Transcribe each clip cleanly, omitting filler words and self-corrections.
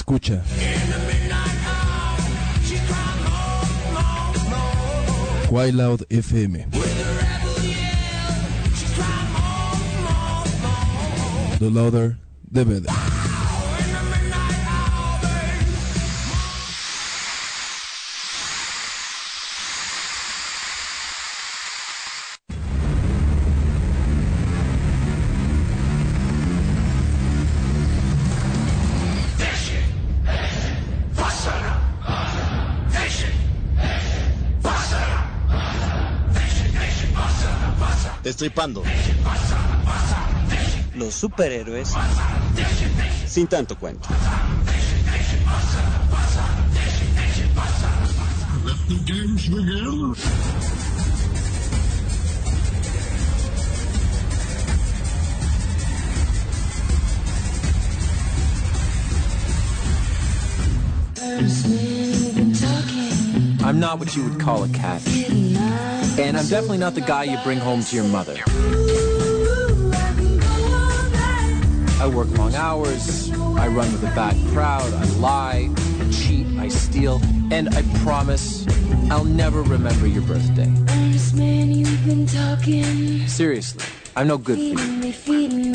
Escucha Quiet Loud FM. The louder, the better. Destripando. Los superhéroes Sin tanto cuento. I'm not what you would call a cat. And I'm definitely not the guy you bring home to your mother. I work long hours, I run with a bad crowd, I lie, I cheat, I steal, and I promise I'll never remember your birthday. Seriously, I'm no good for you.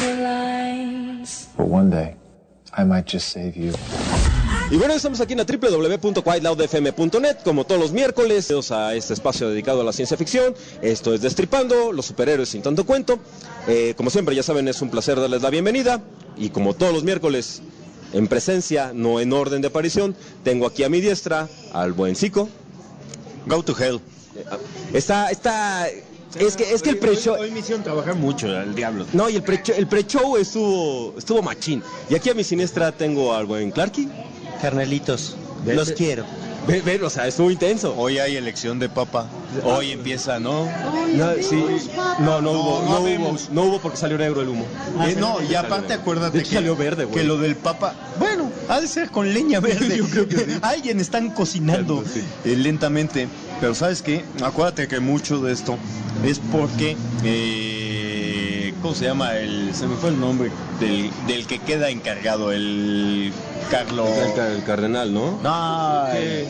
But one day, I might just save you. Y bueno, estamos aquí en la www.quietloudfm.net, como todos los miércoles, a este espacio dedicado a la ciencia ficción. Esto es Destripando, los superhéroes sin tanto cuento. Como siempre, ya saben, es un placer darles la bienvenida. Y como todos los miércoles, en presencia, no en orden de aparición, tengo aquí a mi diestra al buen Zico. Go to hell. Es que el pre-show... Hoy me hicieron trabajar mucho, al diablo. No, y el pre-show estuvo machín. Y aquí a mi siniestra tengo al buen Clarky. Carnelitos, los quiero. Ve, o sea, estuvo intenso. Hoy hay elección de papa. Hoy empieza, ¿no? No, sí. No hubo porque salió negro el humo. No, y aparte acuérdate que salió verde, güey. Que lo del papa, bueno, ha de ser con leña verde. Yo creo que sí. Alguien están cocinando lentamente. Pero ¿sabes qué? Acuérdate que mucho de esto es porque ¿cómo se llama? Se me fue el nombre del que queda encargado, el Carlos. El cardenal, ¿no? No.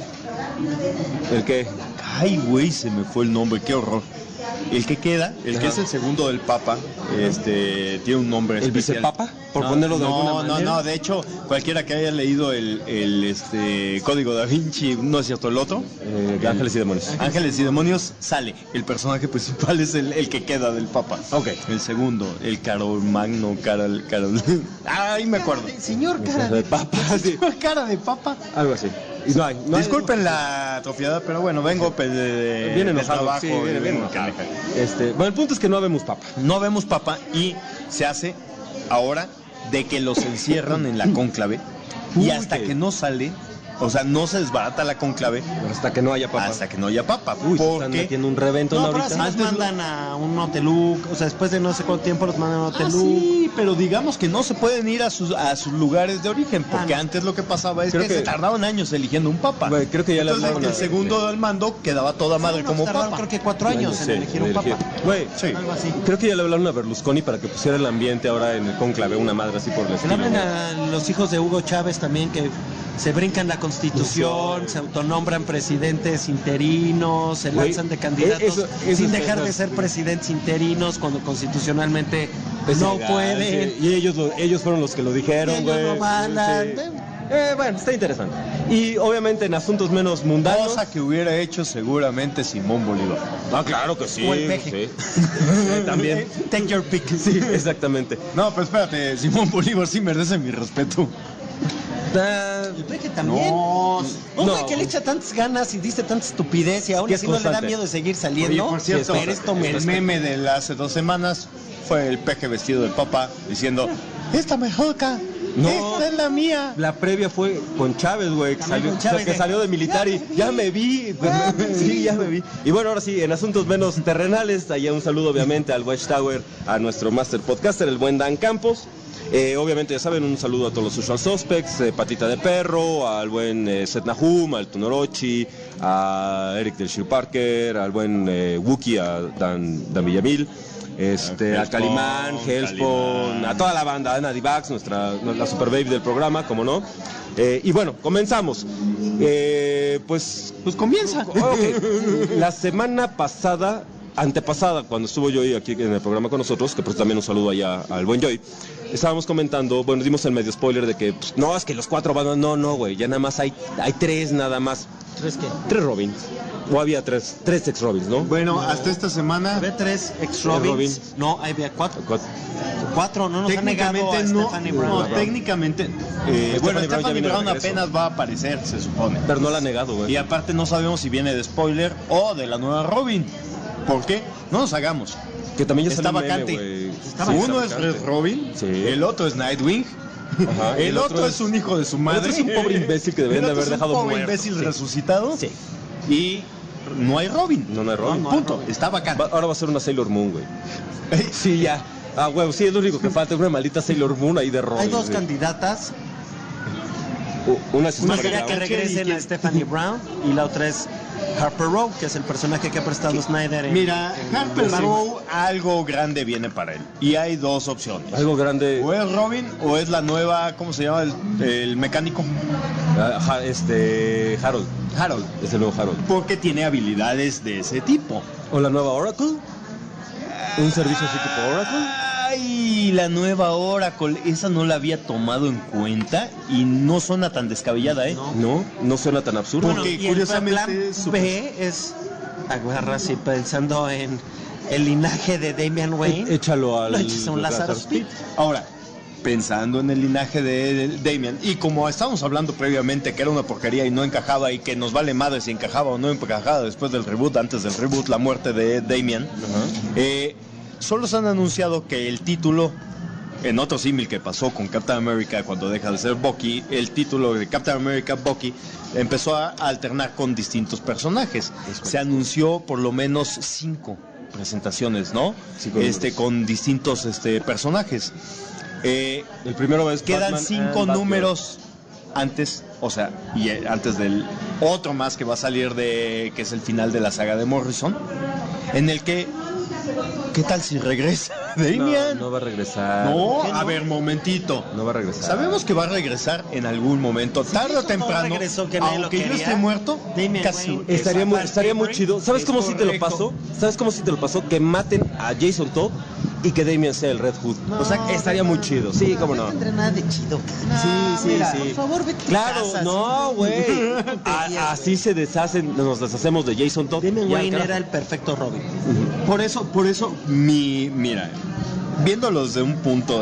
¿El qué? Ay, güey, se me fue el nombre, qué horror. El que queda, que es el segundo del Papa, tiene un nombre especial. ¿El vicepapa? Por ponerlo de alguna manera. No, de hecho, cualquiera que haya leído el Código Da Vinci, no es cierto, el otro. Ángeles y Demonios. Ángeles y Demonios sale. El personaje principal es el que queda del Papa. Ok. El segundo, el Carolmagno, Carol. Ay, me acuerdo. Señor cara de papa. Señor cara de papa. Algo así. Y no hay, disculpen la atrofiada, pero bueno, vengo bien enojado, trabajo. Sí, bien enojado. Bueno, el punto es que no habemos papa. No vemos papa y se hace ahora de que los encierran en la cónclave y hasta que no sale, o sea, no se desbarata la cónclave hasta que no haya papa. Hasta que no haya papa. Uy, se están metiendo un reventón ahorita. Pero así los mandan a un hotelú, o sea, después de no sé cuánto tiempo los mandan a un hotelú. Sí, pero digamos que no se pueden ir a sus lugares de origen, porque antes lo que pasaba es que se tardaban años eligiendo un papa. Güey, creo que ya le hablaron. El segundo al mando quedaba toda madre como papa. Creo que 4 años en elegir un papa. Güey, sí. Algo así. Creo que ya le hablaron a Berlusconi para que pusiera el ambiente ahora en el cónclave, una madre así por el estilo. Le hablan a los hijos de Hugo Chávez también, que se brincan la Constitución, se autonombran presidentes interinos, se lanzan de candidatos sin dejar de ser presidentes interinos cuando constitucionalmente no pueden. Sí. Y ellos fueron los que lo dijeron, güey. Ellos lo mandan. Sí. Bueno, está interesante. Y obviamente en asuntos menos mundanos. Cosa que hubiera hecho seguramente Simón Bolívar. Ah, claro que sí. O el Peje. Sí. También. Take your pick. Sí, exactamente. No, pero espérate, Simón Bolívar sí merece mi respeto. El Peje también. No, que le echa tantas ganas y dice tanta estupidez y aún así no le da miedo de seguir saliendo. Oye, por cierto, el meme de hace 2 semanas fue el Peje vestido del Papa diciendo: esta me joca. No, esta es la mía. La previa fue con Chávez, güey, que salió de militar y ya me vi. Sí, ya me vi. Y bueno, ahora sí, en asuntos menos terrenales, allá un saludo obviamente al Watchtower, a nuestro master podcaster, el buen Dan Campos. Obviamente ya saben, un saludo a todos los usual suspects, Patita de Perro, al buen Seth Nahum, al Tonorochi, a Eric del Shir Parker, al buen Wookie, a Dan Villamil, a Calimán, Hellspawn, a toda la banda, a Ana Divax, la super baby del programa, como no. Y bueno, comenzamos. Pues comienza. Okay. La semana pasada, antepasada, cuando estuvo Joy aquí en el programa con nosotros, que pues también un saludo allá al buen Joy, estábamos comentando, bueno, dimos el medio spoiler de que, pues, no, es que los 4 van, no, güey, ya nada más hay 3 nada más. ¿3 qué? 3 Robins. O había 3 ex-Robins, ¿no? Bueno, hasta esta semana... Había 3 ex-Robins. No, había 4. 4, no nos ha negado a Stephanie Brown. No, técnicamente... bueno, Stephanie Brown apenas va a aparecer, se supone. Pero no la ha negado, güey. Y aparte no sabemos si viene de spoiler o de la nueva Robin. ¿Por qué? No nos hagamos. Que también ya está vacante. Uno es Red Robin, el otro es Nightwing. Ajá, el otro es un hijo de su madre. El otro es un pobre imbécil que deben de haber dejado muerto. Un pobre imbécil resucitado. Sí. Y no hay Robin. No hay Robin. Punto. Robin. Está vacante. Ahora va a ser una Sailor Moon, güey. Sí, ya. Güey, sí, es lo único que falta. Una maldita Sailor Moon ahí de Robin. Hay 2 candidatas. Una sería que regresen a Stephanie Brown y la otra es Harper Row, que es el personaje que ha prestado Snyder. Mira, Harper Row, algo grande viene para él. Y hay 2 opciones. Algo grande. O es Robin o es la nueva, ¿cómo se llama? El mecánico. Harold. Harold. Es el nuevo Harold. Porque tiene habilidades de ese tipo. O la nueva Oracle. Un servicio así tipo Oracle. Ay, la nueva Oracle, esa no la había tomado en cuenta y no suena tan descabellada, ¿eh? No suena tan absurdo. Porque curiosamente el B es agarra así pensando en el linaje de Damian Wayne. Échalo al Lázaro Speed. Ahora, pensando en el linaje de Damian, y como estábamos hablando previamente que era una porquería y no encajaba y que nos vale madre si encajaba o no encajaba después del reboot, antes del reboot, la muerte de Damian, solo se han anunciado que el título, en otro símil que pasó con Captain America cuando deja de ser Bucky, el título de Captain America Bucky empezó a alternar con distintos personajes. Se anunció por lo menos 5 presentaciones, ¿no? Con distintos personajes. El primero es quedan Batman 5 números antes, o sea, y antes del otro más que va a salir que es el final de la saga de Morrison, en el que ¿qué tal si regresa Damian? No va a regresar. No, a ver, momentito. No va a regresar. Sabemos que va a regresar en algún momento, tarde o temprano. Aunque yo esté muerto, casi estaría muy chido. ¿Sabes cómo si te lo pasó? Que maten a Jason Todd y que Damian sea el Red Hood. O sea, estaría muy chido. Sí, cómo no. No tendrá nada de chido. Sí. Por favor, vete. Claro, no, güey. Así se deshacen, nos deshacemos de Jason Todd. Damian Wayne era el perfecto Robin. Por eso mira, viéndolos de un punto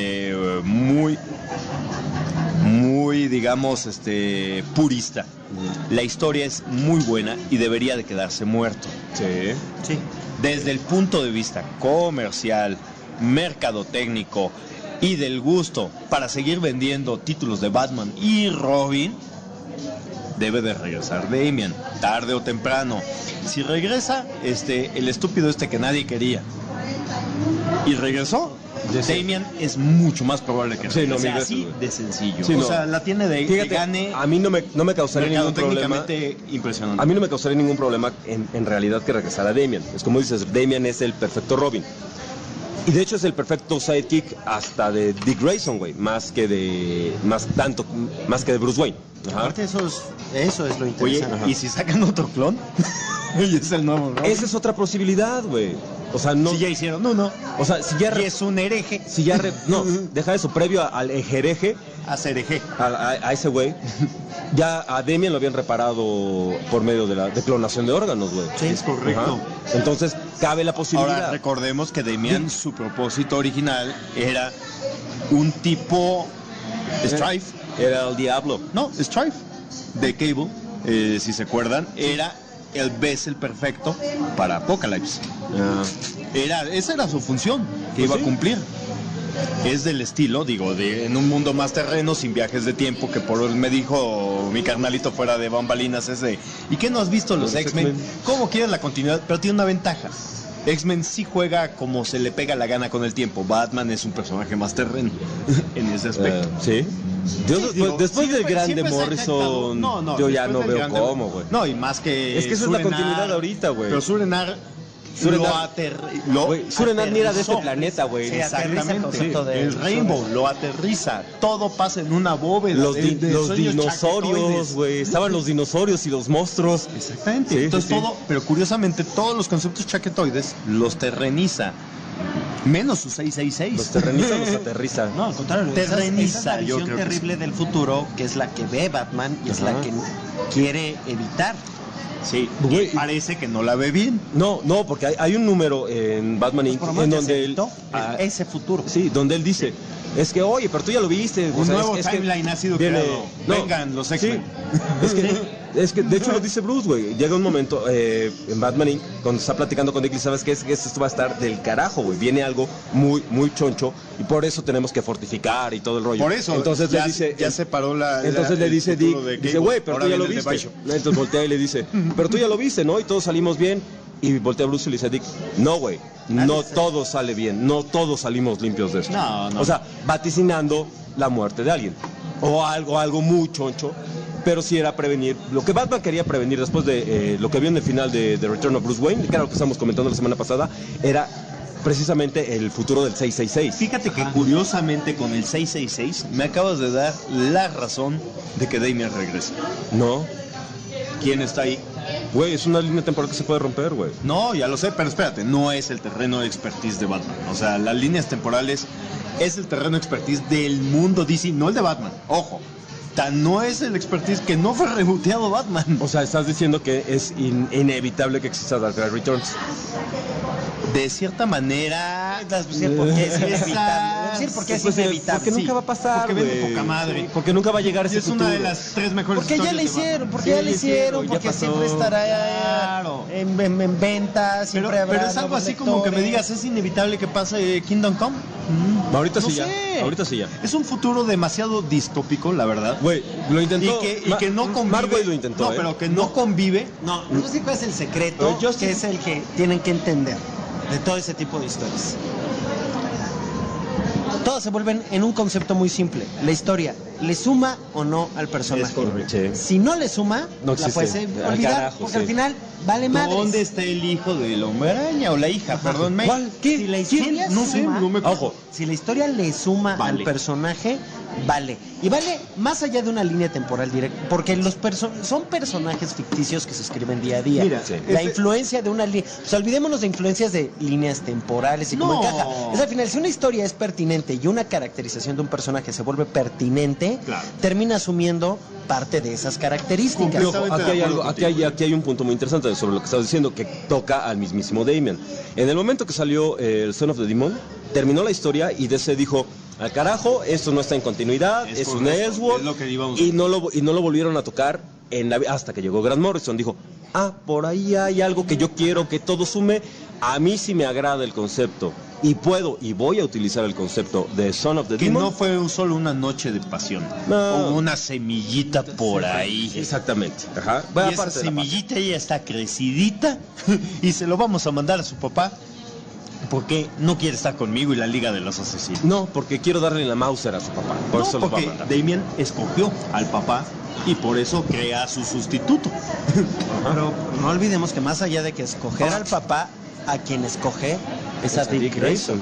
muy digamos purista, la historia es muy buena y debería de quedarse muerto. Sí. Desde el punto de vista comercial, mercadotécnico y del gusto para seguir vendiendo títulos de Batman y Robin, debe de regresar Damian, tarde o temprano. Si regresa el estúpido que nadie quería y regresó, Damian es mucho más probable que regrese. Así de sencillo. Sí, o sea, la tiene de gane. A mí no me causaría ningún problema. Impresionante. A mí no me causaría ningún problema en realidad que regresara Damian. Es como dices, Damian es el perfecto Robin. Y de hecho es el perfecto sidekick hasta de Dick Grayson, güey, más que de Bruce Wayne. Ajá. Aparte eso es lo interesante. Oye, ¿y si sacan otro clon? Y es el nuevo Robin. Esa es otra posibilidad, güey. O sea, no. Si ya hicieron uno. O sea, si ya. Y es un hereje. Si ya. No, deja eso. Previo al hereje. A ser hereje. A ese güey. Ya a Damian lo habían reparado por medio de la clonación de órganos, güey. Sí, es correcto. Ajá. Entonces, cabe la posibilidad. Ahora, recordemos que Damian, su propósito original era un tipo Strife. Era el Diablo. No, Strife. De Cable, si se acuerdan, era el Bessel perfecto para Apocalypse. Esa era su función que iba a cumplir. Es del estilo, en un mundo más terreno, sin viajes de tiempo, que por él me dijo mi carnalito fuera de bambalinas ¿y qué no has visto los X-Men? ¿Cómo quieren la continuidad? Pero tiene una ventaja. X-Men sí juega como se le pega la gana con el tiempo. Batman es un personaje más terreno en ese aspecto. Sí. Después del grande Morrison, yo ya no veo cómo, güey. No, y más que... Es que eso es la continuidad ahorita, güey. Pero Surenar Surenar ni era de este planeta, güey. Sí, exactamente. El Rainbow lo aterriza. Todo pasa en una bóveda. Los dinosaurios, güey. Estaban los dinosaurios y los monstruos. Exactamente. Sí, Entonces sí, sí. todo, pero curiosamente todos los conceptos chaquetoides los terreniza. Menos su 666. Los terreniza, los aterriza. No, al contrario. Terreniza, esa es la yo visión creo que terrible del futuro, que es la que ve Batman y es la que quiere evitar. Sí, Güey. y parece que no la ve bien. No, porque hay un número en Batman Inc. en donde él... ese futuro. Sí, donde él dice, es que, oye, pero tú ya lo viste. Un nuevo timeline ha sido creado. Vengan los X-Men. Es que, de hecho, lo dice Bruce, güey. Llega un momento en Batman Inc. cuando está platicando con Dick y sabes que esto va a estar del carajo, güey. Viene algo muy, muy choncho y por eso tenemos que fortificar y todo el rollo. Por eso, entonces ya, le dice, ya se paró entonces le dice Dick, dice, güey, pero ahora tú ya lo viene el de viste. Baisho. Entonces voltea y le dice, pero tú ya lo viste, ¿no? Y todos salimos bien. Y voltea a Bruce y le dice a Dick, no, güey, no todo sale bien, no todos salimos limpios de esto. No. O sea, vaticinando la muerte de alguien. O algo muy choncho, pero sí era prevenir. Lo que Batman quería prevenir después de lo que vio en el final de Return of Bruce Wayne, que era lo que estábamos comentando la semana pasada, era precisamente el futuro del 666. Fíjate que curiosamente con el 666 me acabas de dar la razón de que Damian regrese. No, ¿Quién está ahí? güey, es una línea temporal que se puede romper, güey. No, ya lo sé, pero espérate, no es el terreno de expertise de Batman. O sea, las líneas temporales es el terreno de expertise del mundo DC, no el de Batman. Ojo, tan no es el expertise que no fue reboteado Batman. O sea, estás diciendo que es inevitable que exista Dark Knight Returns. De cierta manera, Porque es inevitable. Decir porque es inevitable. Porque nunca va a pasar, porque vende güey. poca madre. Porque nunca va a llegar ese Es futuro. una de las 3 mejores Porque ya le historias de hicieron, Batman. porque ya le hicieron, ya porque pasó. siempre estará Claro. en ventas, siempre habrá Pero es algo nuevos así como que me lectores. digas, ¿es inevitable que pase Kingdom Come? Ahorita No sí ya. sé. Ahorita sí ya. Es un futuro demasiado distópico, la verdad. Güey, lo intentó. Y que no convive. Mark Waid lo intentó, No, ¿eh? pero que no convive. No sé cuál es el secreto, que es el que tienen que entender de todo ese tipo de historias. Todas se vuelven en un concepto muy simple. La historia, ¿le suma o no al personaje? Es correcto. Sí. Si no le suma, No la existe. puedes Al olvidar, carajo, porque sí. al final vale madres. ¿Dónde está el hijo del hombre araña o la hija? Perdón, May. ¿Cuál? ¿Qué? Si la historia No sé, suma, no me acuerdo. Ojo. si la historia le suma Vale. al personaje, vale. Y vale más allá de una línea temporal directa, porque son personajes ficticios que se escriben día a día. Mira, sí. La influencia de una línea, o sea, olvidémonos de influencias de líneas temporales y cómo No. encaja. Es al final, si una historia es pertinente y una caracterización de un personaje se vuelve pertinente, Claro. termina asumiendo parte de esas características. Y ojo, Completamente aquí hay de acuerdo algo, aquí hay un punto muy interesante sobre lo que estás diciendo que toca al mismísimo Damian. En el momento que salió el Son of the Demon, terminó la historia y DC dijo, al carajo, esto no está en continuidad, Es es un correcto, Elseworld, es lo que íbamos a y no lo volvieron a tocar hasta que llegó Grant Morrison. Dijo, por ahí hay algo que yo quiero que todo sume, a mí sí me agrada el concepto, y voy a utilizar el concepto de Son of the Que Demon. no fue solo una noche de pasión. No. Hubo una semillita por ahí. Exactamente. Ajá. Y Bueno, esa aparte de la semillita ya está crecidita y se lo vamos a mandar a su papá porque no quiere estar conmigo y la Liga de los Asesinos. No, porque quiero darle la Mauser a su papá. Por eso No, los va a porque matar. Damian escogió al papá y por eso crea a su sustituto. Pero no olvidemos que más allá de que escoger al papá, a quien escoge es a Dick Grayson.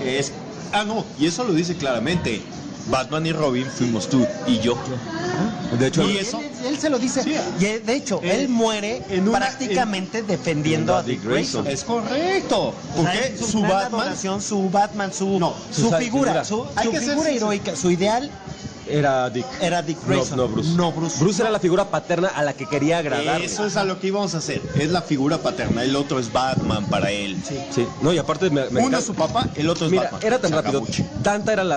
Y eso lo dice claramente. Batman y Robin fuimos tú y yo. De hecho, Y Y eso, él se lo dice. Sí. Y de hecho, él muere en una- prácticamente defendiendo a Dick Grayson. es correcto. Porque O sea, su gran Batman adoración, su Batman, su su figura, su Hay que ser figura sincero. heroica, su ideal era Dick. era Dick Grayson. No Bruce. No Bruce. Bruce era la figura paterna a la que quería agradar. Eso es a lo que íbamos a hacer. Es la figura paterna. El otro es Batman para él. Sí. No, y aparte me Uno encanta- es su papá, el otro es Mira, Batman. era tan rápido, Sacabuche. tanta era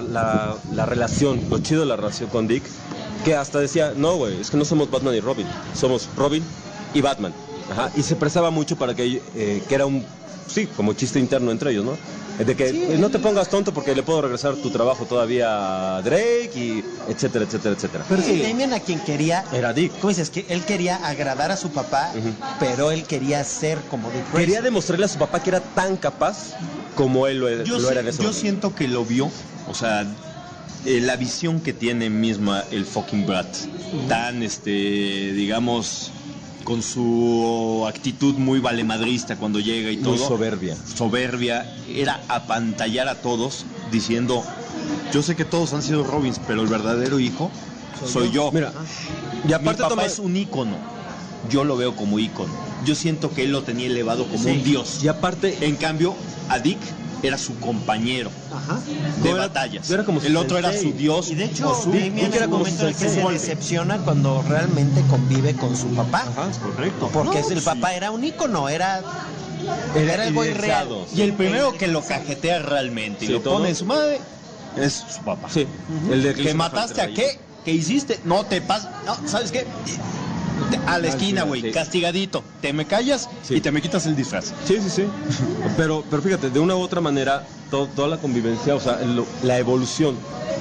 la relación, lo chido de la relación con Dick, que hasta decía, no, güey, es que no somos Batman y Robin, somos Robin y Batman. Ajá, y se prestaba mucho para que era un, sí, como chiste interno entre ellos, ¿no? De que no te pongas tonto porque le puedo regresar tu trabajo todavía a Drake y etcétera, etcétera, etcétera. Pero sí, Damian a quien quería, Era Dick. ¿cómo dices? Que él quería agradar a su papá, pero él quería ser como Dick Grayson. Quería demostrarle a su papá que era tan capaz como él lo era en ese Yo momento. siento que lo vio, o sea, la visión que tiene misma el fucking Brat, tan, digamos, con su actitud muy valemadrista cuando llega y todo. Muy soberbia. Soberbia, era apantallar a todos diciendo, yo sé que todos han sido Robins, pero el verdadero hijo soy yo. Mira, y aparte mi papá es un ícono. Yo lo veo como ícono. Yo siento que él lo tenía elevado como un dios. Y aparte, en cambio, a Dick era su compañero de batallas. Era como el otro era su dios. Y de hecho, Damian era un momento en el que se decepciona cuando realmente convive con su papá. Ajá, es correcto. Porque el papá era un ícono, era el boy real. Y el primero que lo cajetea realmente y lo pone en su madre es su papá. Sí. El de que mataste a qué, ¿qué hiciste? No te pasa, no, ¿sabes qué? A la esquina, güey, sí. Castigadito. Te me callas y te me quitas el disfraz. Sí. pero fíjate, de una u otra manera, toda la convivencia, o sea, la evolución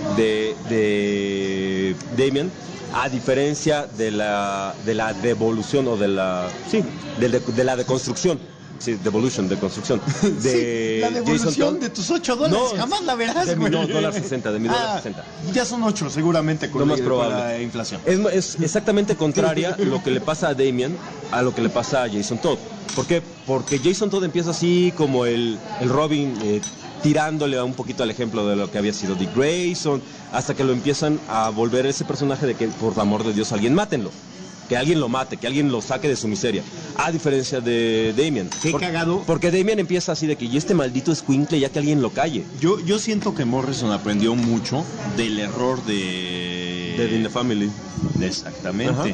de Damian, a diferencia de la devolución o de la deconstrucción. Sí, devolution, de construcción. De la devolución de tus $8, no, jamás la verás, güey. No, $60, de mi $60. Ya son 8 seguramente con la inflación. Es exactamente contraria lo que le pasa a Damian a lo que le pasa a Jason Todd. ¿Por qué? Porque Jason Todd empieza así como el Robin tirándole un poquito al ejemplo de lo que había sido Dick Grayson, hasta que lo empiezan a volver ese personaje de que, por amor de Dios, alguien mátenlo. Que alguien lo mate, que alguien lo saque de su miseria. A diferencia de Damian. Qué cagado. Porque Damian empieza así de que, y este maldito escuincle, ya que alguien lo calle. Yo siento que Morrison aprendió mucho del error de Death in the Family. Exactamente.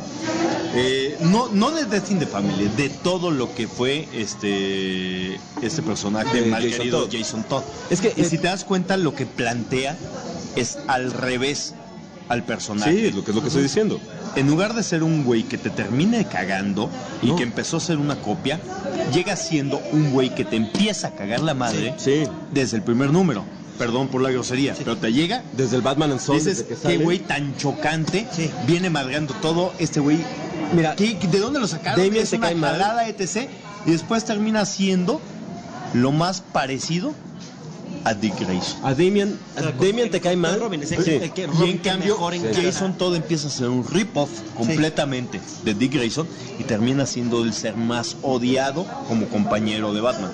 No de Death in the Family, de todo lo que fue este personaje mal querido Jason Todd. Es que, y si te das cuenta, lo que plantea es al revés al personaje. Sí, es lo que estoy diciendo. En lugar de ser un güey que te termine cagando y que empezó a ser una copia, llega siendo un güey que te empieza a cagar la madre desde el primer número. Perdón por la grosería, pero te llega desde el Batman and Son. Dices, qué güey tan chocante, viene madreando todo este güey. Mira, ¿de dónde lo sacaron? Damian es una jalada, etc. Y después termina siendo lo más parecido a Dick Grayson. A Damian te cae mal. Y en cambio, Jason Todd empieza a ser un rip-off completamente de Dick Grayson y termina siendo el ser más odiado como compañero de Batman.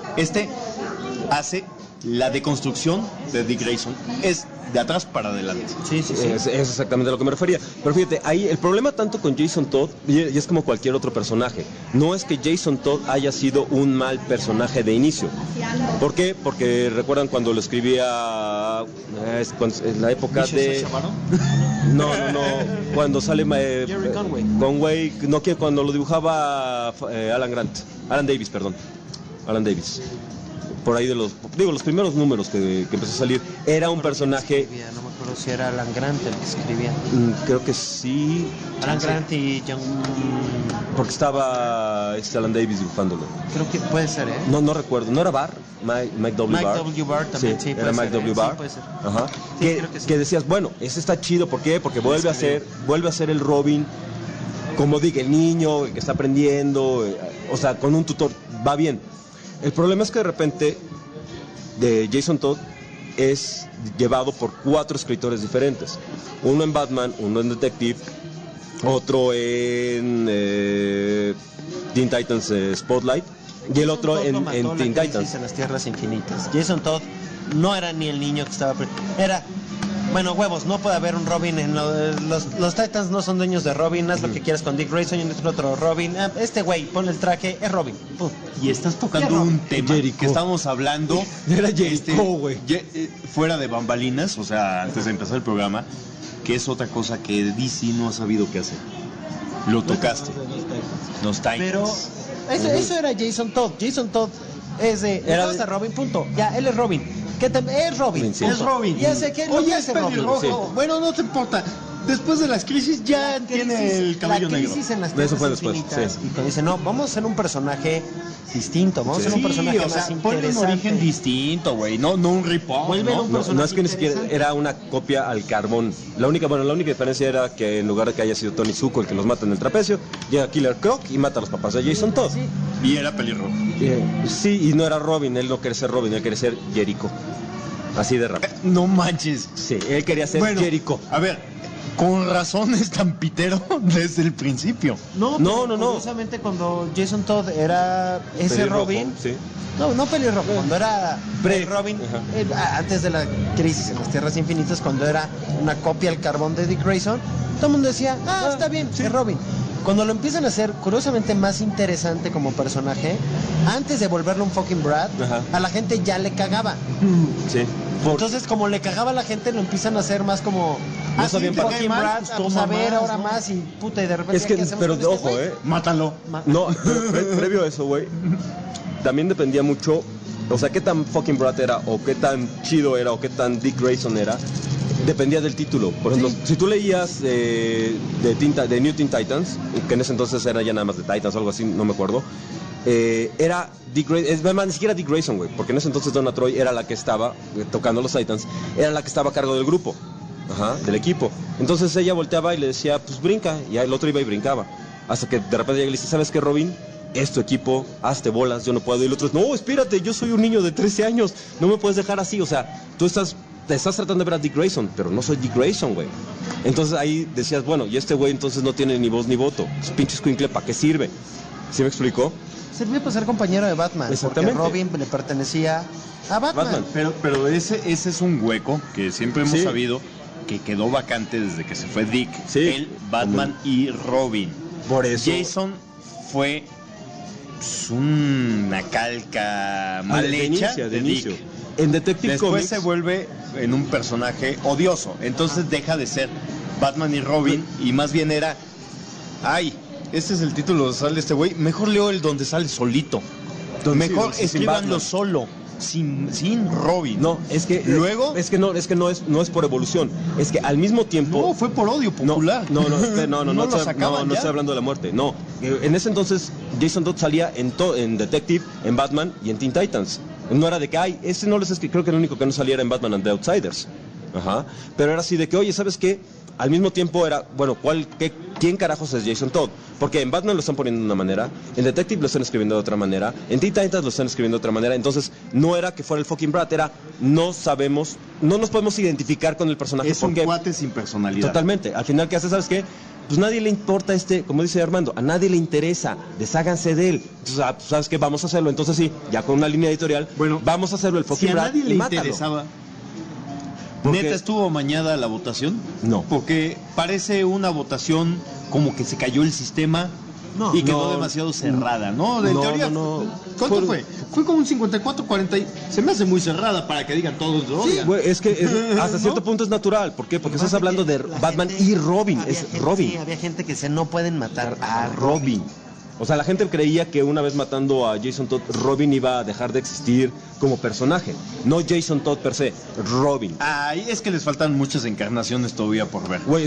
Hace la deconstrucción de Dick Grayson. Es de atrás para adelante. Sí. Es exactamente a lo que me refería. Pero fíjate, ahí el problema tanto con Jason Todd, y es como cualquier otro personaje, no es que Jason Todd haya sido un mal personaje de inicio. ¿Por qué? Porque recuerdan cuando lo escribía en la época de... No, cuando sale Conway, cuando lo dibujaba Alan Davis. Por ahí de los primeros números que empezó a salir, era un personaje... No me acuerdo si era Alan Grant el que escribía. Creo que sí. Alan Grant y John... Porque estaba Alan Davis dibujándolo. Creo que puede ser, ¿eh? No recuerdo, ¿no era Barr? Mike W. Barr. Mike W. Barr también, sí, era Mike W. Barr. Sí, puede ser. Ajá. Sí, que decías, bueno, ese está chido, ¿por qué? Porque vuelve a ser el Robin, como diga, el niño, el que está aprendiendo, o sea, con un tutor, va bien. El problema es que de repente de Jason Todd es llevado por 4 escritores diferentes. Uno en Batman, uno en Detective, otro en Teen Titans Spotlight y el otro en Teen Titans. En las Tierras Infinitas. Jason Todd no era ni el niño que estaba... Era... Bueno, huevos, no puede haber un Robin en los Titans no son dueños de Robin, haz lo que quieras con Dick Grayson y otro Robin. Este güey, ponle el traje, es Robin. Y estás tocando un tema que estábamos hablando. Era Jericho, güey. Fuera de bambalinas, o sea, antes de empezar el programa, que es otra cosa que DC no ha sabido qué hacer. Lo tocaste. Los Titans. Pero eso era Jason Todd. Jason Todd es de Robin, punto. Ya, él es Robin. Es Robin. Sí. Es Robin. Ya sé que Oye, es pelirrojo. Sí. Bueno, no te importa. Después de las crisis ya tiene el cabello negro. La crisis en las Tierras Infinitas. Y te dice, no, vamos a hacer un personaje distinto. Vamos a hacer un personaje más interesante. Un origen distinto, güey. No un rip-off. No es que ni siquiera era una copia al carbón. La única diferencia era que en lugar de que haya sido Tony Zuko el que los mata en el trapecio, llega Killer Croc y mata a los papás de Jason Todd. Sí. Y era pelirrojo. Sí, y no era Robin. Él no quería ser Robin, él quería ser Jericho. Así de rápido. No manches. Sí, él quería ser Jericho. A ver, Con razón es tan pitero desde el principio. No. Curiosamente, cuando Jason Todd era ese Pelirrojo, Robin. sí. No pelirrojo, cuando era el Robin, antes de la crisis en las Tierras Infinitas, cuando era una copia al carbón de Dick Grayson, todo el mundo decía, está bien, es Robin. Cuando lo empiezan a hacer, curiosamente, más interesante como personaje, antes de volverlo un fucking Brad, a la gente ya le cagaba. Sí. Entonces, como le cagaba a la gente, lo empiezan a hacer más como... No sabía sí, fucking Brad, pues, vamos a ver ahora más y puta, y de repente... Es que, ¿qué hacemos pero con este ojo, güey? Mátalo. No, pero previo a eso, güey, también dependía mucho, o sea, qué tan fucking Brad era, o qué tan chido era, o qué tan Dick Grayson era, dependía del título. Por ejemplo, si tú leías de New Teen Titans, que en ese entonces era ya nada más de Titans o algo así, no me acuerdo, era Dick Grayson, ni siquiera Dick Grayson, güey, porque en ese entonces Donna Troy era la que estaba tocando los Titans, era la que estaba a cargo del grupo, del equipo. Entonces ella volteaba y le decía, pues brinca, y el otro iba y brincaba. Hasta que de repente ella le dice, ¿sabes qué, Robin? Es tu equipo, hazte bolas, yo no puedo. Y el otro es, no, espérate, yo soy un niño de 13 años, no me puedes dejar así. O sea, te estás tratando de ver a Dick Grayson, pero no soy Dick Grayson, güey. Entonces ahí decías, bueno, y este güey entonces no tiene ni voz ni voto. Es pinche escuincle, ¿para qué sirve? ¿Sí me explicó? Sirvió para ser compañero de Batman. Exactamente. Porque Robin le pertenecía a Batman. Pero ese es un hueco que siempre hemos sabido que quedó vacante desde que se fue Dick. Sí. El Batman y Robin. Por eso. Jason fue una calca mal hecha de inicio. Dick. En Detective Después Comics se vuelve en un personaje odioso. Entonces deja de ser Batman y Robin y más bien era, este es el título donde sale este güey, mejor leo el donde sale solito. Mejor escríbanlo solo. Sin Robin. No, es que luego no es por evolución, es que al mismo tiempo no fue por odio popular. No No estoy hablando de la muerte. No, en ese entonces Jason Todd salía en Detective, en Batman y en Teen Titans. No era de que ese no les es que creo que el único que no saliera en Batman and the Outsiders. Pero era así de que, oye, ¿sabes qué? Al mismo tiempo era, bueno, ¿quién carajos es Jason Todd? Porque en Batman lo están poniendo de una manera, en Detective lo están escribiendo de otra manera, en Teen Titans lo están escribiendo de otra manera. Entonces, no era que fuera el fucking Brad, era, no nos podemos identificar con el personaje. Es un cuate sin personalidad. Totalmente. Al final, ¿qué hace? ¿Sabes qué? Pues nadie le importa como dice Armando, a nadie le interesa, desháganse de él. Entonces, ¿sabes qué? Vamos a hacerlo. Entonces sí, ya con una línea editorial, vamos a hacerlo el fucking Brad. Si a nadie le mátalo. interesaba, Porque... ¿neta estuvo amañada la votación? No. Porque parece una votación como que se cayó el sistema y quedó demasiado cerrada, ¿no? En teoría, ¿cuánto fue? Fue como un 54-40. Se me hace muy cerrada para que digan todos. Sí, güey, es que hasta cierto punto es natural. ¿Por qué? Porque estás hablando de Batman y Robin. Es Robin. Sí, había gente que no pueden matar a Robin. O sea, la gente creía que una vez matando a Jason Todd, Robin iba a dejar de existir como personaje. No Jason Todd per se, Robin. Es que les faltan muchas encarnaciones todavía por ver. Güey,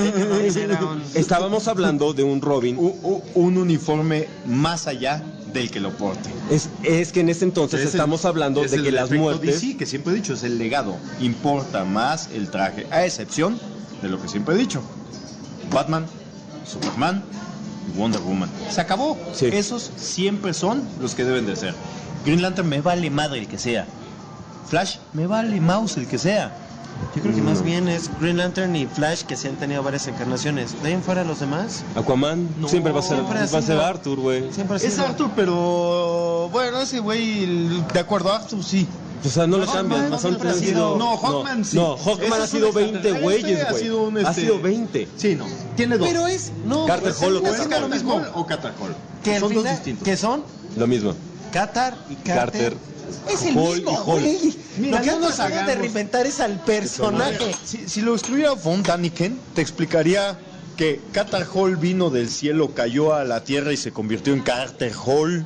estábamos hablando de un Robin. Un uniforme más allá del que lo porte. Es que en ese entonces estamos hablando de que las muertes... Sí, que siempre he dicho, es el legado. Importa más el traje, a excepción de lo que siempre he dicho. Batman, Superman, Wonder Woman. Se acabó. Sí. Esos siempre son los que deben de ser. Green Lantern me vale madre el que sea. Flash me vale mouse el que sea. Yo creo que más bien es Green Lantern y Flash que sí han tenido varias encarnaciones. ¿De ahí en fuera los demás? Aquaman siempre va a ser Arthur, güey. Es Arthur, pero bueno, ese güey, de acuerdo a Arthur, sí. O sea, no lo cambian. No, Hawkman sí. No, Hawkman ha sido 20 güeyes, güey. Ha sido 20. Sí, no. Tiene 2. Pero es... Carter Hall lo mismo. O Catar Hall. Que son dos distintos. ¿Qué son? Lo mismo. Catar y Carter. Es el Hall mismo, y Hall. güey. Mira, lo que han tratado de reinventar es al personaje. Si lo escribiera Von Daniken, te explicaría que Catar Hall vino del cielo, cayó a la tierra y se convirtió en Carter Hall.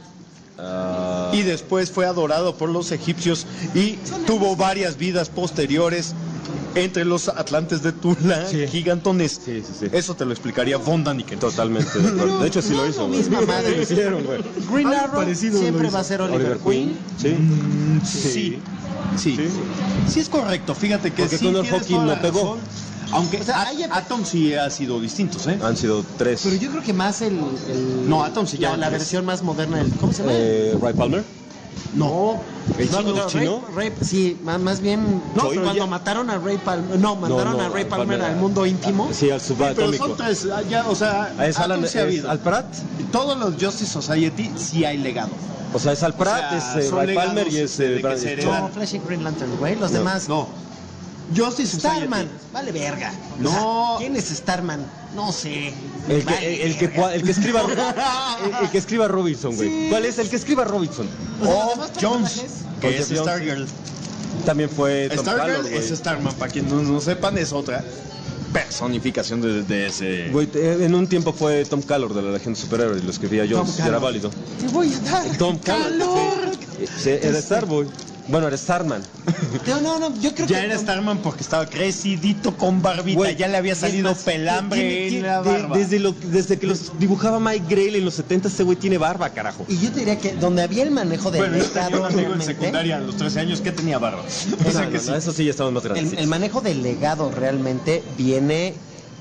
Y después fue adorado por los egipcios y tuvo varias vidas posteriores entre los atlantes de Tula, gigantones. Sí. Eso te lo explicaría Von Daniken. Totalmente de acuerdo. De hecho, sí lo hizo. Misma madre. Lo hicieron, güey. Green Arrow siempre va a ser Oliver Queen. Sí, es correcto. Fíjate que porque Connor Hawking no pegó. Aunque Atom sí ha sido distintos, ¿eh? Han sido 3. Pero yo creo que más No, Atom sí la versión más moderna del... ¿Cómo se llama? Ray Palmer. No. ¿El chino? Ray, sí, más bien No, cuando mataron a Ray Palmer, mandaron a Ray Palmer al mundo íntimo. Sí, al Pero subatómico. son tres, ya, o sea, Es Alan, se ha habido. es Al Pratt. Todos los Justice Society sí hay legado. O sea, es Al Pratt, sea, es son Ray legados Palmer y es de que Brad se Stone. No, Flash y Green Lantern, güey. Los demás. No. Justice Society. Starman, vale verga. No. O sea, ¿quién es Starman? No sé. El Vale que escriba el que escriba Robinson, güey. Sí. ¿Cuál es el que escriba Robinson? O sea, O los demás Jones, personajes- que Oye, es Jones, Stargirl. También fue Tom Stargirl Callor, güey. es Starman, para quienes no sepan, es otra personificación de ese. Güey, en un tiempo fue Tom Callor de la Legión de Superhéroes y lo escribía Jones, y era válido. Te voy a dar Tom Callor. calor. Sí, era Starboy. Bueno, era Starman. No, yo creo Ya que era Starman porque estaba crecidito con barbita, Güey, ya le había salido es más, pelambre tiene- en la barba. Desde que los dibujaba Mike Grell en los 70, ese güey tiene barba, carajo. Y yo te diría que donde había el manejo del Bueno, yo tenía un legado amigo en realmente, secundaria a los 13 años que tenía barba. O sea que sí. Eso sí ya estamos más grandes. el manejo del legado realmente viene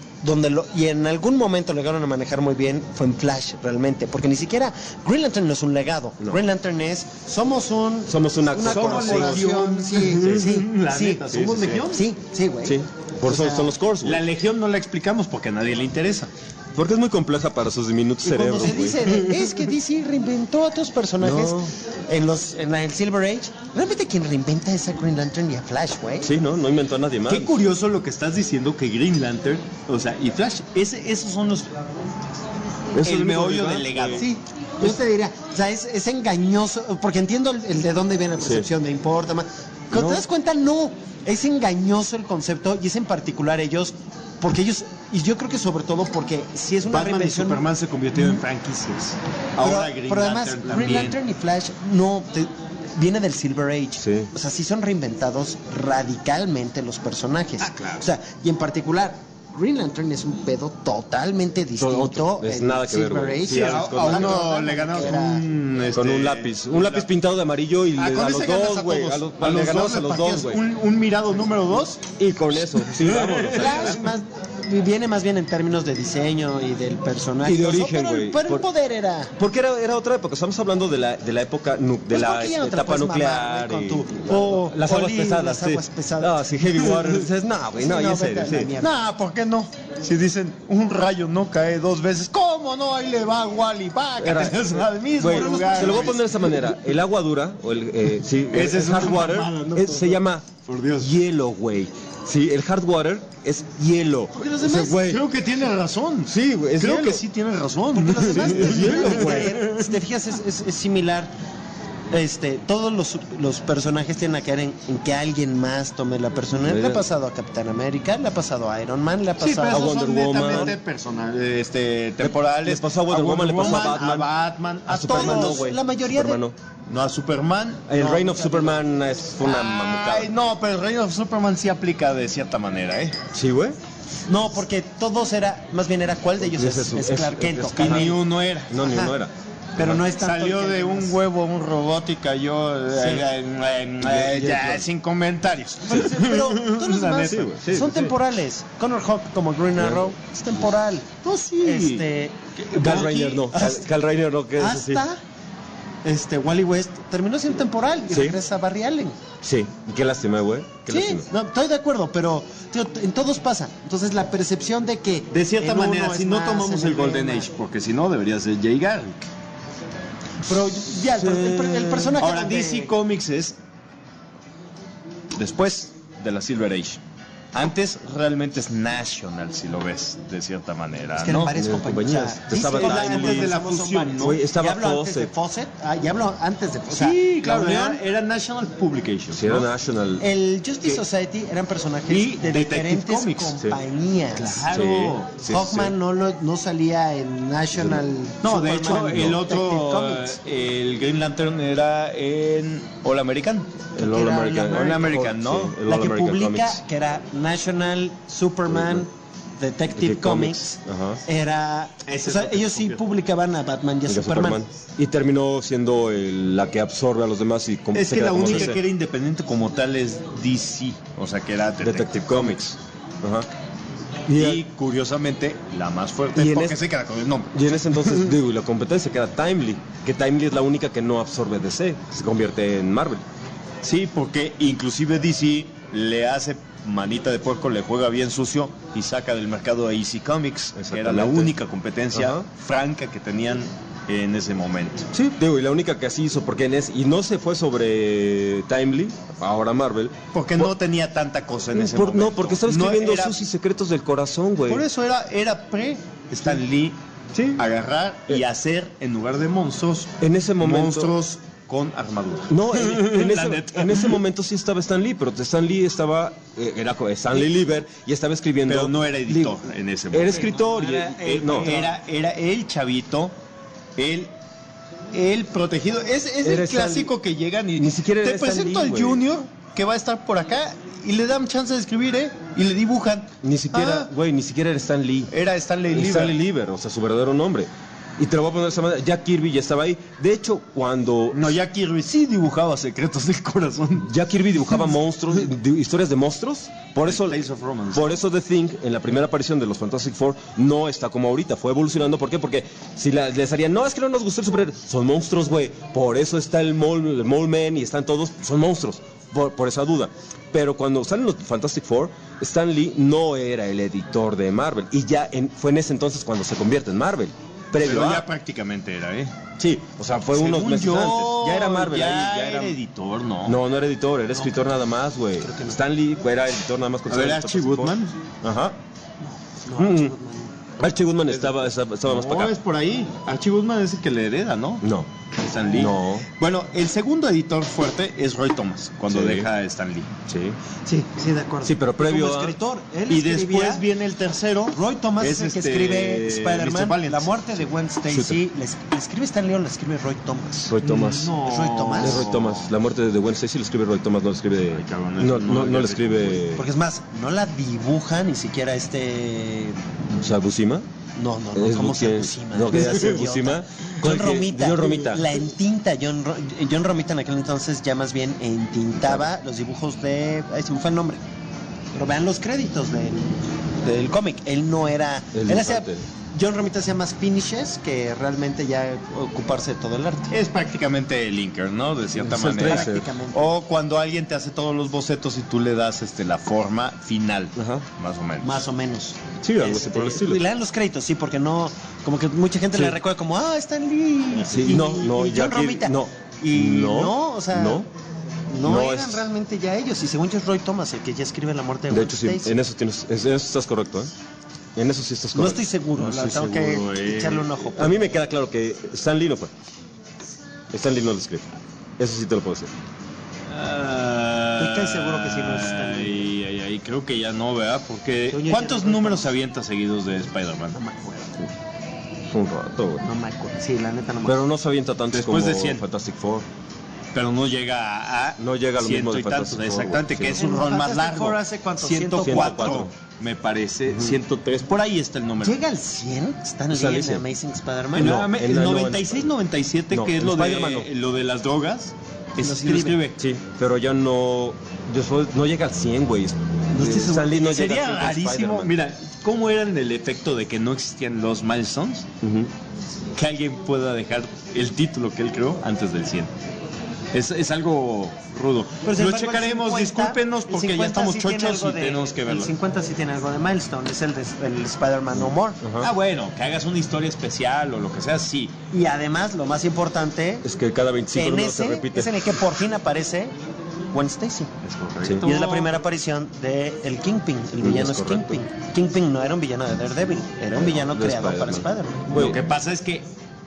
y en algún momento lo llegaron a manejar muy bien fue en Flash realmente, porque ni siquiera Green Lantern no es un legado. No. Green Lantern es somos una corporación. sí, La sí, neta, ¿somos sí, sí. legión? sí, güey. Sí, por eso son los cores, güey. La legión no la explicamos porque a nadie le interesa. Porque es muy compleja para sus diminutos Y cuando cerebros, se güey. dice es que DC reinventó a otros personajes No. en el Silver Age, realmente quien reinventa es a Green Lantern y a Flash, güey. Sí, no inventó a nadie más. Qué curioso lo que estás diciendo que Green Lantern, o sea, y Flash, esos son los Eso es el lo meollo único del legado. Sí, yo te diría, o sea, es engañoso, porque entiendo el de dónde viene la percepción, de importa más. Cuando te das cuenta, no, es engañoso el concepto, y es en particular ellos, porque ellos, y yo creo que sobre todo porque si es una Batman y reinvención. Superman se convirtieron en franquicias. Pero, Ahora Green pero además, Lantern Green también. Lantern y Flash no viene del Silver Age. Sí. O sea, sí son reinventados radicalmente los personajes. Claro. O sea, y en particular, Green Lantern es un pedo totalmente distinto. Otro. Es en nada que ver, Silver güey. Age. Sí, a uno le ganaron Con un lápiz pintado de amarillo y Ah, a con los ese ganas dos, a güey. todos. A los le ganamos a los dos, güey. Un mirado número 2. Y con eso, sí, vámonos. Flash viene más bien en términos de diseño y del personaje. Y de O sea, origen, güey. Pero el poder era. Porque era otra época, estamos hablando de la época, de Pues, la ¿por qué ya no te la etapa puedes nuclear. mamar, güey, y- con tu- las aguas Olive, pesadas, las sí. aguas pesadas? No, sí, heavy water. Dices, no, güey, no, Sí, y en vete serio, a la sí. mierda. No, ¿por qué no? Si dicen un rayo no cae 2 veces, ¿cómo no? Ahí le va Wally, va, que Era- tenés al mismo Güey, lugar. te lo voy a güey. poner de esta manera. El agua dura, o sí, Ese el es una hard water, mamada, ¿no? se llama Por Dios. hielo, güey. Sí, el hard water es hielo. Porque los O sea, demás- güey, Creo que tiene razón. sí, güey, es Creo hielo. que sí tiene razón. Porque los demás es hielo, güey. si te fijas, es similar. Todos los personajes tienen a caer en que alguien más tome la personalidad. Le ha pasado a Capitán América, le ha pasado a Iron Man, le ha Sí, pasado pero a esos Wonder son Woman. netamente temporales. Le pasó a Wonder Woman, le pasó a Batman. Batman, A a Superman todos. no, güey. la mayoría Superman de- no. No, a Superman. El no. Reign of Superman es una mamucada. Ay, no, pero el Reign of Superman sí aplica de cierta manera, ¿eh? Sí, güey. No, porque todos más bien era cuál de ellos Es es, eso, es es- Clark Kent. es o Y Kal-El. ni uno era. No, ni Ajá. uno era. Pero no es tanto Salió el que de un más- huevo, un robot y cayó ya sin comentarios. Pero todos los La demás neta, güey. Sí, son sí. temporales. Connor Hawk como Green Arrow es temporal. No, sí. Cal Bucky, Reiner no. Cal Reiner no, que es así. Hasta Wally West terminó siendo temporal y Sí. regresa a Barry Allen. Sí, qué lástima, güey. Qué Sí, lástima. no, estoy de acuerdo, pero tío, en todos pasa. Entonces la percepción de que De cierta en uno manera, es si no más, tomamos en el Golden demás. Age, porque si no debería ser Jay Garrick. Pero ya, el personaje Ahora, donde- DC Comics es después de la Silver Age. Antes realmente es National, si lo ves de cierta manera, es que eran ¿no? varias compañías. compañías. O sea, Estaba DC, Timely. Antes de la somos fusión, varios. ¿no? Güey, estaba Ya hablo antes de Fawcett. Fawcett. Ya hablo antes de Fawcett. Sí, claro, la Unión, era National Publications. Sí, era ¿no? National. el Justice Society eran personajes Y de Detective diferentes Comics. compañías. Claro. Sí, Hawkman no salía en National. No, Superman, de hecho, el Detective otro, Comics. el Green Lantern era en All American. El All Era American. All American, ¿no? Sí, el La All que American publica, Comics. que era National Superman Detective Comics, Ajá. era. Ese O sea, es otro ellos sí copia. publicaban a Batman y a Venga, Superman. Y terminó siendo la que absorbe a los demás y Es se que queda la como única DC. que era independiente como tal es DC, o sea que era Detective Comics. Ajá. Y curiosamente, la más fuerte, porque se queda con el nombre. Y en ese entonces, digo, y la competencia que era Timely, que Timely es la única que no absorbe DC, se convierte en Marvel. Sí, porque inclusive DC le hace manita de puerco, le juega bien sucio y saca del mercado a Easy Comics, que era la única competencia franca que tenían en ese momento. Sí, digo, y la única que así hizo, porque y no se fue sobre Timely, ahora Marvel. Porque no tenía tanta cosa en ese momento. No, porque estaba escribiendo Sus y Secretos del Corazón, güey. Por eso era Stan Lee, agarrar y hacer, en lugar de monstruos, en ese momento, monstruos con armadura. No, en ese momento sí estaba Stan Lee, pero Stan Lee era Stan Lee Lieber y estaba escribiendo. Pero no era editor en ese momento. Era escritor. Era el chavito, el protegido. Es el clásico que llegan y ni siquiera te presento al Junior que va a estar por acá y le dan chance de escribir, y le dibujan. Ni siquiera era Stan Lee. Era Stanley Lieber. Stanley Lieber, o sea, su verdadero nombre. Y te lo voy a poner de esa manera. Jack Kirby ya estaba ahí. De hecho, cuando... No, Jack Kirby sí dibujaba Secretos del Corazón. Jack Kirby dibujaba monstruos, historias de monstruos. Por eso The Thing, en la primera aparición de los Fantastic Four, no está como ahorita. Fue evolucionando. ¿Por qué? Porque si les harían, no, es que no nos gustó el superhéroe. Son monstruos, güey. Por eso está el Mole Man y están todos... Son monstruos. Por esa duda. Pero cuando salen los Fantastic Four, Stan Lee no era el editor de Marvel. Y ya fue en ese entonces cuando se convierte en Marvel. Pero ya prácticamente era, Sí, o sea, fue unos meses antes. Ya era Marvel ya era editor, ¿no? No era editor, era escritor nada más, güey. Stan Lee era editor nada más. A ver, Archie Goodman. Ajá. Archie Goodman estaba más para acá. No, es por ahí. Archie Goodman es el que le hereda, ¿no? No. Stan Lee. No. Bueno, el segundo editor fuerte es Roy Thomas, cuando deja a Stan Lee. Sí, de acuerdo. Sí, pero previo como escritor, y después viene el tercero. Roy Thomas es el que escribe Spider-Man, la muerte de Gwen Stacy. ¿Le escribe Stan Lee o le escribe Roy Thomas? Roy Thomas. No. ¿Es Roy Thomas? Es Roy Thomas. La muerte de Gwen Stacy lo escribe Roy Thomas, no lo escribe... Ay, cabrón, no lo escribe... Porque es más, no la dibuja ni siquiera O sea, Buscema. No, ¿cómo se Buscema? No, que hace Buscema. John Romita. La entinta. John Romita en aquel entonces ya más bien entintaba los dibujos de... Ahí se me fue el nombre. Pero vean los créditos del cómic. Él no era... Él hacía... John Romita hacía más finishes que realmente ya ocuparse de todo el arte. Es prácticamente el inker, ¿no? De cierta manera. Prácticamente. O cuando alguien te hace todos los bocetos y tú le das la forma final. Ajá. Más o menos. Sí, algo así por el estilo. Y le dan los créditos, sí, porque no... Como que mucha gente le recuerda como, Stan Lee. Sí, y John Romita. No, o sea... No eran realmente ya ellos. Y según yo es Roy Thomas el que ya escribe la muerte de Gwen Stacy. De hecho, sí, en eso estás correcto, ¿eh? En eso sí estás correcto. No estoy seguro, tengo que echarle un ojo. A mí me queda claro que Stan Lee no fue. Stan Lee no lo escribe. Eso sí te lo puedo decir. Estoy seguro que sí no es Stan Lee. Creo que ya no, ¿verdad? Porque ¿cuántos números se avienta seguidos de Spider-Man? No me acuerdo. Un rato, güey. No me acuerdo. Sí, la neta no me acuerdo. Pero no se avienta tanto después como de 100. Fantastic Four. Pero no llega a lo mismo de Fantastic Four. Exactamente, que es un rol más largo. ¿Hace cuánto? 104, me parece. 103, por ahí está el número. ¿Llega al 100? ¿Están en Amazing Spider-Man? El 96-97, que es lo de las drogas. Eso sí lo escribe. Sí, pero ya no llega al 100, güey. Sería rarísimo. Mira, ¿cómo era en el efecto de que no existían los milestones? Que alguien pueda dejar el título que él creó antes del 100. Es algo rudo. Lo checaremos, discúlpenos porque ya estamos chochos y tenemos que verlo. El 50 sí tiene algo de milestone, es el Spider-Man No More. Bueno, que hagas una historia especial o lo que sea, sí. Y además, lo más importante es que cada 25 números se repite. Es en el que por fin aparece Gwen Stacy. Es correcto. Y es la primera aparición de el Kingpin, el villano es Kingpin. Kingpin no era un villano de Daredevil, era un villano creado para Spider-Man. Lo que pasa es que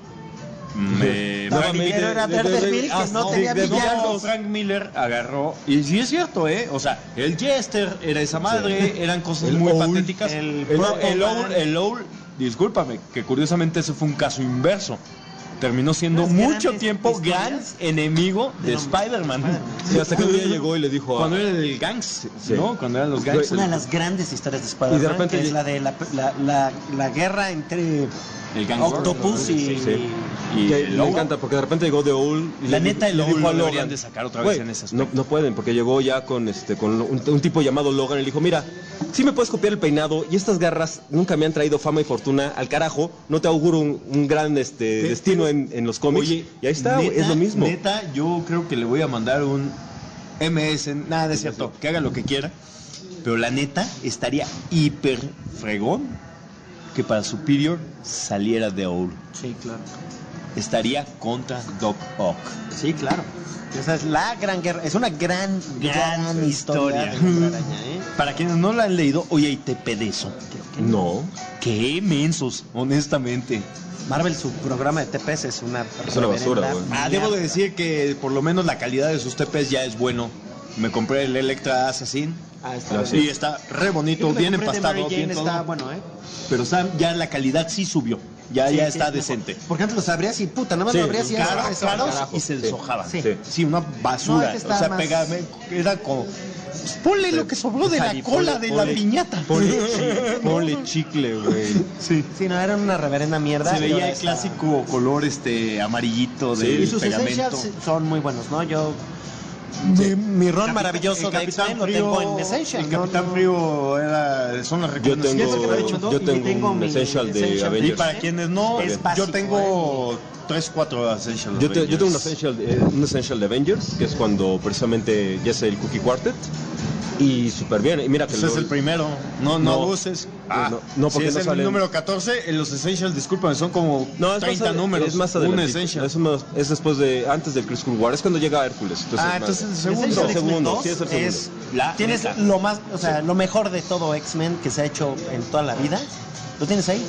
era Daredevil que no tenía villanos. Frank Miller agarró, y sí es cierto, o sea, el Jester era esa madre, eran cosas muy patéticas. El Owl, discúlpame, que curiosamente ese fue un caso inverso. Terminó siendo mucho tiempo gran enemigo de Spider-Man. Sí, hasta que un día llegó y le dijo cuando era el gangs, ¿no? Cuando eran los gangs. Una de las grandes historias de Spider-Man, y de repente que es la de la guerra entre el Gang Octopus y y que el me logo. encanta porque de repente llegó The Owl y La neta, el le logo dijo a lo Logan, deberían de sacar otra vez güey, en ese aspecto. no pueden porque llegó ya con un tipo llamado Logan y le dijo, mira, sí me puedes copiar el peinado y estas garras nunca me han traído fama y fortuna al carajo, no te auguro un gran destino en los cómics. Oye, y ahí está, güey, es lo mismo. Neta, yo creo que le voy a mandar un MS, nada de cierto, que haga lo que quiera, pero la neta estaría hiper fregón que para Superior saliera The Owl. Sí, claro. Estaría contra Doc Ock. Sí, claro. Esa es la gran guerra. Es una gran historia. de Hombre Araña, ¿eh? Para quienes no la han leído, oye, hay TP de eso. No, Qué mensos, honestamente. Marvel, su programa de TPS es una basura, güey. Debo de decir que por lo menos la calidad de sus TPs ya es bueno. Me compré el Electra Assassin. Está Y está re bonito, bien empastado, Mary bien Jane todo. está bueno, ¿eh? Pero ya la calidad sí subió. Ya Sí, está sí, decente. Porque antes los abrías y puta, nada más Sí, lo abrías y ya Caros, estaba caros carajo. y se deshojaban. Sí. Sí, una No, basura. este está o sea, más- era como... Pues ponle lo que sobró de la Javi, cola de la piñata. ponle chicle, güey. Sí. Sí, no, era una reverenda mierda. Se y veía ahora el está- clásico color amarillito Sí. del Y sus pegamento. Essentials son muy buenos, ¿no? Yo... Mi ron maravilloso de X-Men lo tengo en Essentials. El Capitán Frío son las Yo recomendaciones. Eso que me ha dicho dos, yo y tengo tengo un mi Essential de Essential. Y Avengers. para quienes no, Es yo básico, tengo 3-4 Essentials. Yo tengo un essential de Avengers, que es cuando precisamente ya es el Cookie Quartet. Y súper bien. Y mira que Ese es el primero. No abuses. no, porque si es no el salen- número 14, en los Essentials, discúlpame, son como No, es 30 más, números. es más un adelante. Essential. Es después de antes del Chris War. Es cuando llega Hércules. Entonces el segundo. Essential X-Men segundo, 2 sí, es el segundo. es La tienes neta. lo más, o sea, lo mejor de todo X-Men que se ha hecho en toda la vida. ¿Lo tienes ahí?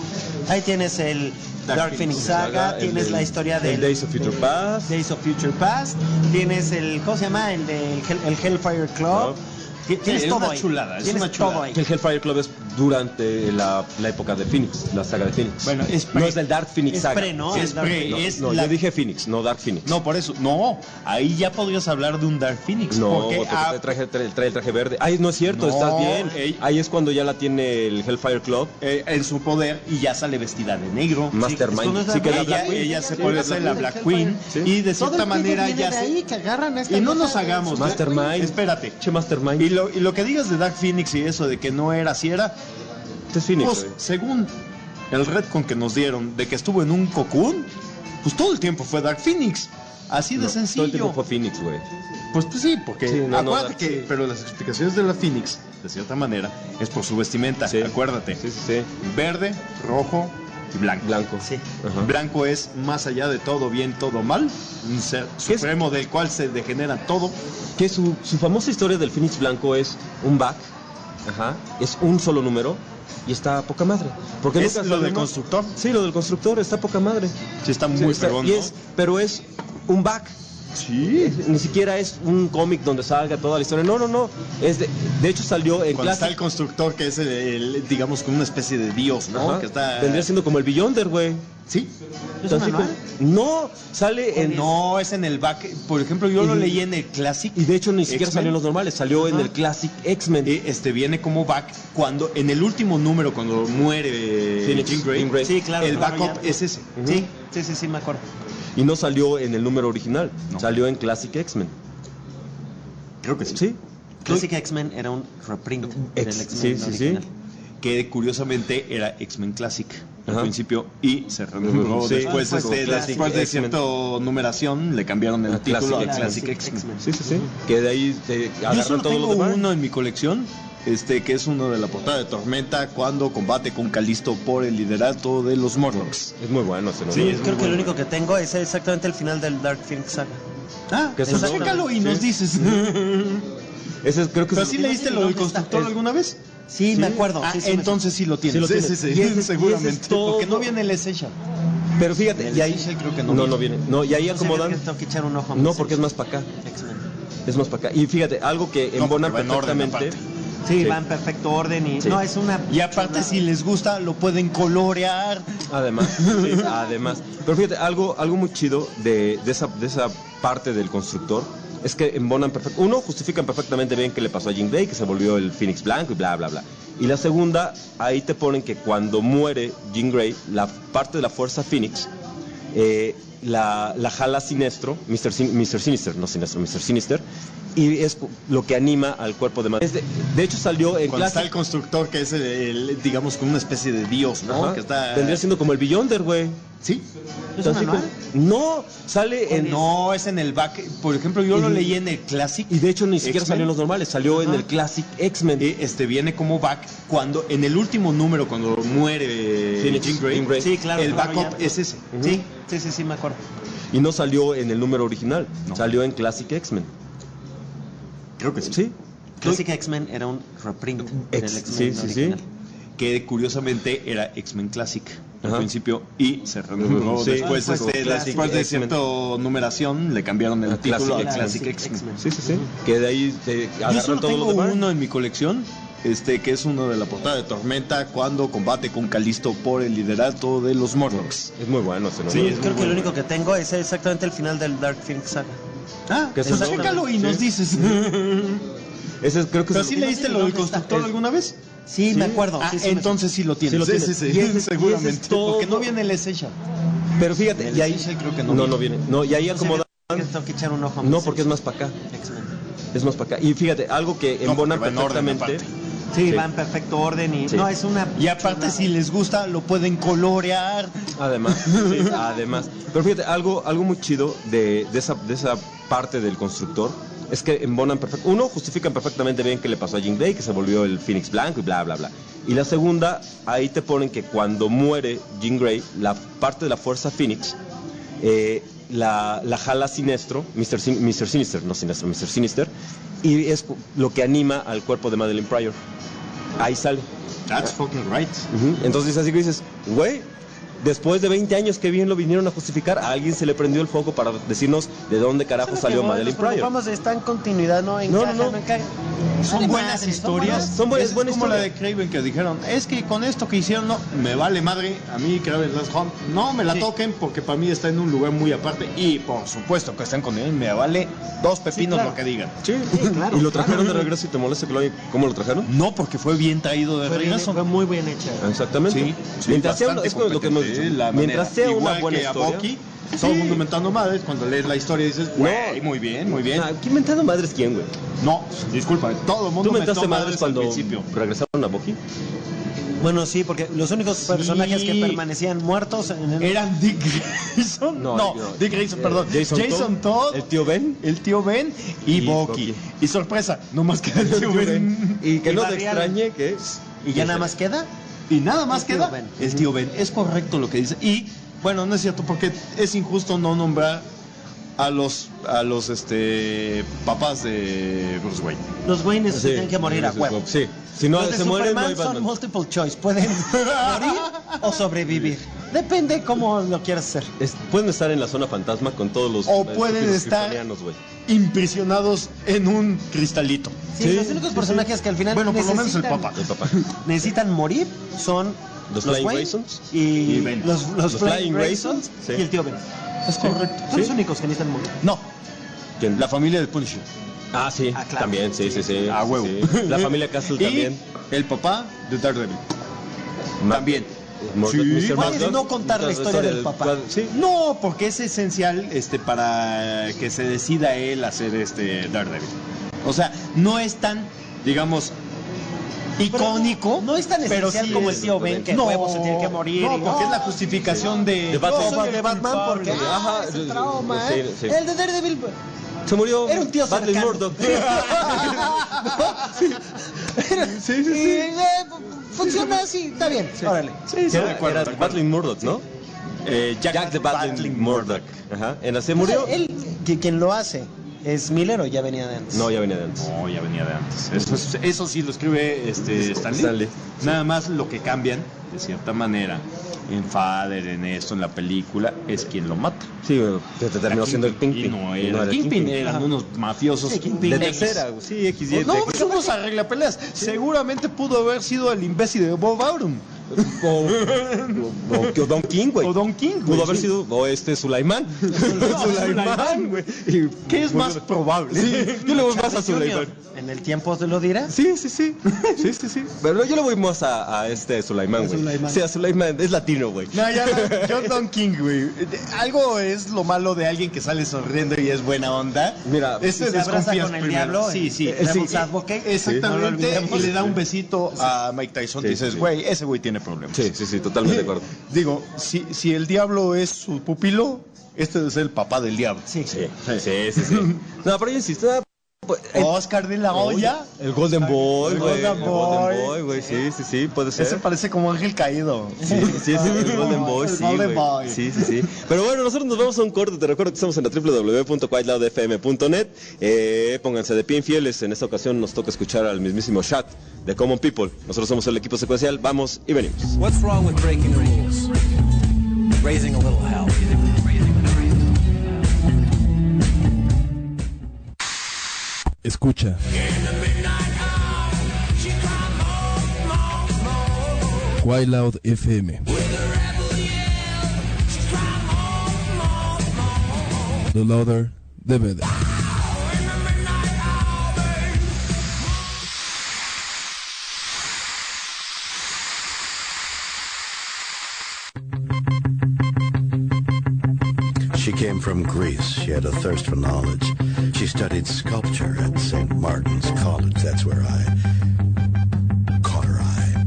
Ahí tienes el Dark Phoenix Saga, tienes la historia el del Days of Future Past. Days of Future Past, tienes el, ¿cómo se llama? El Hellfire Club. Tienes es todo una ahí. chulada, es Tienes una todo chulada. ahí. El Hellfire Club es durante la época de Phoenix, la saga de Phoenix. Bueno, es pre. no es del Dark Phoenix Es Saga. pre, ¿no? Es El Dark pre, Phoenix. No, yo dije Phoenix, no Dark Phoenix. No, por eso. No, ahí ya podrías hablar de un Dark Phoenix. No, porque porque trae el traje verde. Ay, no es cierto, No, estás bien. ey. Ahí es cuando ya la tiene el Hellfire Club. en su poder y ya sale vestida de negro. Mastermind. esto no es la Sí, que es la Black Black Queen. Ella se Sí, puede la hacer Black la Black Queen. Queen Sí. y de Todo cierta el pedo manera viene ya de se... ahí que agarran a esta Y no vieja nos de hagamos. sus- Mastermind. Espérate. Che, Mastermind. Y lo que digas de Dark Phoenix y eso de que no era así era, Este es Phoenix, pues güey. según el retcon que nos dieron de que estuvo en un cocoon, pues todo el tiempo fue Dark Phoenix. Así de No, sencillo. todo el tiempo fue Phoenix, güey. Pues sí, porque Sí, no, acuérdate no, que, sí. pero las explicaciones de la Phoenix, de cierta manera, es por su vestimenta, Sí. acuérdate. Sí, sí, sí. Verde, rojo y blanco. Blanco. Sí. Ajá. Blanco es más allá de todo bien, todo mal, un ser ¿Qué es? supremo del cual se degenera todo. Que su famosa historia del Phoenix blanco es un back, ajá, es un solo número y está poca madre. Porque ¿Es nunca lo salió del más. constructor? Sí, lo del constructor está poca madre. Sí, está Sí, muy está- fregón, y ¿no? pero es un back. Sí. Ni siquiera es un cómic donde salga toda la historia. No, no, no. Es de hecho salió en Cuando está el Classic. constructor, que es digamos, como una especie de dios, ¿no? Ajá. Que está... Vendría siendo como el Beyonder, güey. Sí. ¿Es un Así manual? como- No, sale en. No, es en el back. Por ejemplo, yo lo Y- leí en el Classic. Y de hecho ni siquiera X-Men. salió en los normales, salió en el Classic X-Men. Viene como back cuando en el último número cuando muere Phoenix, Jean Grey, Jean Grey. Sí, claro. el claro, backup ya. es ese. Sí, sí, sí, sí, me acuerdo. Y no salió en el número original, No. salió en Classic X-Men. Creo que sí. Sí. Classic X-Men era un reprint del X-Men Sí, sí, sí. original. Que curiosamente era X-Men Classic al Ajá. principio y se renovó Sí. después, Ah, fue Classic después de X-Men. cierta numeración le cambiaron el A título a Classic Classic X-Men. X-Men. Sí, sí, sí. Que de ahí Yo agarran solo todo tengo lo demás. uno en mi colección, que es uno de la portada de Tormenta cuando combate con Calisto por el liderato de los Morlocks. Es muy bueno ese Sí, número. es Creo que lo único que tengo es exactamente el final del Dark Phoenix Saga. Ah, Que es pues el chécalo y sí. nos dices. Ese es- creo que ¿Pero es- sí leíste lo del constructor alguna vez? Sí, me acuerdo. Ah, sí, sí, entonces sí lo tienes. Sí lo tienes. Sí, Y ese- seguramente. y ese es todo. Porque no viene el Essential. Pero fíjate, El y ahí Essential creo que no, no no viene. No, y ahí Entonces, acomodan. tengo que echar un ojo a No, mis porque es más para acá. X-Men. Es más para acá. Y fíjate, algo que No, embonan porque va en orden perfectamente. Sí, Sí. va en perfecto orden y Sí. no es una Y aparte, si les gusta, lo pueden colorear. Además, sí, además. Pero fíjate, algo muy chido de esa parte del constructor es que embonan perfecto. Uno, justifican perfectamente bien qué le pasó a Jean Grey, que se volvió el Phoenix Blanco y bla, bla, bla. Y la segunda, ahí te ponen que cuando muere Jean Grey, la parte de la fuerza Phoenix la jala Sinestro, Mr. Sinister, no Sinestro, Mr. Sinister, y es lo que anima al cuerpo de Madeleine. De hecho salió en cuando está el constructor, que es digamos como una especie de dios, ¿no? Ajá. Que está... Vendría siendo como el Beyonder, güey. ¿Sí? ¿Es un manual? No, sale en... No, es en el back. Por ejemplo, yo lo leí en el Classic. Y de hecho ni siquiera X-Men. salió en los normales, salió en el Classic X-Men. Viene como back cuando en el último número, cuando muere Jean Grey. Sí, claro. El claro, backup ya. es ese. Sí, me acuerdo. Y no salió en el número original, salió en Classic X-Men. Creo que sí. Sí. Classic X-Men era un reprint del X-Men original. Que curiosamente era X-Men Classic al Ajá. principio y se renovó después de cierta numeración le cambiaron el título a Classic X-Men. Sí. Que de ahí se Yo agarran solo todo tengo lo demás. uno en mi colección, que es uno de la portada de Tormenta cuando combate con Calisto por el liderato de los Morlocks. Es muy bueno ese Sí, número. Creo que el único que tengo es exactamente el final del Dark Phoenix Saga. Que Pues es chécalo y nos dices. Ese creo que ¿Pero es sí leíste lo del constructor alguna vez? Sí, me acuerdo. Sí, Entonces sí lo tienes. Sí lo tienes. Sí, Y ese- seguramente. y ese es todo. Porque no viene el Essential. Pero fíjate, y ahí creo que no viene. No, y ahí acomodan. Tengo que echar un ojo. No, porque es más para acá. X-Men. Es más para acá. Y fíjate, algo que embonan porque va en orden perfectamente. Sí, Sí. va en perfecto orden y... Sí. No, es una... Y aparte, si les gusta, lo pueden colorear. Además, sí, además. Pero fíjate, algo muy chido de esa parte del constructor es que embonan perfecto. Uno, justifican perfectamente bien qué le pasó a Jean Grey, que se volvió el Phoenix Blanco y bla, bla, bla. Y la segunda, ahí te ponen que cuando muere Jean Grey, la parte de la fuerza Phoenix, la jala Sinestro, Mr. Sinister, no Sinestro, Mr. Sinister, y es lo que anima al cuerpo de Madeleine Pryor. Ahí sale. That's fucking right. Entonces así que dices, güey, después de 20 años que bien lo vinieron a justificar, a alguien se le prendió el foco para decirnos de dónde carajo salió Madeleine Pryor. Vamos, está en continuidad, no No. encaja. Son Vale buenas madre, historias. Son buenas Es como historias. la de Kraven que dijeron, es que con esto que hicieron, no, me vale madre, a mí Kraven Last Hunt, no me la toquen porque para mí está en un lugar muy aparte y por supuesto que están con él, me vale dos pepinos claro. lo que digan. Sí, claro, y lo trajeron claro. de regreso y te molesta que lo hagan. ¿Cómo lo trajeron? No, porque fue bien traído de regreso. Fue muy bien hecha. Exactamente. Sí, Mientras sea una, bastante es como lo que hemos dicho. competente, la Mientras manera. sea una Igual buena que a historia. Bucky, todo el mundo mentando madres, cuando lees la historia dices, güey, muy bien, muy bien. ¿Quién mentando madres quién, güey? No, disculpa, todo el mundo ¿Tú mentaste mentó madres madres cuando al principio. regresaron a Bucky? Bueno, sí, porque los únicos personajes que permanecían muertos en el... ¿Eran Dick Grayson? No, Dick Grayson, perdón. Jason Todd, el tío Ben. el tío Ben y Bucky. Bucky. Y sorpresa, no más queda el tío Ben. Y que Y no te Barrial. extrañe que... ¿Y ya nada más queda? Y nada más El tío queda Ben. el tío Ben. Es correcto lo que dice. Y bueno, no es cierto porque es injusto no nombrar a los papás de Bruce Wayne. Los Waynes se tienen que morir a huevo. Sí. Si no Los de se mueren, no Superman hay son Batman. multiple choice. Pueden morir o sobrevivir. Depende cómo lo quieras hacer. Pueden estar en la zona fantasma con todos los... O pueden estúpidos estar kryptonianos, güey. imprisionados en un cristalito. Sí, los únicos personajes que al final Bueno, por lo menos el necesitan- papá. El papá. necesitan morir son Los los Flying Wayne Raisins y Ben. los Flying Raisins sí. y el tío Ben. Es correcto. Son los únicos que necesitan morir. No, ¿Quién? la familia de Punisher. Ah, sí, Ah, claro. también, sí. A huevo. Sí. La familia Castle Y también. el papá de Daredevil. También. Sí. Puedes no contar la historia del papá. Sí. No, porque es esencial para que se decida él hacer Daredevil. O sea, no es tan, digamos, icónico. No es tan pero esencial sí como el es- tío Ben, que no, huevo se tiene que morir. No, y- porque es la justificación de... De Batman. yo soy el de Batman culpable. porque Ajá, es el sí, trauma, sí, ¿eh? sí. El de Daredevil Se murió. era un tío Batley cercano. Murdoch. Sí, funciona así, está bien. Órale. Sí, sí, de acuerdo, Era de acuerdo. Batley Murdoch, ¿no? Jack the Batley Murdoch. Ajá. En la se murió. Él, quien lo hace, ¿es Miller o ya venía de antes? No, ya venía de antes. No, ya venía de antes. Eso sí lo escribe Stan Lee. Stan Lee. Nada más lo que cambian, de cierta manera, en Father, en esto, en la película, es quien lo mata. Sí, bueno, te terminó siendo el Y Kingpin. no Y era el Kingpin, eran Ajá. unos mafiosos Sí, Kingpin De X. tercera, sí, XY. No, pues unos arreglapeleas. Seguramente pudo haber sido el imbécil de Bob Arum. O Don King, güey. O Don King, Pudo haber sido, o Sulaimán. Sulaimán, güey. ¿Qué es más probable? Sí, yo le voy más a Sulaimán. ¿En el tiempo se lo dirá? Sí. Pero yo le voy más a Sulaimán, güey. Sí, a Sulaimán, es latino, güey. No, yo Don King, güey. Algo es lo malo de alguien que sale sonriendo y es buena onda. Mira, este se abraza con el diablo. Sí. Exactamente. Y le da un besito a Mike Tyson. Sí, Dices, güey, ese güey tiene problemas. Sí, totalmente de acuerdo. Digo, si el diablo es su pupilo, este es el papá del diablo. Sí. No, pero yo insisto. Oscar de la Hoya. El Golden Boy, güey. El Golden Boy, güey. Sí, puede ser. Ese parece como ángel caído. Sí, el Golden Boy, sí, güey. Sí. Pero bueno, nosotros nos vamos a un corte. Te recuerdo que estamos en la www.quieloudfm.net. Pónganse de pie infieles. En esta ocasión nos toca escuchar al mismísimo Shad de Common People. Nosotros somos el equipo secuencial. Vamos y venimos. What's wrong with breaking the rules? Raising a little hell. Escucha. Quite Loud FM. The louder, the better. She came from Greece. She had a thirst for knowledge. She studied sculpture at St. Martin's College. That's where I caught her eye.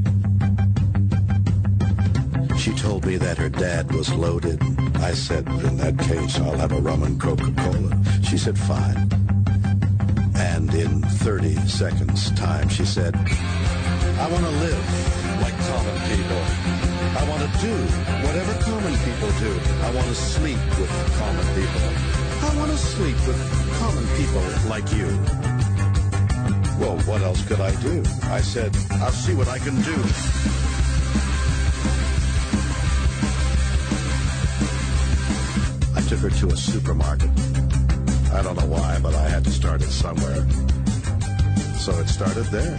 She told me that her dad was loaded. I said, in that case, I'll have a rum and Coca-Cola. She said, fine. And in 30 seconds time, she said, I want to live like common people. I want to do whatever common people do. I want to sleep with common people. I want to sleep with common people like you. Well, what else could I do? I said, I'll see what I can do. I took her to a supermarket. I don't know why, but I had to start it somewhere. So it started there.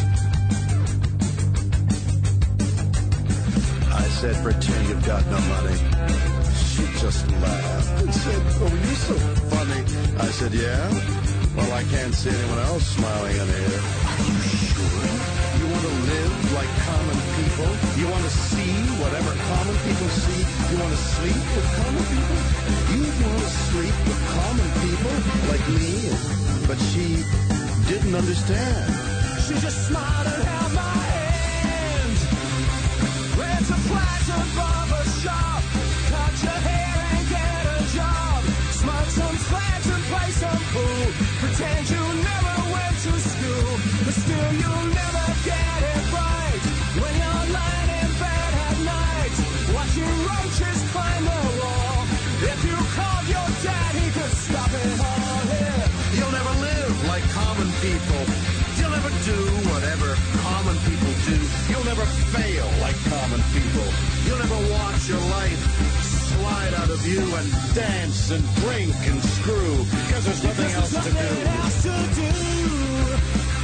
I said, pretend you've got no money. She just laughed and said, oh, you're so funny. I said, yeah? Well, I can't see anyone else smiling in here. Are you sure? You want to live like common people? You want to see whatever common people see? You want to sleep with common people? You want to sleep with common people like me? But she didn't understand. She just smiled and held my hand. It's a pleasant barber shop. Cut your hair and get a job. Smoke some fags and play some pool. Pretend you never went to school, but still you'll never get it right. When you're lying in bed at night, watching roaches climb the wall. If you called your dad, he could stop it all here. You'll never live like common people. You'll never do whatever common people do. You'll never fail like common people. You'll never watch your life slide out of you and dance and drink and screw, because there's nothing else to do.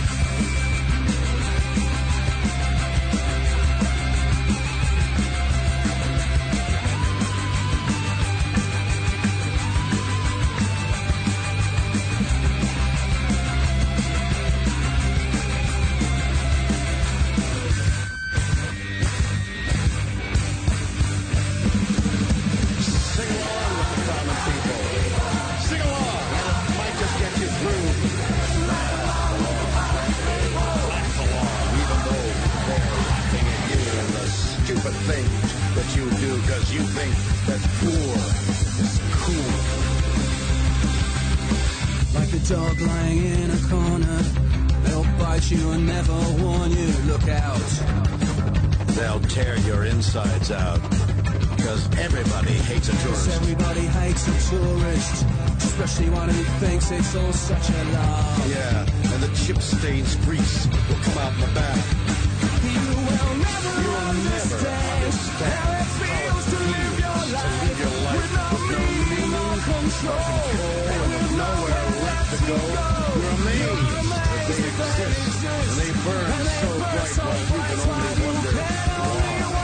Dog lying in a corner, they'll bite you and never warn you. Look out, they'll tear your insides out, because everybody hates a tourist. Everybody hates a tourist, especially one who thinks it's all such a lie. Yeah, and the chip stains grease will come out in the back. You will never understand how it feels to live your life with no meaning or control, and with nowhere left to go. You're amazed that they exist, and they burn so bright while you can only wonder why.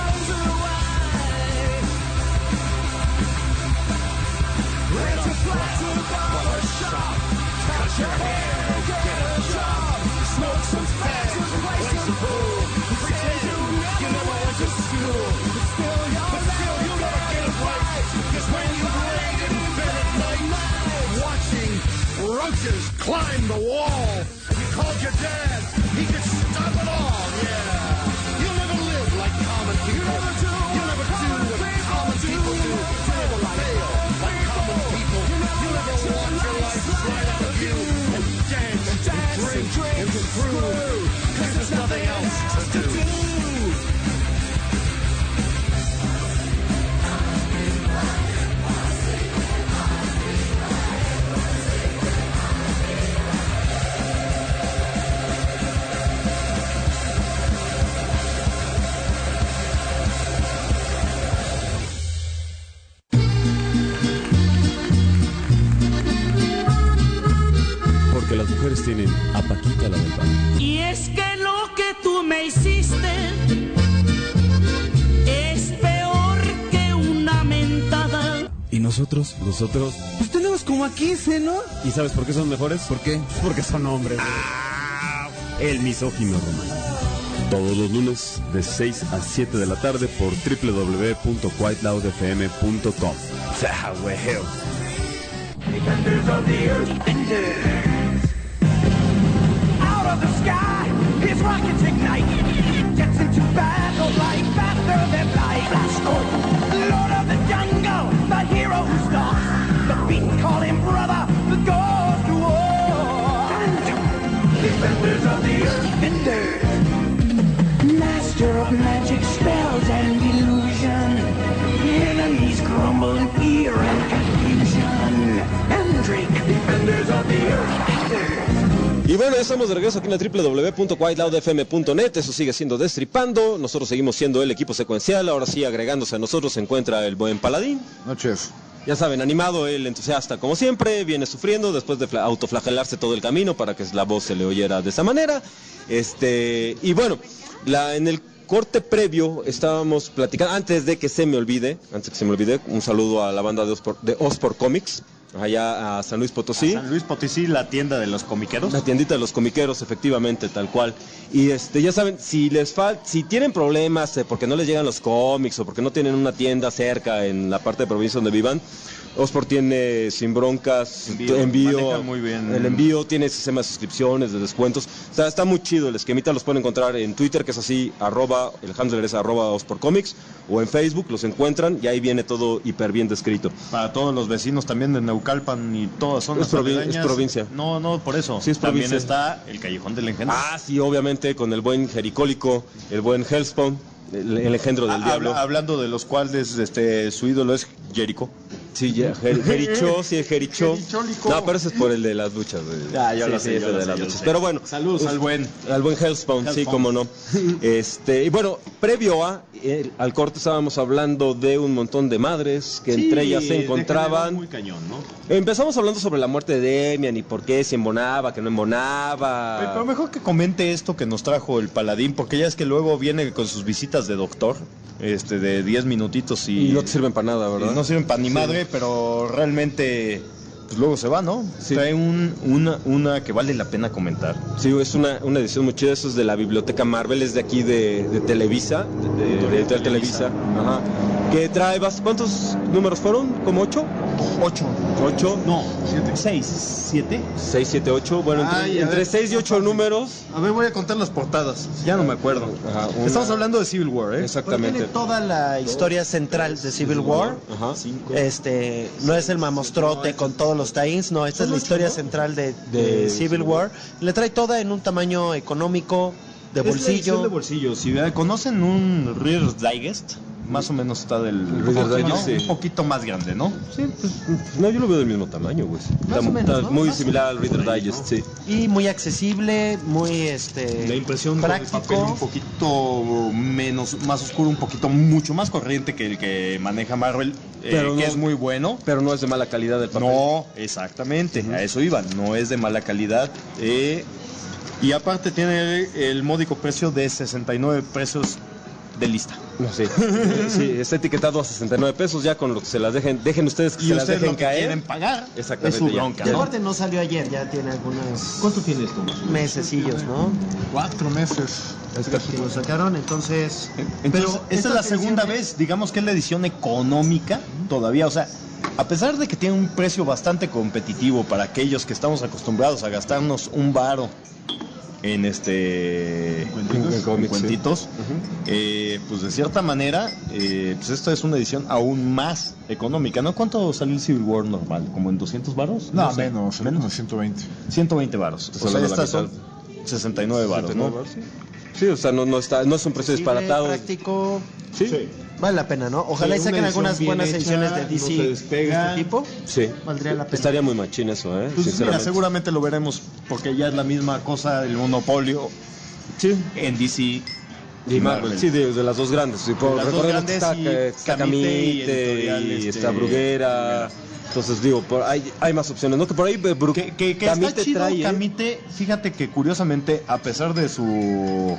roaches climbed the wall. You called your dad, he could stop it all, yeah. You'll never live like common people. You'll never do what common people do. You'll never fail like common people. You'll never walk your life right out of you and dance and drink and improve. Cause there's nothing else to do. Porque las mujeres tienen a Paquita la del barrio. Y es que lo que tú me hiciste es peor que una mentada. ¿Y nosotros? Pues tenemos como a 15, ¿no? ¿Y sabes por qué son mejores? ¿Por qué? Porque son hombres. El misógino romano. Todos los lunes de 6 a 7 de la tarde por www.whiteloudfm.com. ¡Ah, huevo! Defenders of the earth, out of the sky, his rockets ignite, gets into battle like faster than light. Blasco, Lord of the jungle, the hero who stalks, the beasts call him brother, the goes to war. Defenders of the earth, defenders, master of magic spells and illusion, enemies crumble in fear and confusion. Drake, defenders of the earth. Y bueno, ya estamos de regreso aquí en la www.whiteloudfm.net. Eso sigue siendo Destripando. Nosotros seguimos siendo el equipo secuencial. Ahora sí, agregándose a nosotros se encuentra el buen Paladín. Noches. Ya saben, animado, el entusiasta como siempre. Viene sufriendo después de autoflagelarse todo el camino para que la voz se le oyera de esa manera. Y bueno, en el corte previo estábamos platicando, antes que se me olvide, un saludo a la banda de Osport Comics, allá a San Luis Potosí. San Luis Potosí, la tienda de los comiqueros. La tiendita de los comiqueros, efectivamente, tal cual. Y ya saben, si tienen problemas porque no les llegan los cómics o porque no tienen una tienda cerca en la parte de provincia donde vivan, Osport tiene sin broncas envío muy bien. El envío tiene sistema de suscripciones, de descuentos. O sea, está muy chido el esquemita. Los pueden encontrar en Twitter, que es así, el handle es @OsportComics, o en Facebook los encuentran y ahí viene todo hiper bien descrito. Para todos los vecinos también de Naucalpan y todas zonas es provincia. No, por eso. Sí, es también provincia. está el Callejón del Engendro. Ah, sí, obviamente, con el buen Jericólico, el buen Hellspawn, el engendro del diablo. Hablando de los cuales su ídolo es Jericho. Sí, Jericho, sí, el Jericho. No, pero ese es por el de las luchas. Yo lo sé. Pero bueno. Saludos al buen Hellspawn, sí, cómo no. Y bueno, previo al corte estábamos hablando de un montón de madres que entre ellas se encontraban. Muy cañón, ¿no? Empezamos hablando sobre la muerte de Demian y por qué, si embonaba, que no embonaba. Pero mejor que comente esto que nos trajo el Paladín, porque ya es que luego viene con sus visitas de doctor, de 10 minutitos y no te sirven para nada, ¿verdad? No sirven para ni madre, pero realmente pues luego se va, ¿no? Sí. Trae una que vale la pena comentar. Sí, es una edición muy chida. Eso es de la Biblioteca Marvel, es de aquí de Televisa, de Televisa. Ajá. Que trae, ¿cuántos números fueron? ¿Como 8? 8. No, 6, 7. 6, 7, 8. Bueno, entre 6 y 8 números. A ver, voy a contar las portadas. Ya no me acuerdo. Ajá, estamos hablando de Civil War, ¿eh? Exactamente. Tiene toda la historia central de Civil War. Ajá. No es el mamostrote con todos los tie-ins, no, esta es la historia central de Civil War. Le trae toda en un tamaño económico, de bolsillo. De bolsillo. Si conocen un Reader's Digest, más o menos está del un poquito más grande, ¿no? Sí, pues, no, yo lo veo del mismo tamaño, güey. Está muy similar al Reader Digest, sí. Y muy accesible, muy la impresión práctico, papel un poquito más oscuro, un poquito mucho más corriente que el que maneja Marvel, que es muy bueno, pero no es de mala calidad el papel. No, exactamente, a eso iba, no es de mala calidad. Y aparte tiene el módico precio de 69 pesos de lista. No sé. Sí, está etiquetado a 69 pesos ya con lo que se las dejen ustedes que y se ustedes las dejen lo que caer. Quieren pagar. Exactamente. Es su bronca. El corte no salió ayer, ya tiene algunas. ¿Cuánto tiene esto? Mesecillos, ¿no? 4 meses. Que lo sacaron, entonces pero esta es la segunda vez, digamos que es la edición económica todavía, o sea, a pesar de que tiene un precio bastante competitivo para aquellos que estamos acostumbrados a gastarnos un varo en cuentitos, pues de cierta manera, pues esta es una edición aún más económica, ¿no? ¿Cuánto salió el Civil War normal? ¿Como en 200 varos? No, menos, menos de 120. 120 varos. O sea, estas son 69 varos, ¿no? Sí, o sea, no es un precio disparatado. Práctico. Sí. Vale la pena, ¿no? Ojalá y saquen algunas buenas ediciones de DC no se despega. de este tipo. Sí. Valdría la pena. Estaría muy machín eso, ¿eh? Pues mira, seguramente lo veremos porque ya es la misma cosa del monopolio en DC y Marvel. Sí, de las dos grandes. Sí, recordemos que está Camite y está Bruguera. Entonces digo, hay más opciones, ¿no? Que por ahí que está chido, trae, Camite, fíjate que curiosamente, a pesar de su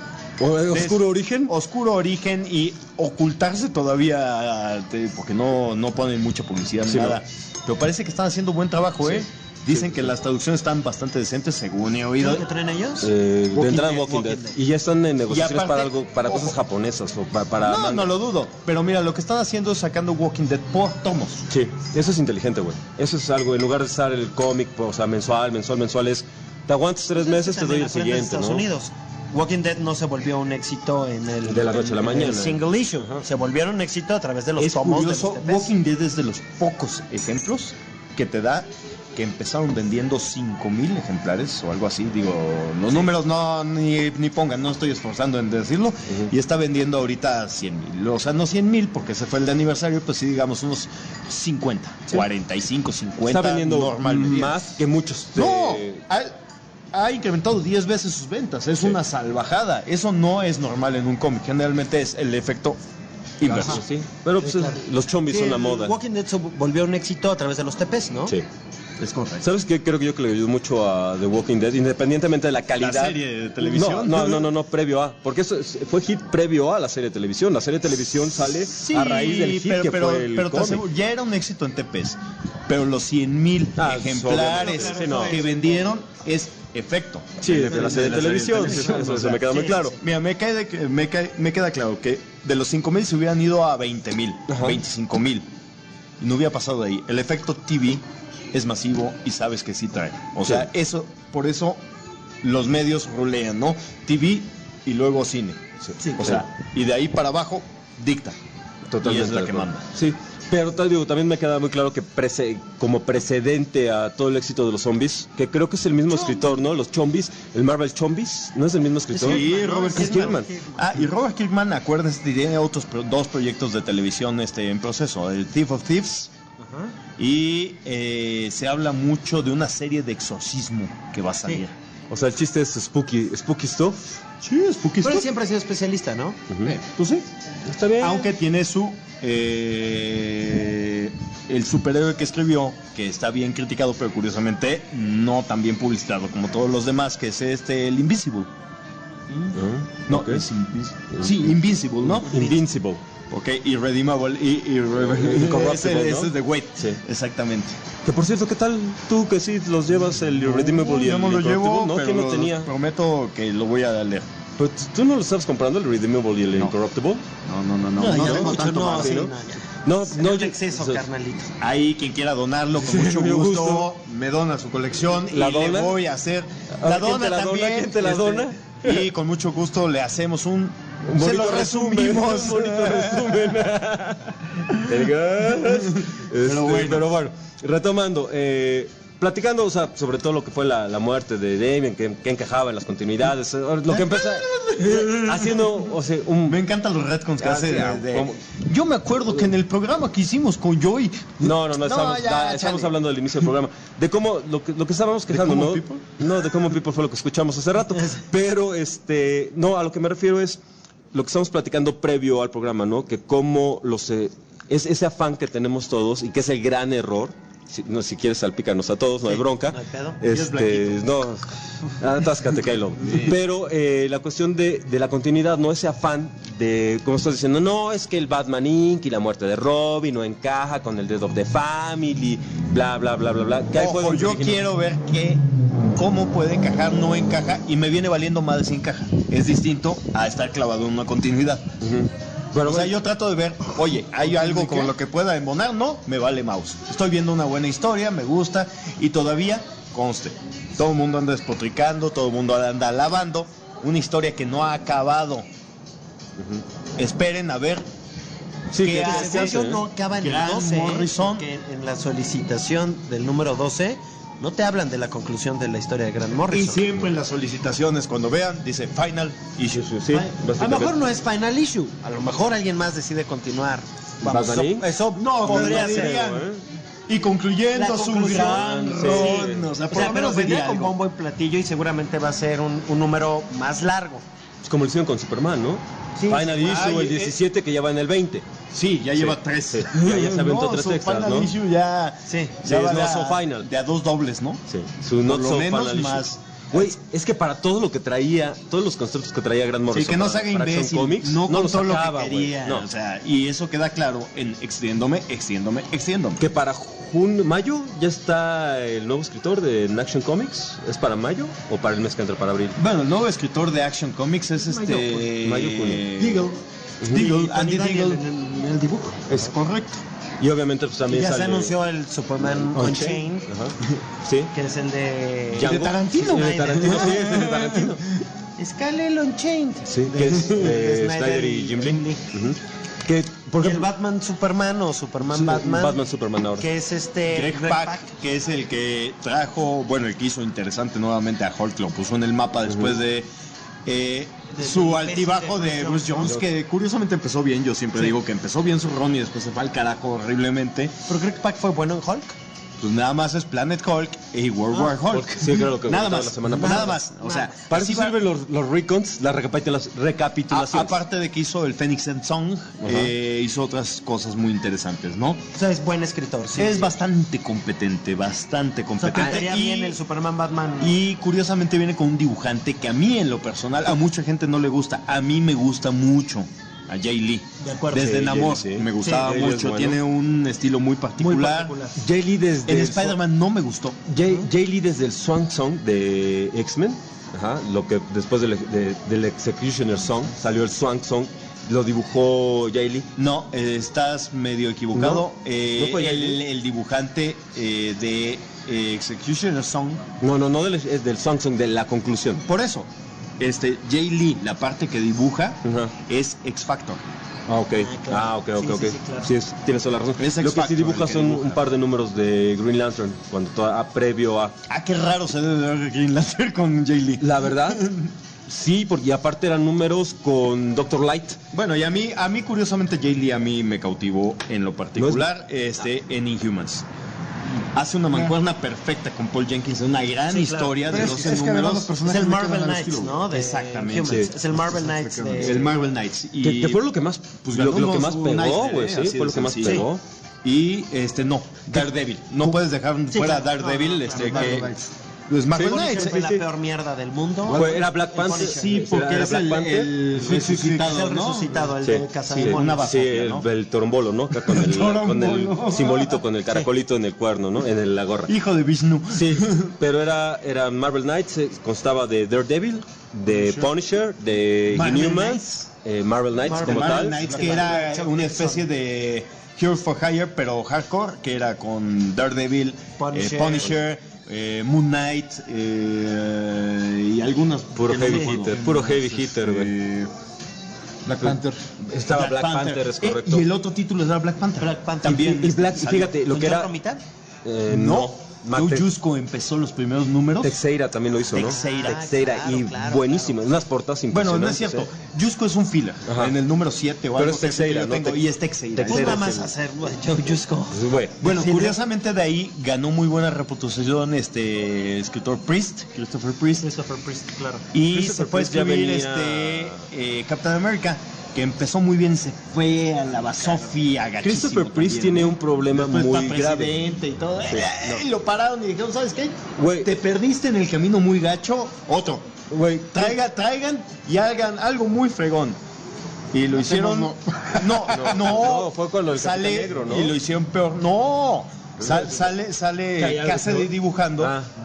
oscuro origen y ocultarse todavía, porque no ponen mucha publicidad ni nada, pero parece que están haciendo buen trabajo, ¿eh? Dicen que las traducciones están bastante decentes, según he oído. ¿Qué traen ellos? De entrada Walking Dead. Y ya están en negociaciones para cosas japonesas o para no lo dudo. Pero mira, lo que están haciendo es sacando Walking Dead por tomos. Sí, eso es inteligente, güey. Eso es algo, en lugar de estar el cómic, o sea, mensual es, te aguantas 3 meses, te doy el siguiente, Estados Unidos. Walking Dead no se volvió un éxito en el de la noche a la mañana. Single issue. Se volvieron un éxito a través de los tomos. Curioso, de los Walking Dead es de los pocos ejemplos que te da que empezaron vendiendo 5,000 ejemplares o algo así, digo, los números ni pongan, no estoy esforzando en decirlo, y está vendiendo ahorita 100,000, o sea, no 100,000 porque ese fue el de aniversario, pues sí, digamos unos 50, 45, 50. Está vendiendo normalmente más que muchos. No, ha incrementado 10 veces sus ventas, es una salvajada, eso no es normal en un cómic, generalmente es el efecto inverso. Sí. Pero pues, los chombis son la moda. Walking Dead se volvió un éxito a través de los TPs, ¿no? Sí. Es correcto. ¿Sabes qué? Creo que yo que le ayudó mucho a The Walking Dead, independientemente de la calidad. ¿La serie de televisión? No, previo a. Porque eso fue hit previo a la serie de televisión. La serie de televisión sale a raíz del hit que fue el pero te aseguro, ya era un éxito en TPs. Pero los 100,000 ejemplares que vendieron es efecto. Sí, de la serie de televisión. Eso me queda muy claro. Mira, me queda claro que de los 5,000 se hubieran ido a 20,000, 25,000. Y no hubiera pasado de ahí. El efecto TV es masivo y sabes que sí trae. O sea, por eso los medios rulean, ¿no? TV y luego cine. O sea, y de ahí para abajo dicta. Totalmente. Y es la que manda. Sí. Pero también me queda muy claro que como precedente a todo el éxito de los zombies, que creo que es el mismo escritor, ¿no? Los chombis, el Marvel Zombies, ¿no es el mismo escritor? Sí, Robert Kirkman. Y Robert Kirkman, acuérdense, tiene otros 2 proyectos de televisión en proceso, el Thief of Thieves. Y se habla mucho de una serie de exorcismo que va a salir. Sí. O sea, el chiste es spooky stuff. Sí, spooky stuff. Pero él siempre ha sido especialista, ¿no? Pues sí, está bien. Aunque tiene su el superhéroe que escribió, que está bien criticado, pero curiosamente no tan bien publicitado como todos los demás, que es el Invincible. No, es Invincible. Sí, Invincible, ¿no? Invincible. Ok, Irredeemable ese es de Wade. Sí. Exactamente. Que por cierto, ¿qué tal tú que sí los llevas el Irredeemable y el Yo no lo llevo, ¿no? ¿Quién lo tenía? Prometo que lo voy a leer. Pero tú no lo estabas comprando, el Irredeemable y el Incorruptible. No, exceso, carnalito. Ahí quien quiera donarlo, con mucho gusto, me dona su colección y le voy a hacer la dona también. ¿Quién te la dona? Y con mucho gusto le hacemos un bonito resumen. Pero bueno, retomando, platicando, o sea, sobre todo lo que fue la muerte de Damien, que encajaba en las continuidades, lo que empezó haciendo, o sea, me encantan los retcons que hace. Yo me acuerdo que en el programa que hicimos con Joey. No, estamos hablando del inicio del programa, de cómo lo que estábamos quejando, ¿no? No, de cómo People fue lo que escuchamos hace rato, pero no, a lo que me refiero es lo que estamos platicando previo al programa, ¿no? Que cómo es ese afán que tenemos todos y que es el gran error. Si quieres salpícanos a todos, no hay bronca. No, atáscate, Kylo. Pero la cuestión de la continuidad, no ese afán de, como estás diciendo, no, es que el Batman Inc. y la muerte de Robin no encaja con el Death of the Family, bla, bla, bla, bla, bla. Ojo, yo quiero ver cómo puede encajar, no encaja, y me viene valiendo madre si encaja. Es distinto a estar clavado en una continuidad. Bueno, o sea, yo trato de ver, oye, hay algo con lo que pueda embonar, no, me vale mouse. Estoy viendo una buena historia, me gusta, y todavía, conste, todo el mundo anda despotricando, todo el mundo anda alabando, una historia que no ha acabado. Esperen a ver. Sí, que no acaba en el 12, porque en la solicitación del número 12 no te hablan de la conclusión de la historia de Grant Morrison. Y siempre en las solicitaciones, cuando vean, dice Final Issue. Sí, a lo mejor no es Final Issue, a lo mejor alguien más decide continuar. Vamos, eso no podría ser. Y concluyendo su gran ron. O sea, pero venía con bombo y platillo y seguramente va a ser un número más largo. Es como lo hicieron con Superman, ¿no? Sí, Final Issue, el 17, que ya va en el 20. Sí, ya lleva 3. Sí. Ya se aventó 3 extras, Final ¿no? Issue ya va no so final. De a 2 dobles, ¿no? Sí, su not so menos final más. Güey, es que para todo lo que traía, todos los conceptos que traía Grant Morrison, sí, que no se haga imbécil, Comics, no los contó lo sacaba, que quería, no. O sea, y eso queda claro en extiéndome. Que para mayo ya está el nuevo escritor de Action Comics. ¿Es para mayo o para el mes que entra, para abril? Bueno, el nuevo escritor de Action Comics es Mayo, junio. Deagle, Andy Deagle en el dibujo. Es correcto. Y obviamente pues también ya sale... se anunció el Superman Unchained, sí, que es el de Tarantino. Sí, es el de Tarantino. Es Kal-El Unchained. Sí, que es Snyder y Jim Lee. Que, por ejemplo, el Batman Superman o Superman Batman. Batman Superman ahora. Que es Greg Pak, que es el que trajo, el que hizo interesante nuevamente a Hulk, lo puso en el mapa después de su altibajo de Bruce Jones, que curiosamente empezó bien. Yo siempre digo que empezó bien su run y después se fue al carajo horriblemente. ¿Pero Greg Pak fue bueno en Hulk? Pues nada más es Planet Hulk y World War Hulk. Sí, claro que nada más, la semana pasada. Nada más. O sea, para eso sirven los recons, las recapitulaciones. Aparte de que hizo el Phoenix and Song, hizo otras cosas muy interesantes, ¿no? O sea, es buen escritor, sí. Es bastante competente. O sea, bien el Superman Batman. Y curiosamente viene con un dibujante que a mí en lo personal, a mucha gente no le gusta. A mí me gusta mucho. A Jay Lee. De acuerdo. Desde Namor me gustaba mucho. Tiene un estilo muy particular. Jay Lee desde en Spider-Man no me gustó. Jay Lee desde el Swan Song de X-Men. Lo que después del Executioner Song salió el Swan Song. ¿Lo dibujó Jay Lee? No, estás medio equivocado. ¿No fue el dibujante de Executioner Song. No es del Swan Song, de la conclusión. Por eso. Jay Lee, la parte que dibuja es X Factor. Ok. Claro. Sí, tienes toda la razón. Lo que sí dibuja son un par de números de Green Lantern, previo a... qué raro se debe ver Green Lantern con Jay Lee. La verdad, sí, porque aparte eran números con Dr. Light. Bueno, y a mí curiosamente Jay Lee a mí me cautivó en lo particular en Inhumans. Hace una mancuerna perfecta con Paul Jenkins, una gran historia de 12 números. Es el Marvel Knights, ¿no? Exactamente. Es el Marvel Knights. El Marvel Knights. Y que fue lo que más, lo que más pegó, güey, sí, fue lo que más pegó. Y no, Daredevil. No puedes dejar fuera a Daredevil, que... Pues Marvel Knights fue la peor mierda del mundo. Era Black Panther. Sí, porque es el resucitado, el resucitado, el de Cazademonios. Sí, el torombolo, ¿no? Acá con el simbolito, con el caracolito en el cuerno, ¿no? En la gorra. Hijo de Vishnu. Sí, pero era Marvel Knights, constaba de Daredevil, de Punisher, de Inhumans, Marvel Knights como tal. Marvel Knights, que era una especie de Hero for Hire, pero hardcore, que era con Daredevil, Punisher, Moon Knight y algunas. Puro heavy hitter, güey. Black Panther. Estaba Black Panther, es correcto. Y el otro título era Black Panther. También. Y fíjate, lo que era. No. Joe Jusko empezó los primeros números. Teixeira también lo hizo, ¿no? Teixeira, claro, buenísimo. Unas portadas impresionantes. Bueno, no es cierto. Jusko es un filler. En el número 7 o algo. Pero es Teixeira, ¿no? Y es Teixeira. ¿Cómo va más a hacer Joe Jusko? Bueno, curiosamente de ahí ganó muy buena reputación escritor Christopher Priest, claro. Y se fue a escribir Captain America, que empezó muy bien, se fue a la basofia, agachísimo. Christopher Priest tiene un problema muy grave. Y todo. Y lo pararon y dijeron, ¿sabes qué? Te perdiste en el camino muy gacho. Otro. Traigan y hagan algo muy fregón. Y lo hicieron. No, fue con lo del Capitán Negro, ¿no? Y lo hicieron peor. No. Sale Cassidy dibujando.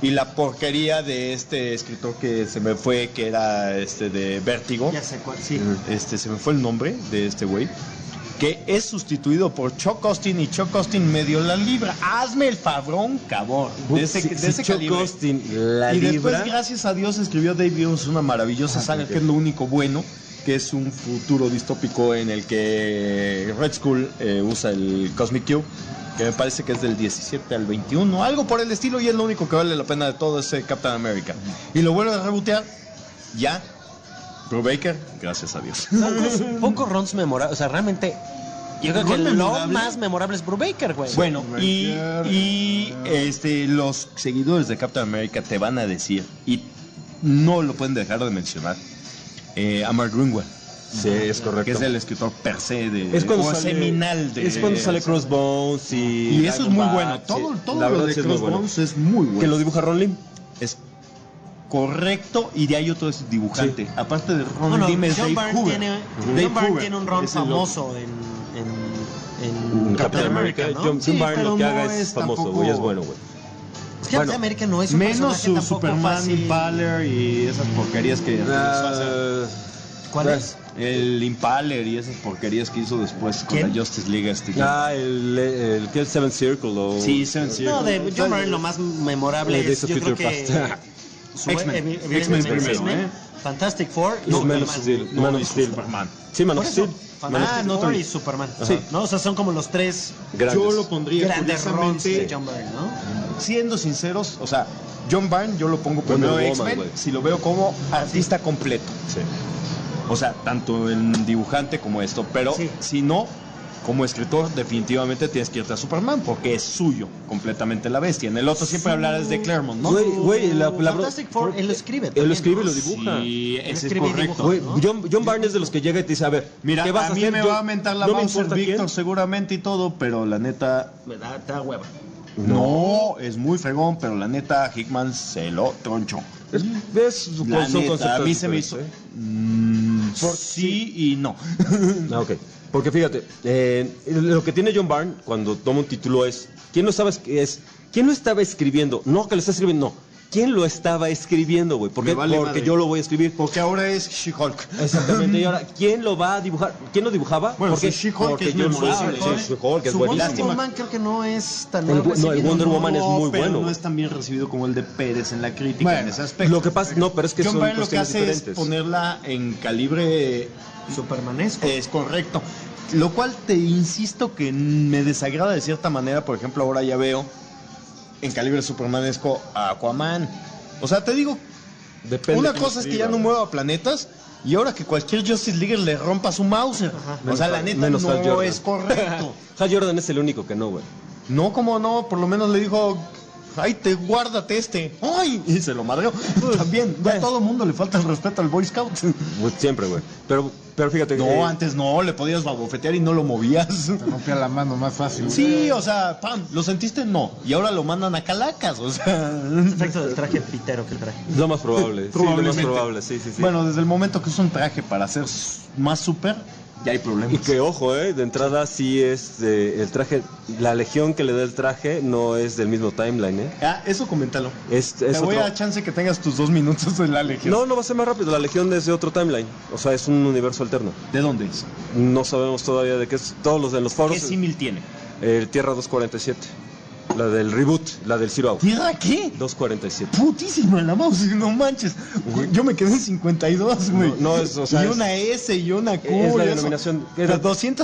y la porquería de este escritor que se me fue, que era de Vértigo. Ya sé cuál, sí. Se me fue el nombre de este güey. Que es sustituido por Chuck Austin, y Chuck Austin me dio la libra. Hazme el fabrón, cabrón. De ese Chuck calibre. Austin, la y libra. después, gracias a Dios, escribió Dave Gibbons una maravillosa saga, que es lo único bueno, que es un futuro distópico en el que Red Skull usa el Cosmic Cube, que me parece que es del 17 al 21, algo por el estilo, y es lo único que vale la pena de todo ese Captain America. Y lo vuelve a rebotear, ya. Brubaker, gracias a Dios. Pocos runs memorables, o sea, realmente yo creo que lo más memorable es Brubaker, güey. Bueno, y los seguidores de Captain America te van a decir, y no lo pueden dejar de mencionar, a Mark Greenwald. Sí, es correcto. Que es el escritor per se es cuando seminal de... Es cuando sale Crossbones y eso es muy bueno. Todo lo de Crossbones es muy bueno. ¿Que lo dibuja Ron Lim? Es correcto, y de ahí otro es dibujante. Aparte de Ron Lim es Dave Hoover. John Byrne tiene un run famoso en Captain America, ¿no? John Byrne lo que haga es famoso, güey, es bueno, güey. Es que Captain America no es un menos su Superman fácil. Impaler y esas porquerías que ¿Cuál es? El Impaler y esas porquerías que hizo después con la Justice League. El que es Seven Circle o... Sí, Seven Circle. No, de John Byrne lo más memorable es, yo creo que X-Men primero, Fantastic Four y Man of Steel. Superman. Sí, Man of Steel. Fantastic Four y Superman. Sí. ¿No? O sea, son como los tres grandes. Yo lo pondría grandes runs de John Byrne, ¿no? Siendo sinceros, o sea, John Byrne yo lo pongo primero X-Men si lo veo como artista completo. Sí. O sea, tanto en dibujante como esto, pero si no, como escritor definitivamente tienes que irte a Superman porque es suyo completamente la bestia. En el otro siempre hablarás de Claremont, ¿no? Güey, Fantastic Four, él lo escribe. Él lo escribe y lo dibuja. Sí, ese es correcto. Güey, John Byrne es de los que llega y te dice, a ver, mira, ¿qué vas a mí hacer? me va a mentar la Mauser Víctor quién. seguramente y todo, pero la neta... Me da hueva. No, es muy fregón, pero la neta Hickman se lo tronchó. ¿Ves? La neta, a mí se me hizo... por sí y no. Ok. Porque fíjate, lo que tiene John Byrne cuando toma un título es, ¿quién lo estaba escribiendo? No que lo está escribiendo, no. ¿Quién lo estaba escribiendo, güey? Porque yo lo voy a escribir. Porque ahora es She-Hulk. Exactamente. Y ahora, ¿quién lo va a dibujar? ¿Quién lo dibujaba? Bueno, She-Hulk es memorable. She-Hulk es buenísimo. Wonder Woman creo que no es tan el Wonder Woman es muy bueno. No es tan bien recibido como el de Pérez en la crítica en ese aspecto. Lo que pasa, pero es que John son Byrne lo que hace diferentes. es ponerla en calibre supermanesco. Es correcto. Lo cual te insisto que me desagrada de cierta manera. Por ejemplo, ahora ya veo en calibre supermanesco a Aquaman. O sea, te digo, una cosa es que ya no mueva planetas, y ahora que cualquier Justice League le rompa su Mauser. O sea, la neta no es correcto. Hal Jordan es el único que no, güey. No, como no, por lo menos le dijo, ay, guárdate este. Ay, y se lo madreó. También, a todo mundo le falta el respeto al Boy Scout. Pues siempre, güey. Pero fíjate. No, antes no, le podías babofetear y no lo movías. Te rompía la mano más fácil. Sí, o sea, pam, ¿lo sentiste? No. Y ahora lo mandan a Calacas, o sea. Es efecto del traje pitero que él trae. Lo más probable. Sí, lo más probable, sí. Bueno, desde el momento que usa un traje para hacer más súper, ya hay problemas. Y que ojo, de entrada sí es el traje, la legión que le da el traje no es del mismo timeline, eso coméntalo. Te voy a dar chance que tengas tus 2 minutos de la legión. No va a ser más rápido, la legión es de otro timeline, o sea, es un universo alterno. ¿De dónde es? No sabemos todavía de qué es, todos los de los foros. ¿Qué símil tiene? Tierra 247. La del reboot, la del Zero Hour. ¿Tierra qué? 247. Putísima la mouse, no manches. Yo me quedé en 52, güey. No es, o sea, y una S y una Q. Es la denominación. Pero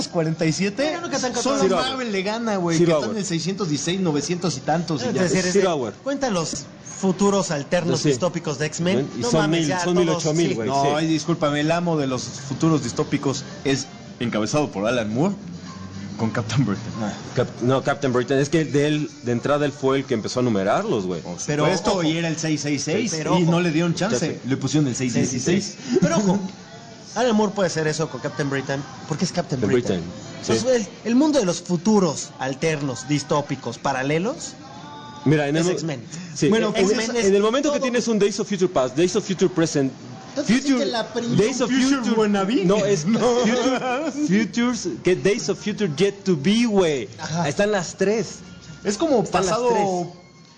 247 solo Marvel le gana, güey. Que están en el 616, 900 y tantos. Es decir, Zero Hour. Cuenta los futuros alternos distópicos de X-Men. Y son 1000, 8000, güey. No, discúlpame, el amo de los futuros distópicos es encabezado por Alan Moore. Con Captain Britain. Captain Britain. Es que de entrada él fue el que empezó a numerarlos, güey. Pero esto y era el 666 y no le dieron chance. Le pusieron el 616. Pero ojo, Alan Moore puede hacer eso con Captain Britain porque es Captain Britain. Entonces, el mundo de los futuros alternos, distópicos, paralelos. Mira, en el X-Men. Sí. Bueno, en el momento que tienes un Days of Future Past, Days of Future Present, Days of Future wannabe. No, es Futures, que Days of Future Yet to Be, güey. Están las 3. Es como pasado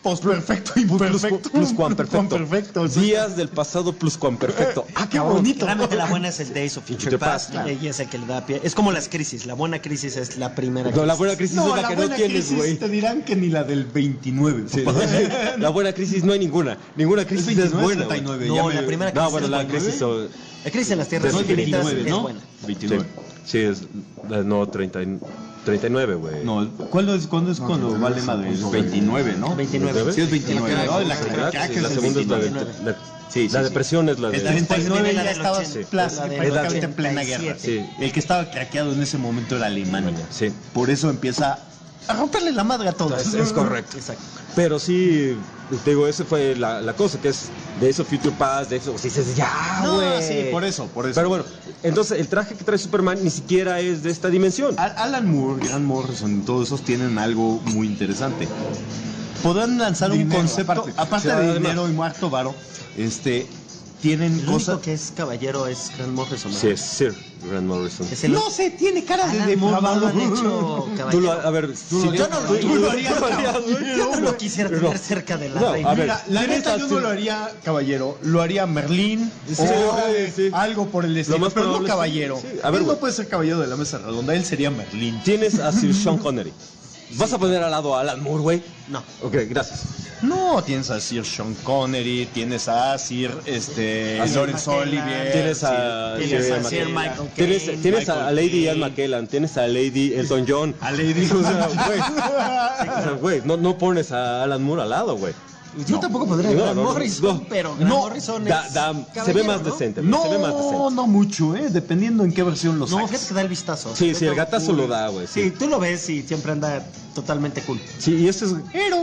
Postperfecto imperfecto. Pluscuamperfecto. Días del pasado pluscuamperfecto. Qué bonito. Realmente la buena es el Days of Future Past. Y es el que le da pie. Es como las crisis. La buena crisis es la primera crisis. No, la buena crisis es la que no tienes, güey. Te dirán que ni la del 29. Sí, la buena crisis no hay ninguna. Ninguna crisis es buena. 39, no, la primera crisis. No, bueno, la crisis. La crisis en las tierras infinitas es buena. 29. Sí, es. No, 39, güey. No, ¿cuándo es cuando vale madre? Es 29, ¿no? 29. Sí, es 29. No, la segunda es la de. Sí, la depresión es la de. El 39 ya estaba prácticamente en plena 37. guerra. Sí. El que estaba craqueado en ese momento era Alemania. Sí. Por eso empieza a romperle la madre a todos. Es correcto. Exacto. Pero sí, te digo, esa fue la cosa, que es de eso Future Past, de eso, si dices, ya, güey. No, sí, por eso. Pero bueno, entonces el traje que trae Superman ni siquiera es de esta dimensión. Alan Moore, Grant Morrison, todos esos tienen algo muy interesante. Podrán lanzar un concepto, aparte de dinero y muerto varo, tienen el cosas. único que es caballero es Grant Morrison. Sí, es Sir Grant Morrison. No sé, tiene cara de depravado. Tú a ver, yo no lo haría. Yo no lo quisiera tener cerca de la reina. Mira, la neta yo no lo haría caballero, lo haría Merlín algo por el estilo, pero no caballero. Sí. A ver, él no puede ser caballero de la mesa redonda, él sería Merlín. Tienes a Sir Sean Connery. ¿Vas a poner al lado a Alan Moore, güey? No. Ok, gracias. No, tienes a Sir Sean Connery, tienes a Sir Lawrence Olivier, tienes a Sir Michael Caine, tienes a Lady Ian McKellen, tienes a Lady Elton John, a Lady, güey, no pones a Alan Moore al lado, güey. Yo tampoco podría Grant Morrison, pero Grant Morrison se ve más decente. No, se ve más decente. No mucho, dependiendo en qué versión lo saques. No, fíjate que da el vistazo. Sí, el gatazo lo da, güey. Sí, tú lo ves y siempre anda totalmente cool. Sí, y este es...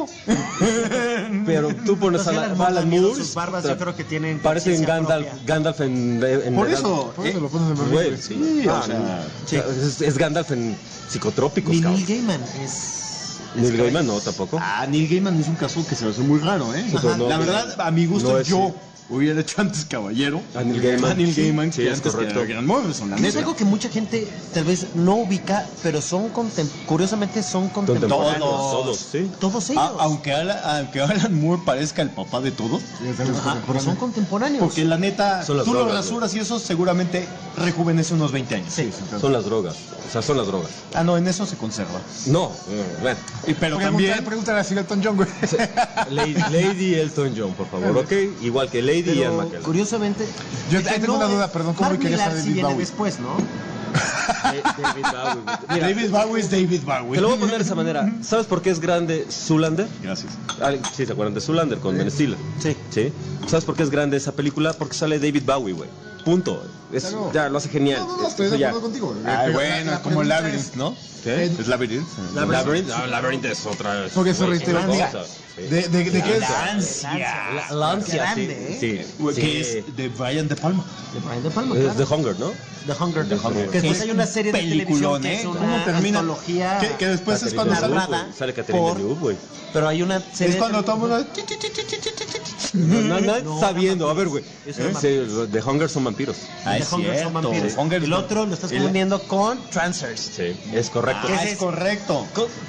Pero tú pones a Alan Moore... Sus barbas yo creo que tienen... Parecen Gandalf en Por eso lo pones en güey, sí, o sea... Es Gandalf en psicotrópicos, Ni cabrón. Neil Gaiman es... Neil Gaiman no, tampoco. Neil Gaiman es un caso que se me hace muy raro, La verdad, a mi gusto, yo hubiera hecho antes caballero a Neil Gaiman, sí, es correcto. Grant Morrison, es algo que mucha gente tal vez no ubica, pero curiosamente son contemporáneos. Todos, sí. Todos ellos. Aunque Alan Moore parezca el papá de todos, pero son contemporáneos. Porque la neta, tú drogas, lo rasuras y eso seguramente rejuvenece unos 20 años. Sí. Son las drogas. O sea, son las drogas. No, en eso se conserva. No, bueno. Pero también... Pregúntale a Sir Elton John, güey. Lady Elton John, por favor, ¿ok? Igual que Lady Ian McKellen. Curiosamente... Yo tengo una duda, perdón, ¿cómo querías a David Bowie? Después, ¿no? David Bowie. Mira, David Bowie es David Bowie. Te lo voy a poner de esa manera. ¿Sabes por qué es grande Zoolander? Gracias. Sí, ¿se acuerdan de Zoolander con Ben Stiller? Sí. ¿Sabes por qué es grande esa película? Porque sale David Bowie, güey. Punto. Ya lo hace genial. No, estoy de acuerdo contigo. Bueno, es como Labyrinth, ¿no? ¿Qué? ¿Es Labyrinth? Labyrinth es otra. Porque eso reitera. ¿De qué es? La ansia grande, sí. Que es de Brian De Palma. Es The Hunger, ¿no? The Hunger. Que después hay una serie de televisión que es una antología. Que después es cuando sale Catherine Deneuve, güey. Pero hay una serie. Es cuando todo el mundo... Nadie está viendo. A ver, güey. The Hunger son vampiros. Es cierto. El otro lo estás confundiendo con Trancers. Sí, es correcto. Es correcto.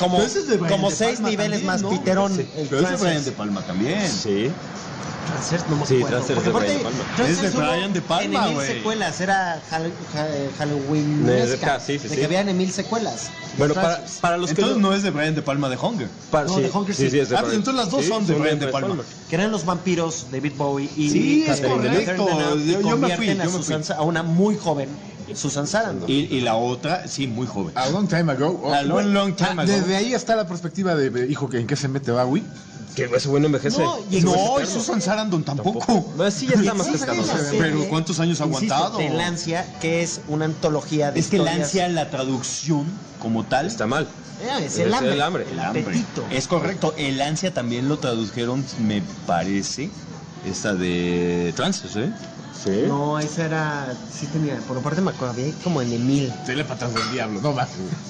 Como 6 niveles más piterón. Pero es de Brian De Palma también. Sí. Trancers, no me Sí, acuerdo. Trancers de Brian De Palma. Es de Brian De Palma, güey. En 1000 secuelas, era Halloween. Sí. De que habían en 1000 secuelas. Bueno, para los que entonces no es de Brian De Palma, de Hunger. No, de Hunger sí. Sí, es de Brian. Entonces las dos son de Brian De Palma. Que eran los vampiros, David Bowie y sí, es Catherine correcto. Deneuve, Yo me fui. A una muy joven Susan Sarandon. Y la otra, sí, muy joven. A long time ago. A long time ago. Desde ahí está la perspectiva de, hijo, ¿en qué se mete Bowie? Que ese güey no envejece. No, Susan Sarandon tampoco. Sí, ya está más pescado. Pero ¿cuántos años ha aguantado? De Lancia, que es una antología de historias. Es que Lancia, la traducción como tal... Está mal. Es el hambre. El apetito. Es correcto. El ansia también lo tradujeron, me parece, esta de Trancers, Sí. No, esa era... Sí tenía... Por parte me acuerdo, había como en Emil. Télépatras del diablo, no más.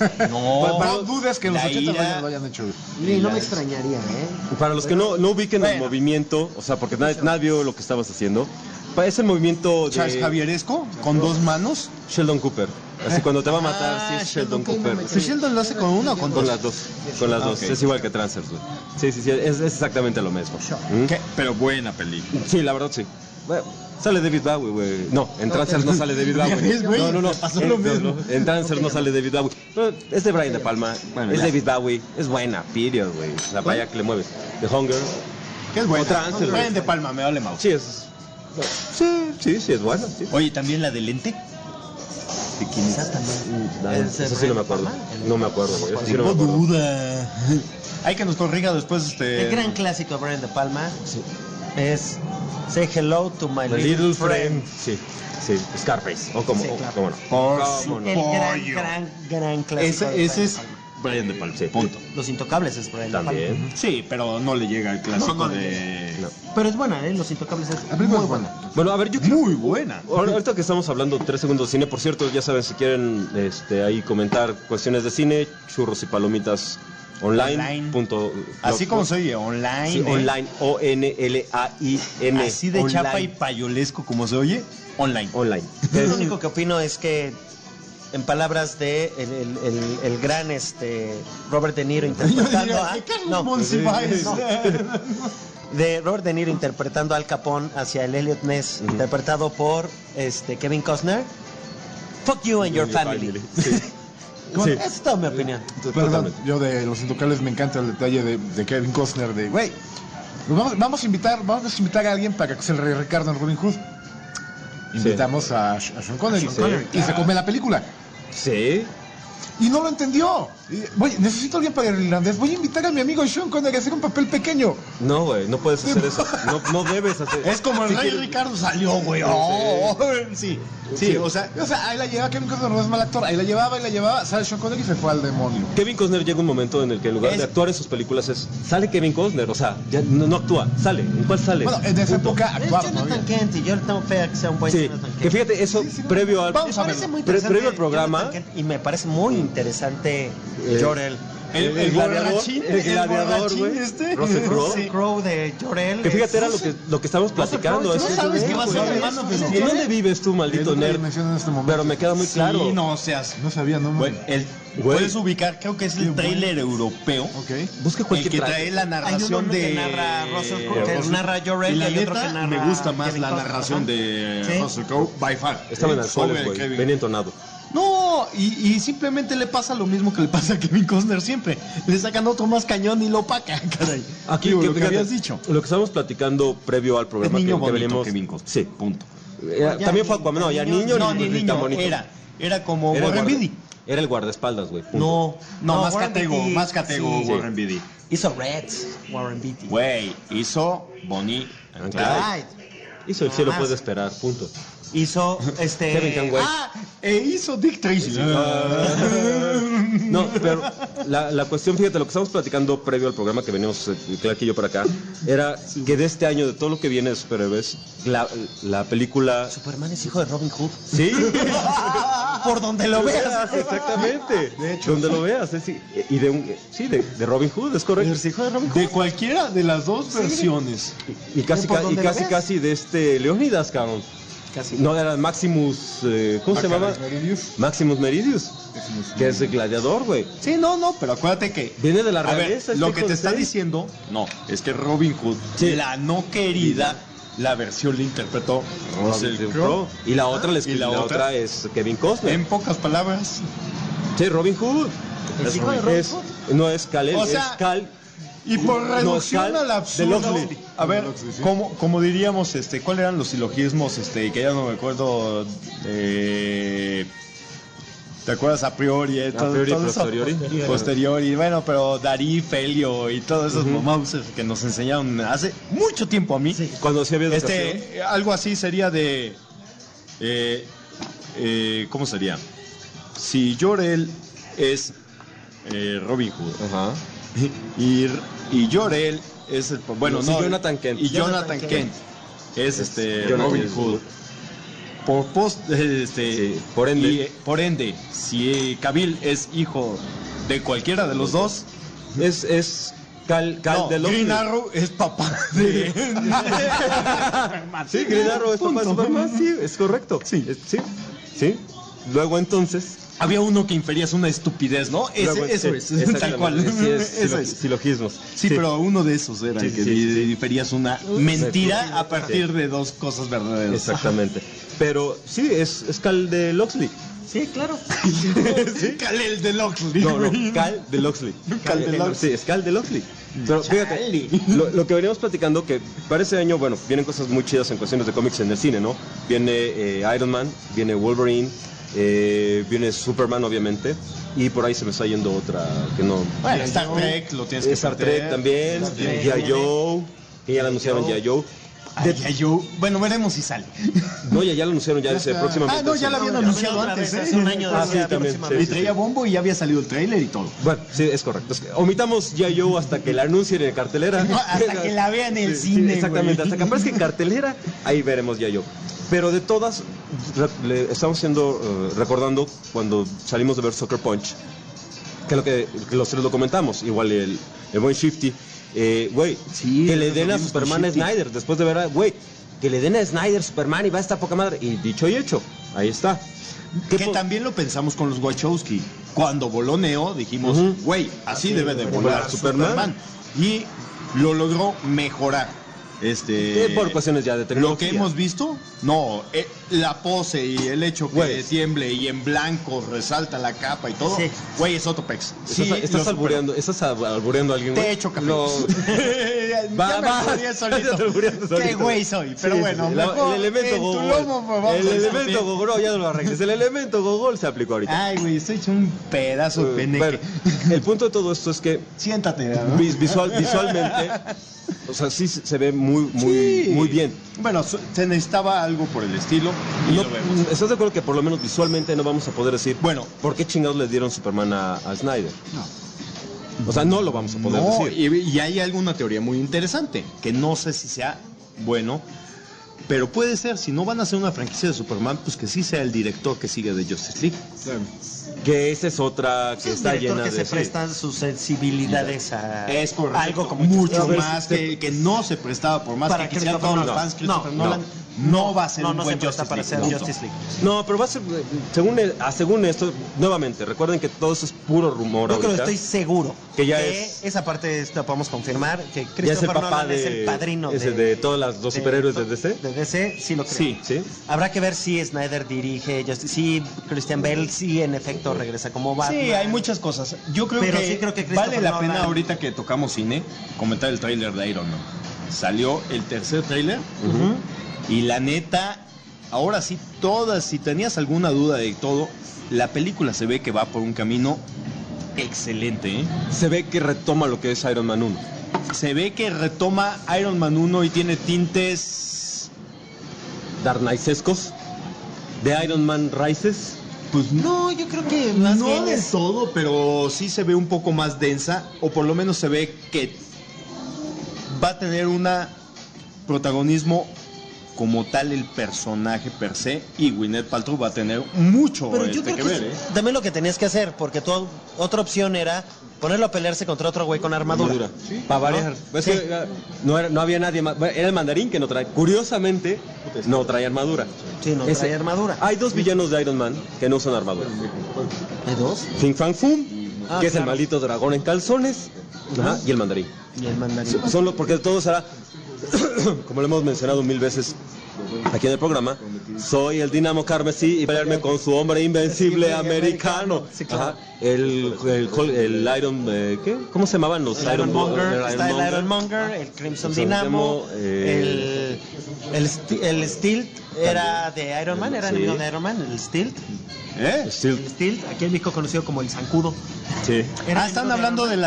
No dudas que en los 80 lo hayan hecho. No me extrañaría, Para los que no ubiquen el movimiento, o sea, porque nadie vio lo que estabas haciendo. Es el movimiento de... Charles Javieresco, con dos manos. Sheldon Cooper. Así cuando te va a matar, sí es Sheldon Cooper. ¿Sheldon lo hace con una o con dos? Con las dos. Con las dos. Es igual que Trancers, güey. Sí, es exactamente lo mismo. Pero buena película. Sí, la verdad sí. Bueno, sale David Bowie, güey. No, en Trancers no sale David Bowie. No. Pasó lo mismo. En Trancers no sale David Bowie. Pero es de Brian De Palma. Bueno, es ya. David Bowie. Es buena, period, güey. La vaya que le mueve. The Hunger. ¿Qué es buena? Trancers. Brian De Palma, me vale mouse. Sí, es buena. Sí. Oye, ¿también la de Lente? ¿De quién es? Eso sí no me acuerdo. No me acuerdo, güey. Eso sí no me Tengo acuerdo. duda. Hay que nos corrija después El gran clásico de Brian De Palma es Say Hello to My Little Friend. Friend. Sí, Scarface. O como, Sí, claro. cómo no. Por El gran clásico. de Ese es Brian De Brian De Palma. Punto. Palma. Los Intocables es Brian De Palma. También. Sí, pero no le llega al clásico No, de... No. Pero es buena, Los Intocables es La película muy es buena. Bueno, a ver, yo Muy buena. ahorita que estamos hablando 3 segundos de cine, por cierto, ya saben, si quieren ahí comentar cuestiones de cine, churros y palomitas online. Así como se oye, online. Sí, online, ONLAIN. Así de online. chapa y payolesco como se oye, online. Online. Yo lo único que opino es que, en palabras de el gran Robert De Niro interpretando a... de Robert De Niro interpretando a Al Capone hacia el Elliot Ness, interpretado por Kevin Costner. Fuck you and your family. Sí. Sí. Esa es toda mi opinión. Perdón, yo de Los Intocables me encanta el detalle de Kevin Costner de, güey, vamos a invitar a alguien para que se el Ricardo en Robin Hood. Invitamos a Sean Connery. Y se come la película. Sí. Y no lo entendió. Voy, necesito a alguien para el irlandés. Voy a invitar a mi amigo Sean Connery a hacer un papel pequeño. No, güey, no puedes hacer eso. No debes hacer. Es como el Si rey quieres- Ricardo salió, güey. Sí, o sea, ahí la lleva Kevin Costner, no es mal actor. Ahí la llevaba, sale Sean Connery y se fue al demonio. Kevin Costner llega un momento en el que en lugar de actuar en sus películas sale Kevin Costner, o sea, ya no actúa, sale. ¿En cuál sale? Bueno, en esa Punto. época Es actuaba Jonathan todavía. Kent y yo le tengo fe a que sea un buen Sí, Jonathan Kent. que fíjate, eso previo al Me parece muy interesante previo al programa, Jonathan Kent, y me parece muy interesante Jor-El. el gladiador, borrachín, el gladiador, borrachín güey, Russell Crowe. Russell Crowe de Jor-El. Que fíjate, era lo que estábamos platicando. Crowe, eso no sabes es qué va a güey. ser, hermano, pero- ¿En dónde vives tú, maldito Es lo que nerd? menciono en este momento. Pero me queda muy claro. Sí, no seas. No sabía, no. Bueno, puedes ubicar, creo que es el tráiler europeo. Ok. Busca El cualquier que trailer. trae la Hay narración uno de que narra Russell Crowe, que narra Jor-El, y la y hay otro neta, que narra me gusta más Kevin la Costner, narración ajá. de Sí. Russell Crowe by far. Estaba en alcoholes, Sobre güey. Kevin. Venía entonado. No, y simplemente le pasa lo mismo que le pasa a Kevin Costner siempre. Le sacan otro más cañón y lo opaca, caray. Aquí Digo, que lo que fíjate, habías dicho. Lo que estábamos platicando previo al programa Es niño que bonito, venimos. Kevin Costner. Sí. Punto. También fue Aquaman, no, ya niño No, ni ni tan niño, bonito. era como Era el Warren guarda- Beatty. Era el guardaespaldas, güey. punto. No, más Warren catego, Beatty, más catego sí. Warren Beatty. Hizo Reds, Warren Beatty. Güey, hizo Bonnie and Clyde. Clyde. Hizo el Nada cielo más. puede esperar, punto. Hizo Kevin Conway. Hizo Dick Tracy. No, pero la cuestión, fíjate, lo que estamos platicando previo al programa que venimos, Clark y yo para acá, era que de este año, de todo lo que viene de superhéroes, la película... Superman es hijo de Robin Hood. Sí, Por donde lo veas. exactamente. De hecho, donde lo veas. Y de Robin Hood, es correcto. Es hijo de Robin Hood. De cualquiera de las dos versiones. Y casi, Por donde lo veas. casi de Leónidas, cabrón. Casi. No, era Maximus, ¿cómo se llamaba? Maximus Meridius, que es el gladiador, güey. Sí, no, pero acuérdate que Viene de la a ver, realeza. lo este que hijo te de está seis. diciendo, no, es que Robin Hood, Sí. la no querida, la versión la interpretó Russell Crowe. Y la otra, Y la la otra otra es Kevin Costner. En pocas palabras, Sí, Robin Hood. ¿Es hijo de Robin Es- Hood? no es Kal-El, O sea, es Cal. y por No, reducción Cal al de absurdo, Loxley. a ver, Loxley, sí. como diríamos, ¿cuáles eran los silogismos, que ya no me acuerdo, ¿te acuerdas a priori? priori, todo eso? posteriori. Posteriori, bueno, pero Darí, Felio y todos esos mamausers que nos enseñaron hace mucho tiempo a mí. Cuando sí había educación. Algo así sería de, ¿cómo sería? Si Jor-El es Robin Hood, Ajá. y Jor-El es el, bueno, Sí, no, Jonathan Kent. y Jonathan Kent es Jonathan Robin Kent. Hood. Por ende. y, por ende, si Cavill es hijo de cualquiera de los dos, Es Cal no, de Loxley. Green Arrow es papá de Sí, Green Arrow es papá de Superman, sí, es correcto. Sí. luego entonces... Había uno que inferías una estupidez, ¿no? Eso es, tal cual. Eso es, silogismos. Sí, pero uno de esos era el que inferías una mentira a partir de dos cosas verdaderas. Exactamente. Pero sí, es Cal de Loxley. Sí, claro. ¿Sí? Cal el de Loxley. No, Cal de Loxley. Sí, es Cal de Loxley. Pero fíjate, lo que veníamos platicando, que para ese año, bueno, vienen cosas muy chidas en cuestiones de cómics en el cine, ¿no? Viene Iron Man, viene Wolverine, viene Superman, obviamente, y por ahí se me está yendo otra que no... Bueno, Star Trek, lo tienes que Star Trek también, G.I. Joe, que ya la anunciaron G.I. Joe. Bueno, veremos si sale. No, ya lo anunciaron, ya dice próximamente. Ah, no, ya lo habían anunciado antes, hace un año. Sí, también. Y traía bombo y ya había salido el tráiler y todo. Bueno, sí, es correcto. Omitamos G.I. Joe hasta que la anuncien en cartelera. No, hasta que la vean en el cine. Exactamente, güey. hasta que aparezca en cartelera, ahí veremos G.I. Joe. Pero de todas, estamos recordando cuando salimos de ver Sucker Punch, que los tres lo comentamos, igual el buen Shifty. Güey, que le den a Superman a Snyder, después de ver güey, que le den a Snyder Superman y va a estar poca madre. Y dicho y hecho, ahí está. Que también lo pensamos con los Wachowski. Cuando voló Neo, dijimos, güey, así debe de volar Superman. Y lo logró mejorar. Por cuestiones ya de tecnología. Lo que hemos visto, no, la pose y el hecho que tiemble y en blanco resalta la capa y todo, güey, es Otopex. Sí, estás albureando a alguien, güey. Te he hecho café. No. Qué güey soy, pero bueno, el elemento gogol. El elemento gogol, no, ya no lo arregles. El elemento gogol se aplicó ahorita. Ay, güey, estoy hecho un pedazo de peneque. Bueno, el punto de todo esto es que siéntate, ¿no? Visualmente, o sea, sí se ve muy bien. Bueno, se necesitaba algo por el estilo y lo vemos. ¿Estás de acuerdo que por lo menos visualmente no vamos a poder decir, bueno, ¿por qué chingados le dieron Superman a Snyder? No. O sea, no lo vamos a poder decir. Y hay alguna teoría muy interesante, que no sé si sea bueno, pero puede ser, si no van a hacer una franquicia de Superman, pues que sí sea el director que sigue de Justice League. Claro. Que esa es otra que está llena que de... se prestan sus sensibilidades a algo como mucho más que no se prestaba por más para que quisieran todos los fans Christopher Nolan. No va a ser un buen Justice League. No, pero va a ser, según esto, nuevamente, recuerden que todo eso es puro rumor. Yo creo que estoy seguro que ya esa parte la podemos confirmar, que ya es el Christopher papá Nolan es el padrino de todos los superhéroes de DC. De DC, sí lo creo. Sí. Habrá que ver si Snyder dirige, si Christian Bale sí en efecto regresa como Batman. Sí, hay muchas cosas. Yo creo que vale la pena ahorita que tocamos cine comentar el tráiler de Iron Man. Salió el tercer tráiler. Y la neta, ahora sí, si tenías alguna duda de todo, la película se ve que va por un camino excelente, ¿eh? Se ve que retoma lo que es Iron Man 1. Se ve que retoma Iron Man 1 y tiene tintes... Dark Knight-escos, de Iron Man Rises. Pues no, yo creo que más no bien del todo, pero sí se ve un poco más densa, o por lo menos se ve que va a tener un protagonismo como tal el personaje per se, y Gwyneth Paltrow va a tener mucho que ver. También lo que tenías que hacer, porque otra opción era ponerlo a pelearse contra otro güey con armadura. ¿Sí? Para variar. ¿No? Sí. No había nadie más. Era el mandarín que no trae. Curiosamente, no trae armadura. Sí, no trae armadura. Hay dos villanos de Iron Man que no usan armadura. ¿Hay dos? Fin Fang Fum, que es el maldito dragón en calzones, y el mandarín. Y el mandarín. Porque todo será, como lo hemos mencionado 1000 veces aquí en el programa, soy el Dinamo Carmesí y pelearme con su hombre invencible americano. Sí, claro. El Iron... ¿qué? ¿Cómo se llamaban los Iron Monger? Está el Iron Monger, el Crimson Dynamo, el Stilt era de Iron Man, era enemigo de Iron Man, el Stilt. El Stilt, aquí en México conocido como el Zancudo. Sí. Están hablando de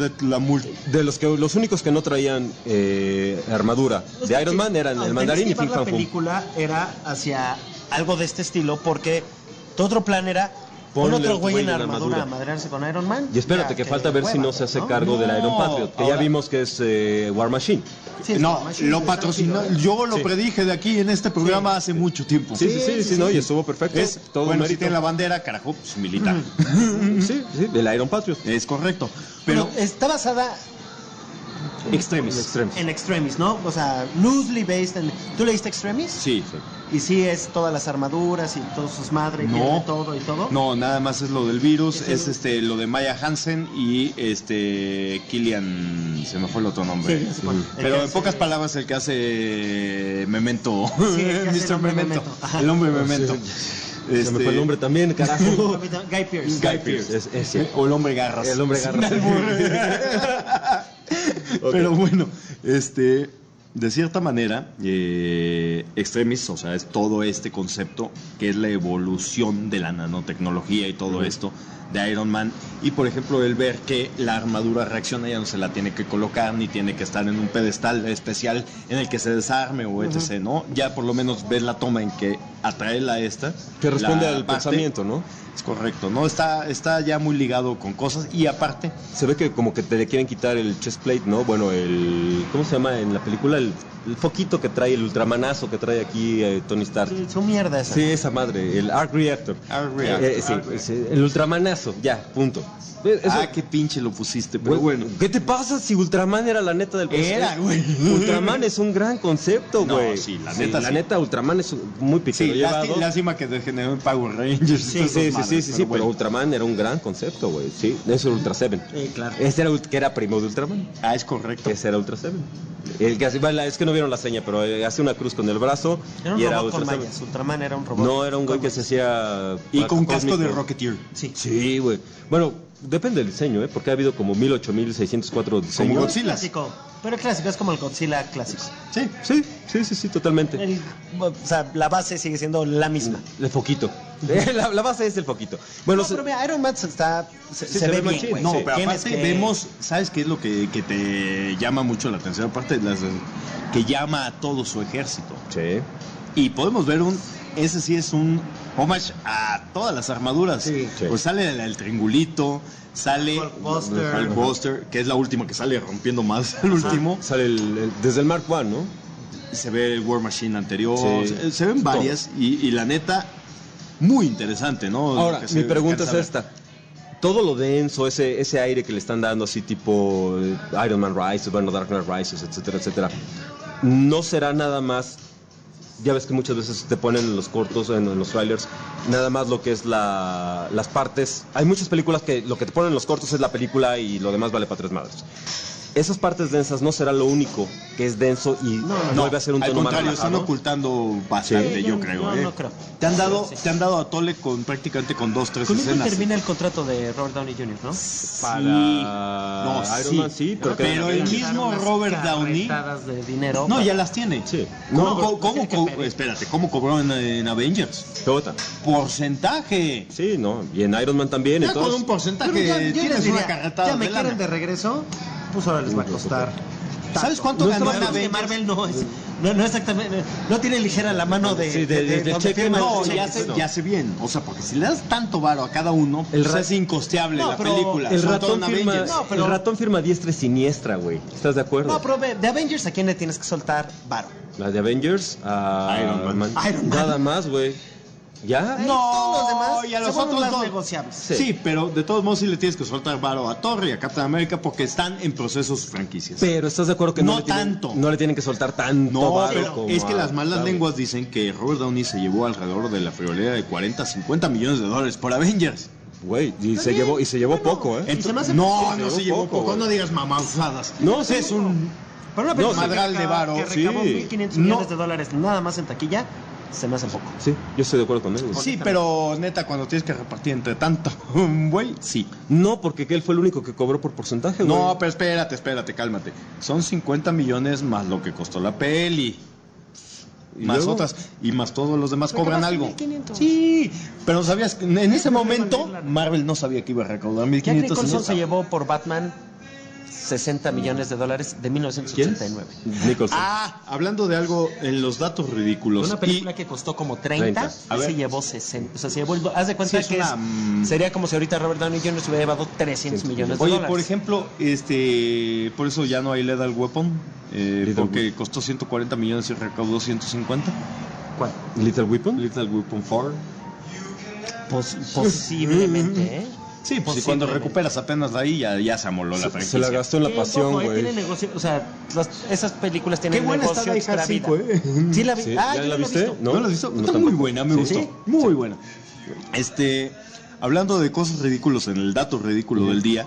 los únicos que no traían armadura de Iron Man eran el mandarín y Fin Fang Fum. La película era hacia algo de este estilo porque tu otro plan era pon otro güey en armadura a madrearse con Iron Man. Y espérate, que falta ver si no se hace cargo del Iron Patriot, que ya vimos que es War Machine. Sí, no, lo patrocinó, yo lo predije de aquí en este programa hace mucho tiempo. Sí, y estuvo perfecto. Es todo bueno, si tiene la bandera, carajo, pues militar. Sí, el Iron Patriot. Es correcto. Pero está basada en Extremis, ¿no? O sea, loosely based en... ¿Tú leíste Extremis? Sí. Y sí es todas las armaduras y todas sus madres, No. todo y todo. No, nada más es lo del virus, es lo de Maya Hansen y Killian, se me fue el otro nombre. Sí, sí, bueno, pero en pocas palabras el que hace Memento, Sí, el que hace el Mr. hombre Memento, Memento. Ajá. el hombre Memento. Se me fue el nombre también, carajo. Guy Pearce. Guy Pearce. Es cierto. O el hombre garras. El hombre garras. Pero bueno, de cierta manera, Extremis, o sea, es todo este concepto que es la evolución de la nanotecnología y todo esto de Iron Man. Y por ejemplo, el ver que la armadura reacciona, ya no se la tiene que colocar ni tiene que estar en un pedestal especial en el que se desarme o etc., ¿no? Ya por lo menos ves la toma en que atrae la esta. Que responde la al parte. pensamiento, ¿no? Es correcto, ¿no? Está ya muy ligado con cosas y aparte... Se ve que como que te le quieren quitar el chest plate, ¿no? Bueno, ¿cómo se llama en la película? El foquito que trae, el ultramanazo que trae aquí Tony Stark. Sí, su mierda esa. Sí, esa madre, el Arc Reactor. Arc Reactor. Sí, el ultramanazo, ya, punto. Eso, qué pinche lo pusiste, pero bueno. ¿Qué te pasa si Ultraman era la neta del concepto? Era, güey. Ultraman es un gran concepto, No, güey. sí, la neta sí. La neta, Ultraman es muy pitero Sí, llevado. lástima que degeneró en Power Rangers. Sí, pero Ultraman era un gran concepto, güey. Sí, eso era Ultra Seven. Claro. Ese era que era primo de Ultraman. Ah, es correcto. Ese era Ultra Seven. El que es que no vieron la seña, pero hace una cruz con el brazo Era un y robot era Ultra con Seven. mallas. Ultraman era un robot. No, era un güey que se hacía... Y con casco de cósmico. Rocketeer. Sí, güey. Bueno, depende del diseño, porque ha habido como 1008,604 diseños. Como El Godzilla. clásico. Pero el clásico es como el Godzilla clásico. Sí, totalmente. O sea, la base sigue siendo la misma. El foquito. La base es el foquito. Bueno, No, pero mira, Iron Man se se ve ve bien, machín, güey. No, Sí. pero Tienes aparte que- vemos, ¿sabes qué es lo que te llama mucho la atención? Aparte de que llama a todo su ejército. Sí. Y podemos ver ese sí es un homage a todas las armaduras. Sí. Pues sale el triangulito, sale Hulkbuster, que es la última que sale rompiendo más el último. Sale desde el Mark I, ¿no? Se ve el War Machine anterior, Sí. se ven varias y la neta, muy interesante, ¿no? Ahora, Lo que se mi pregunta es alcanza a ver. esta. Todo lo denso, ese aire que le están dando así tipo Iron Man Rises, bueno, Dark Knight Rises, etcétera, etcétera, no será nada más, ya ves que muchas veces te ponen en los cortos, en los trailers, nada más lo que es las partes. Hay muchas películas que lo que te ponen en los cortos es la película y lo demás vale para tres madres. Esas partes densas no será lo único que es denso y vuelve a ser un al tono más contrario, están relajado. ocultando bastante, Sí, yo no, creo. no, no creo. Te han dado a tole con prácticamente con 2-3 Con eso escenas. termina el contrato de Robert Downey Jr., ¿no? Para No, Iron sí. Man sí, Pero que- el mismo Unas Robert Downey. carretadas de dinero. No, ya las tiene. Sí. Espérate, ¿cómo cobró en Avengers? Toyota. Porcentaje. Sí, no, y en Iron Man también, Ya entonces... con un porcentaje Pero yo tienes les una diría, carretada ya me de quieren lana. de regreso, pues ahora les va a costar. ¿Sabes cuánto No ganó estaba en hablando de Avengers? Marvel, no exactamente, no tiene ligera la mano de... Sí, de donde cheque, firma No, los ya cheques. sé, ya sé bien. O sea, porque si le das tanto varo a cada uno, El pues ra- es incosteable No, la pero película. El sobre todo ratón, en firma, Avengers. No, pero- el ratón firma diestra y siniestra, güey. ¿Estás de acuerdo? No, pero de Avengers, ¿a quién le tienes que soltar varo? La de Avengers a Iron Man. Iron Man. Nada más, güey. ¿Ya? No, todos los demás y a los son otros más dos. negociables. Sí. pero de todos modos sí le tienes que soltar varo a Thor y a Captain America porque están en procesos franquicias. Pero ¿estás de acuerdo que No le tienen, tanto. no le tienen que soltar tanto No, varo pero como es que a- las malas ¿sabes? lenguas dicen que Robert Downey se llevó alrededor de la friolera de 40-50 millones de dólares por Avengers. Güey, y se llevó poco, ¿eh? Y se me hace No, poco. no se llevó poco, no digas mamazadas. No, sí, es un Para una No, película madral de varo, que recabó sí. 1.500 No. millones de dólares nada más en taquilla, se me hace poco. Sí, yo estoy de acuerdo con él, güey. Sí, pero neta, cuando tienes que repartir entre tanto, güey, sí. No, porque él fue el único que cobró por porcentaje, güey. No, pero espérate, cálmate. Son 50 millones más lo que costó la peli. ¿Y Más luego? otras. Y más todos los demás Pero cobran capaz algo. 1.500. Sí, pero sabías que en ese no momento iban a ir la- Marvel no sabía que iba a recaudar Jack 1.500. Nicholson se llevó por Batman 60 millones de dólares de 1989. Nicholson. Ah, hablando de algo en los datos ridículos. Una película Y- que costó como 30, 30. A y ver. se llevó 60. O sea, se llevó haz de cuenta Sí, es que una, sería como si ahorita Robert Downey Jr. se hubiera llevado 300 millones de Oye, dólares. por ejemplo, por eso ya no hay Lethal Weapon, porque costó 140 millones y recaudó 150. ¿Cuál? Little Weapon. Lethal Weapon 4. Posiblemente, ¿eh? Sí, pues cuando recuperas apenas ahí ya se amoló la franquicia. Se la gastó en la pasión, güey. Tiene negocio, o sea, esas películas tienen Qué buena negocio está Die Hard 5, Sí la vi. Sí, ¿Ya la viste? ¿No la has visto? Está muy buena, me gustó. Muy buena. Hablando de cosas ridículas en el dato ridículo del día,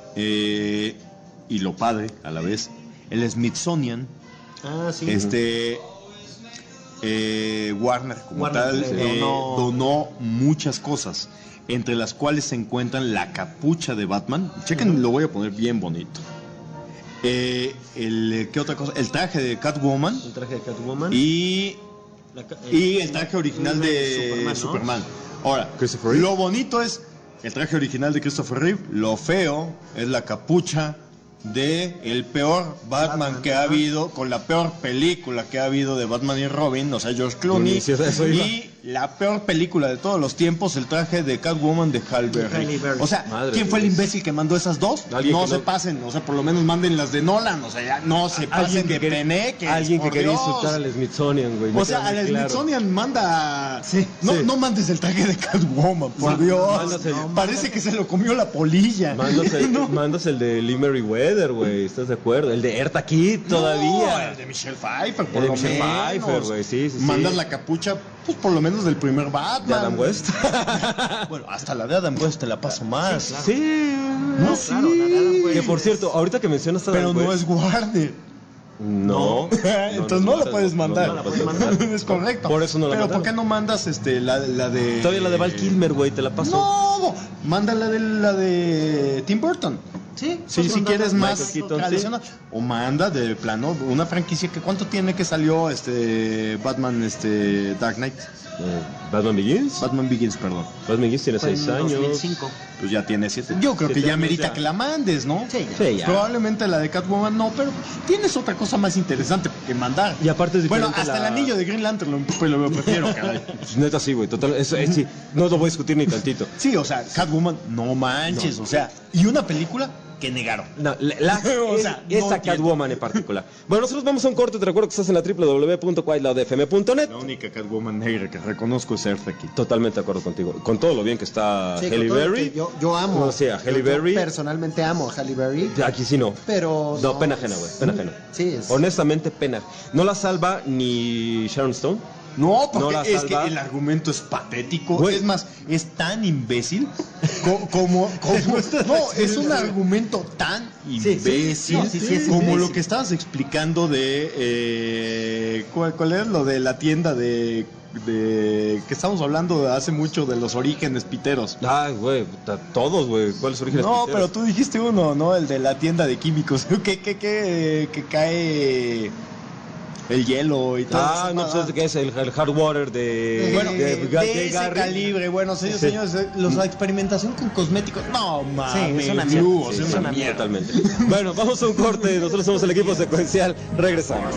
y lo padre a la vez, el Smithsonian, Warner como tal, donó muchas cosas, entre las cuales se encuentran la capucha de Batman. Chequen, lo voy a poner bien bonito. ¿Qué otra cosa? El traje de Catwoman. Y el traje original de Superman. Ahora, lo bonito es el traje original de Christopher Reeve. Lo feo es la capucha de el peor Batman que ha habido, con la peor película que ha habido de Batman y Robin, o sea, George Clooney, y la peor película de todos los tiempos, el traje de Catwoman de Halle Berry. O sea, ¿quién fue el imbécil que mandó esas dos? No se pasen, o sea, por lo menos manden las de Nolan, o sea, ya no se pasen de peneque. Alguien que quería insultar al Smithsonian, güey. O sea, al Smithsonian manda... No mandes el traje de Catwoman, por Dios. Parece que se lo comió la polilla. Mandas el de Lee Meriwether, güey, ¿estás de acuerdo? El de Eartha Kitt todavía. El de Michelle Pfeiffer, por lo menos. El de Michelle Pfeiffer, güey, sí. Mandas la capucha, pues por lo menos del primer Batman. De Adam West. Bueno, hasta la de Adam West te la paso más. Sí, claro. Claro, la de Adam West. Que por cierto, ahorita que mencionas a Adam West. Pero no es Warner. No. Entonces no la puedes mandar. No la puedes mandar. Es correcto. Por eso no la Pero mandaron. ¿por qué no mandas la de... Todavía la de Val Kilmer, güey, te la paso. No, manda la de Tim Burton. Sí, si quieres más tradicional. O manda de plano una franquicia que ¿cuánto tiene que salió Batman Dark Knight? ¿Batman Begins? Batman Begins, perdón. Batman Begins tiene 6 años. 2005. Pues ya tiene 7. Yo creo que ya merita que la mandes, ¿no? Sí, ya. Probablemente la de Catwoman no, pero tienes otra cosa más interesante que mandar. Y aparte es diferente. Bueno, hasta el anillo de Green Lantern lo prefiero, caray. Pues neta sí, güey, total. Eso, sí, no lo voy a discutir ni tantito. Sí, o sea, Catwoman, no manches, o sea, y una película que negaron. No, esa Catwoman en particular. Bueno, nosotros vamos a un corte. Te recuerdo que estás en la www.quietloudfm.net. La única Catwoman negra que reconozco es Eartha Kitt. Totalmente de acuerdo contigo. Con todo lo bien que está Halle Berry. Yo amo. No sé, a Halle Berry. Personalmente amo a Halle Berry. Aquí sí no. Pero. No, pena ajena, güey. Pena ajena. Sí, honestamente, pena. No la salva ni Sharon Stone. No, porque es que el argumento es patético. Güey. Es más, es tan imbécil como no, es un argumento tan imbécil como lo que estabas explicando de ¿cuál es lo de la tienda de que estamos hablando de hace mucho de los orígenes piteros? Güey, todos, güey. ¿Cuáles orígenes piteros? No, pero tú dijiste uno, ¿no? El de la tienda de químicos que cae el hielo y todo. No, pues que es el hard water de ese calibre. Bueno, señores, la experimentación con cosméticos. No, mames. Sí, es una mierda. Es una mierda. Totalmente. Bueno, vamos a un corte. Nosotros somos el equipo secuencial. Regresamos.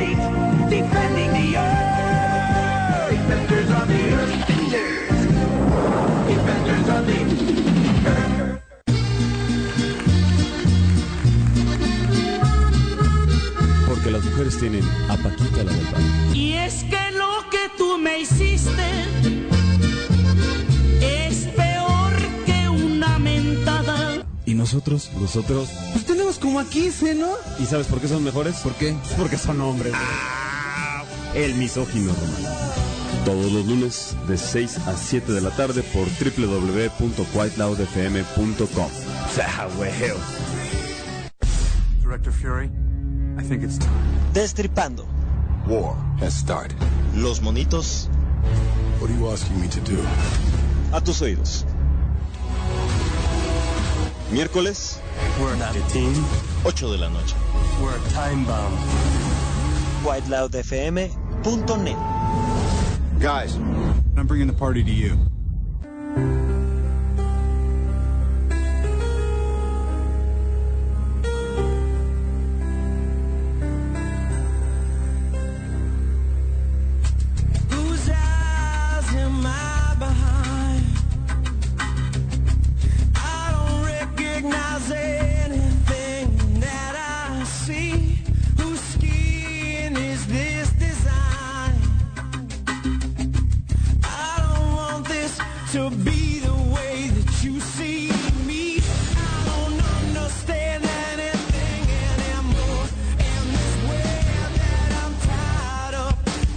Porque las mujeres tienen a Paquita la del barrio. Y es que lo que tú me hiciste es peor que una mentada. Y nosotros Pues tenemos como a 15, ¿no? ¿Y sabes por qué son mejores? ¿Por qué? Porque son hombres. El misógino romano. Todos los lunes de 6 a 7 de la tarde por www.quietloudfm.com. Director Fury, I think it's time. Destripando. War has started. Los monitos What are you asking me to do? a tus oídos. Miércoles, We're not a team. 8 de la noche. We're a time bomb. quietloudfm.net. Guys, I'm bringing the party to you. Whose eyes am I behind? I don't recognize anything that I see. Whose skin is this design? I don't want this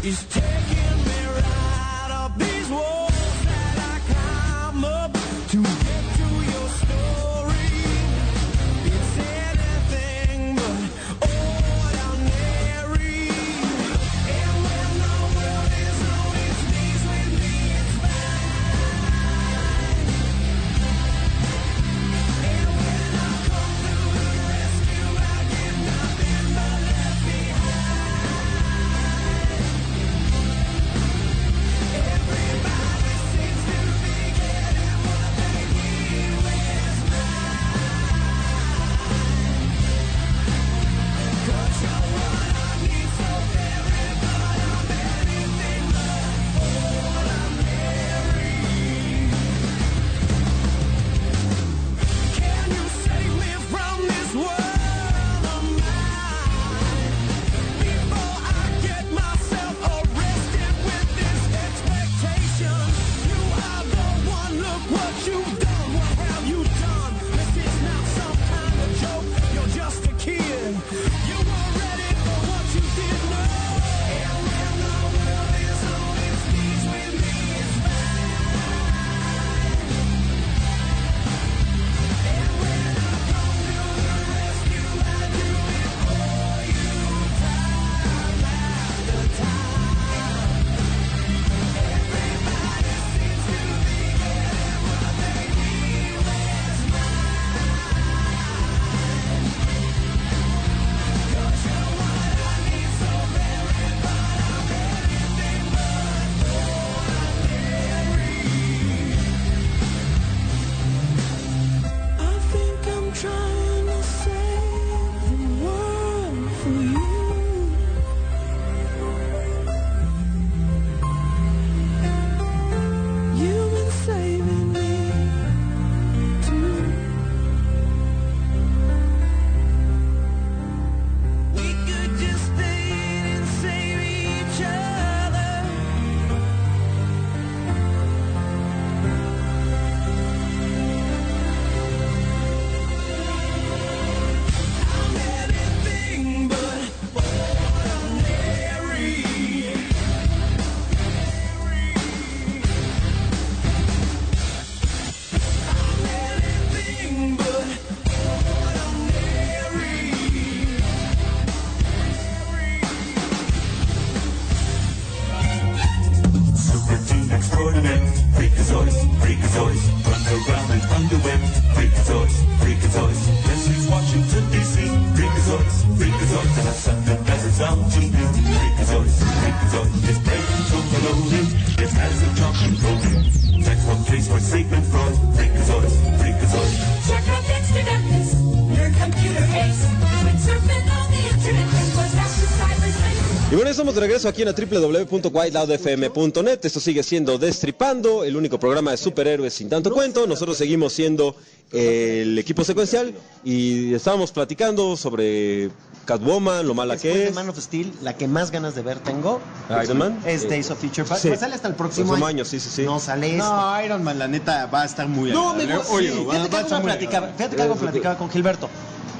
is taking me right up these walls that I climb up to get to your story. It's anything but ordinary. And when the world is on its knees with me, it's fine. And when I come through the rescue, I get nothing but left behind. Everybody seems to be getting what they need. Where's mine? 'Cause you're what I need so very, but I'm anything but ordinary. Can you save me from this world of mine before I get myself arrested with this expectation? You are the one, look what you've done. What have you done? This is not some kind of joke. You're just a kid. You were ready for what you did know. And when the world is on its knees with me, it's fine. And when I come to the rescue, I do it for you time after time. Everybody seems to be getting what they need. Where's mine? 'Cause you're what I need so very, but I'm anything but ordinary. I think I'm trying to save the world for you. You've been saving me too. We could just stay and save each other. I'm anything but ordinary. I'm anything but ordinary. Super team extraordinaire, freakazoids, freakazoids, run around and underwear, freakazoids, freakazoids. Leslie's Washington DC, freakazoids, freakazoids, and I suck the deserts out to me, freakazoids, freakazoids. It's brains overloaded, it has a job controlling. That's one case for Sigmund Freud, freakazoids, freakazoids. Check out Dexter Douglas, your computer ace. When surfing on the internet, it was after cyberspace. Y bueno, estamos de regreso aquí en la www.whiteloudfm.net. Esto sigue siendo Destripando, el único programa de superhéroes sin tanto cuento. Nosotros seguimos siendo el equipo secuencial y estábamos platicando sobre Catwoman, lo mala Después que de es. Man of Steel, la que más ganas de ver tengo Iron Man es Days of Future Past. Sí. Pues sale hasta el próximo año. sí. No sale este. No, Iron Man, la neta, va a estar muy No, me agradable. gusta. Oye, Sí, va fíjate que a algo estar muy platicaba, agradable. fíjate que algo platicaba con Gilberto.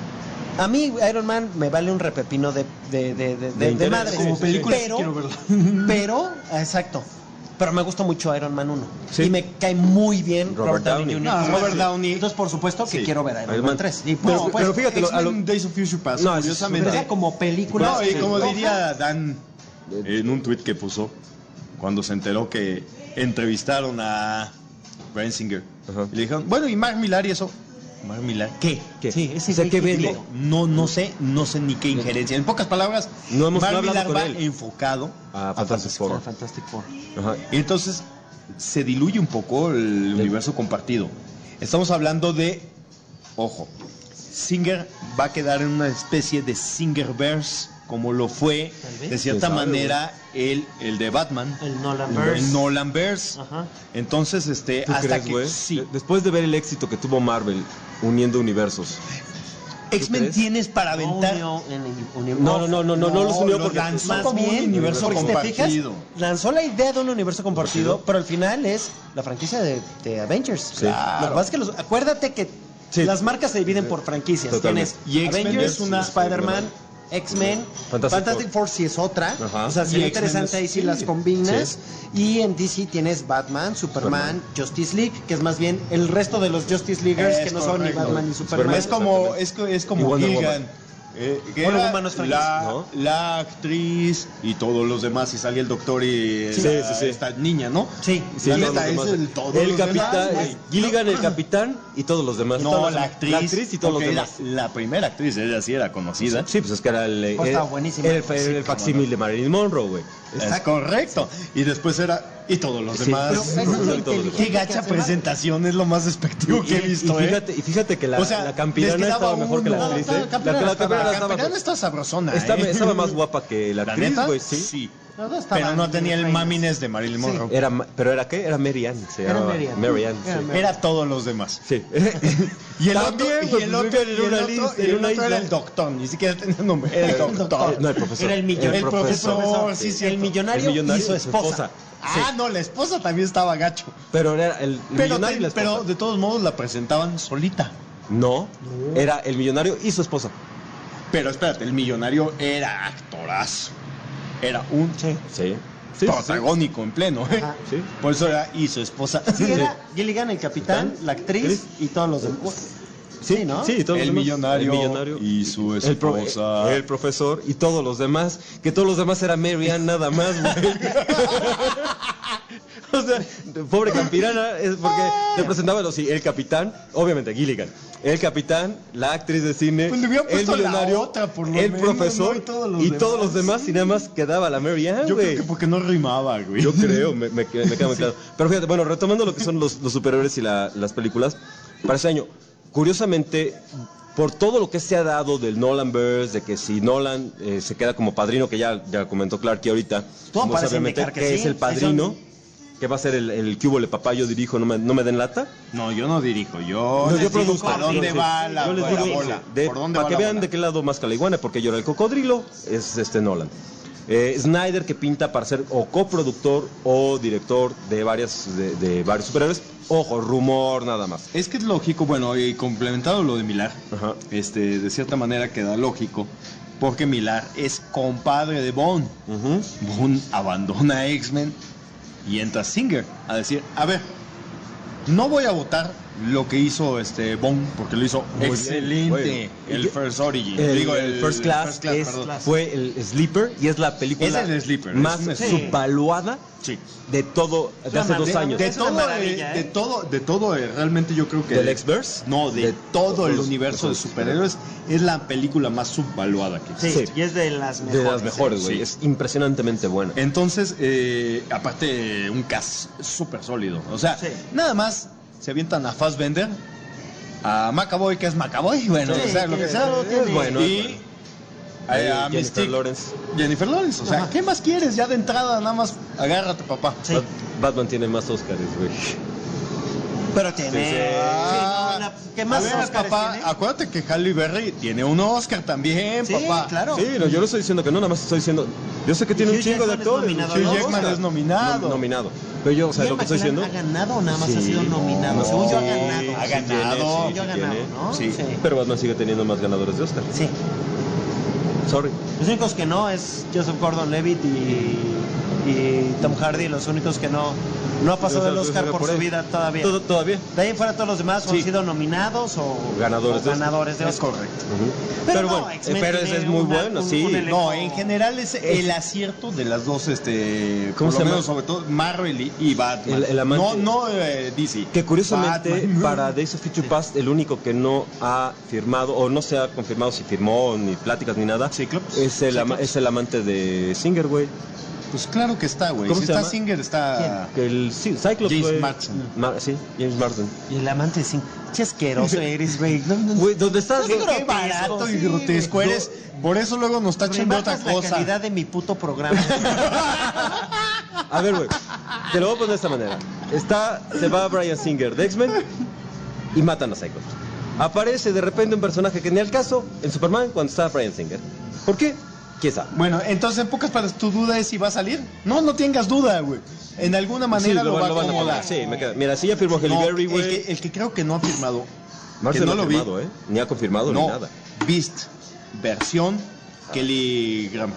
A mí Iron Man me vale un repepino de interés. madre. Como película sí pero, quiero verla. pero, exacto. Pero me gusta mucho Iron Man 1. Sí. Y me cae muy bien Robert Downey. Jr. No, Robert Downey. Entonces, por supuesto que Sí. quiero ver Iron Iron Man Man 3. Y Pero- pues, pero fíjate, a lo- X-Men Days of Future Past, No, es- curiosamente. ¿verdad? Como película. No, y como Ojalá. diría Dan en un tweet que puso cuando se enteró que entrevistaron a Bryan Singer. Ajá. Y le dijeron, bueno, ¿y Mark Millar y eso? ¿Mark Millar qué? Sí, ese O sea, güey ¿qué que vende? digo, No sé ni qué injerencia. En pocas palabras, No hemos Mark hablado Millar con va él. enfocado A a Fantastic Four. Ah, Fantastic Four. Ajá. Y entonces se diluye un poco el universo compartido. Estamos hablando de, ojo, Singer va a quedar en una especie de Singerverse, como lo fue vez. de cierta ¿Quién sabe, manera el de Batman. El Nolanverse. El Nolanverse. Ajá. Entonces, ¿Tú hasta crees, que güey? sí. Después de ver el éxito que tuvo Marvel uniendo universos. X-Men crees? tienes para aventar. No los unió porque lanzó Más como un bien, universo porque si te fijas, compartido. lanzó la idea de un universo compartido, pero al final es la franquicia de Avengers. Claro. Lo que pasa es que acuérdate que Sí. las marcas se dividen por franquicias. Totalmente. Tienes Y X-Men Avengers, es una- Spider-Man X-Men, Fantastic Fantastic Four sí es otra. Ajá. O sea, sería Y X-Men interesante ahí si sí. las combinas. Y en DC tienes Batman, Superman, Justice League, que es más bien el resto de los Justice Leaguers Es que no son ni correcto. Batman ni Superman. Es como Y Wonder Gilligan. Que Wonder era Woman no es franquicia, ¿no? la actriz y todos los demás, y salía el doctor y Sí, esta, sí, sí. esta niña, ¿no? Sí. Sí, La todos neta, los es demás. el todos El los capitán, demás, güey. Gilligan, el capitán y todos los demás. No, Todos la los- actriz. y todos los porque demás. La primera actriz, ella sí era conocida. Sí, pues es que era el Pues estaba buenísima. el facsímil de Marilyn Monroe, güey. Es correcto. Y después era. Y todos los Sí, demás. Pero eso es lo Todos los inteligente Qué que gacha hace presentación, es lo más despectivo que he visto, y fíjate que la, O sea, la campirana les quedaba estaba mejor que la uno. actriz, No, ¿eh? la campirana La estaba- campirana La estaba campirana está sabrosona, estaba más guapa que la ¿La actriz, neta? güey, sí. Sí. Los dos estaban Pero no tenía el reinas. mamines de Marilyn Monroe. ¿Pero era qué? Era Mary Ann, se Era llamaba. Mary Ann. Mary Ann, Era sí. Mary Era todos los demás. Sí. Y el También, otro, pues, y el otro, vivían en y el una otro, lista, y en el una otro era isla. el doctor, ni siquiera tenía nombre. Era el doctor. No, el profesor. Era el millonario. El profesor, sí, El cierto. millonario, El millonario y su esposa. Ah, no, la esposa también estaba gacho. Pero era el millonario y la esposa. Pero de todos modos la presentaban solita. No, era el millonario y su esposa. Pero espérate, el millonario era actorazo. Era un Sí. protagónico en pleno. ¿eh? Ajá. Sí. Por eso era y su esposa. Sí, era Gilligan, el capitán, la actriz y todos los demás. Sí, ¿no? Sí, todos El los demás. millonario, El millonario y su el esposa. el profesor y todos los demás, que todos los demás era Mary Ann nada más, güey. O sea, pobre campirana, es porque te presentaban así, el capitán, obviamente Gilligan, el capitán, la actriz de cine, Pues le hubieran el puesto la millonario, otra, por lo el menos, profesor ¿no? y todos los demás y nada más quedaba la Mary Ann, Yo güey. creo que porque no rimaba, güey. Yo creo, me queda muy claro. Pero fíjate, bueno, retomando lo que son los superhéroes y las películas, para ese año, curiosamente, por todo lo que se ha dado del Nolanverse, de que si Nolan se queda como padrino, que ya comentó Clark que ahorita, Todo muy parece sabiamente, indicar que que sí. es el padrino, que va a ser el que hubo le papá, yo dirijo, no me den lata. No, yo no dirijo, yo No, les yo digo produzco. ¿para dónde Sí, va sí. la, Yo les la digo, bola? de- ¿Por dónde para va que la vean bola? de qué lado más caliguana, porque yo era el cocodrilo, es Nolan. Snyder, que pinta para ser o coproductor o director de varios superhéroes. Ojo, rumor nada más. Es que es lógico, bueno, y complementado lo de Millar, Ajá. de cierta manera queda lógico, porque Millar es compadre de Bond. Bond abandona a X-Men y entra Singer a decir, a ver, no voy a votar lo que hizo Bond, porque lo hizo Muy bien, excelente. bueno. El First Origin, El First Class, perdón. fue el Sleeper y es la película Es el Sleeper, más es un- subvaluada Sí. de todo, de hace 2 años. De Es una todo, maravilla, de todo, realmente yo creo que... ¿Del X-Verse? No, de De todo el los- universo de los superhéroes, es la película más subvaluada que existe. Sí, y es de las De mejores. las mejores, güey. Sí. Es impresionantemente buena. Entonces, aparte, un cast súper sólido. O sea, Sí. nada más se avientan a Fassbender, a McAvoy, que es McAvoy, bueno, Sí, o sea, lo que sea. es bueno, y es bueno. a Jennifer Mystique. Lawrence. Jennifer Lawrence, o sea, Ajá. ¿qué más quieres? Ya de entrada, nada más agárrate, papá. Sí. Batman tiene más Oscars, güey. Pero tiene. Sí, sí. Sí, no, ¿qué más a ver, Óscares papá, tiene? acuérdate que Halle Berry tiene un Oscar también, Sí, papá. claro. Sí, no, yo no estoy diciendo que no, nada más estoy diciendo. Yo sé que tiene un Hugh chingo de Jackman es actores. nominado Hugh al Jackman Oscar. es nominado. Nominado. Pero yo, o sea, Ian lo que estoy McKellen diciendo. ¿Ha ganado o nada más ha Sí, sido nominado? no, Según yo ha sí, ganado. ha sí ganado. tiene, Según sí, yo ha sí ganado, tiene. ¿no? Sí. Pero Batman sigue teniendo más ganadores de Oscar. Sí. Sorry. Los únicos que no es Joseph Gordon-Levitt y Tom Hardy, los únicos que no ha pasado el Oscar por su él. vida todavía. Todavía. De ahí en fuera todos los demás han Sí. sido nominados o Ganadores de Oscar. ganadores de Es Oscar. correcto. Pero, Pero no, bueno, X-Men pero tiene ese es muy una- bueno, un- sí. un elenco- No, en general es el acierto de las dos, ¿Cómo por se lo llama? menos, sobre todo Marvel y Batman. El amante- No DC. Que curiosamente Batman. para Days of Future Past el único que no ha firmado o no se ha confirmado si firmó ni pláticas ni nada Cyclops. es el amante de Singer, güey. Pues claro que está, güey. ¿Cómo Si se está llama? Singer, está... Que el Cyclops, James güey. Marsden. Sí, James Marsden. Y el amante sin. Qué asqueroso eres, güey. No, no, Güey, ¿dónde estás? Qué Qué barato y grotesco güey. eres. Por eso luego nos tachan de otra Rebajas la cosa. calidad de mi puto programa. A ver, güey. Te lo voy a poner de esta manera. Se va Bryan Singer de X-Men y matan a Cyclops. Aparece de repente un personaje que ni al caso en Superman cuando está Bryan Singer. ¿Por qué? ¿Quién sabe? Bueno, entonces en pocas palabras, ¿tu duda es si va a salir? No tengas duda, güey. En alguna manera Sí, lo va a van acomodar. poner. Sí, me queda. Mira, sí ya firmó Halle No, Berry, güey. el que creo que no ha firmado, Marsden que no ha lo vi. firmado, ¿eh? Ni ha confirmado ni no, nada. Beast, versión Kelly Graham.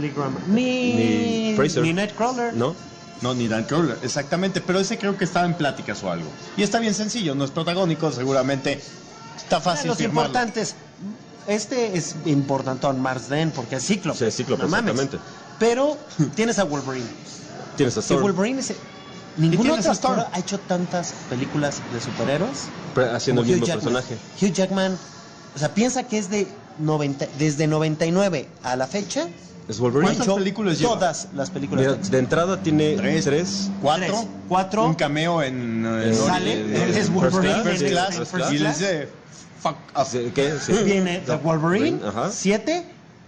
Ni Fraser. Ni Nightcrawler. ¿No? No, ni Nightcrawler, exactamente, pero ese creo que estaba en pláticas o algo. Y está bien sencillo, no es protagónico, seguramente está fácil Los firmarlo. importantes. Este es importantón, Marsden, porque es Cíclope. Sí, Cíclope, no mames. exactamente. Pero tienes a Wolverine. Tienes a Que Thor. Wolverine es... Ningún tienes otro a Thor? actor ha hecho tantas películas de superhéroes Haciendo el como mismo Hugh Jackman. personaje. Hugh Jackman, o sea, piensa que es desde 99 a la fecha. Es Wolverine. Ha hecho todas las películas. Mira, de entrada tiene tres. Cuatro. Un cameo en Sale, él es Wolverine First en Class, First Class. y le dice fuck off. ¿Qué? Sí. Viene The Wolverine, Ajá. 7.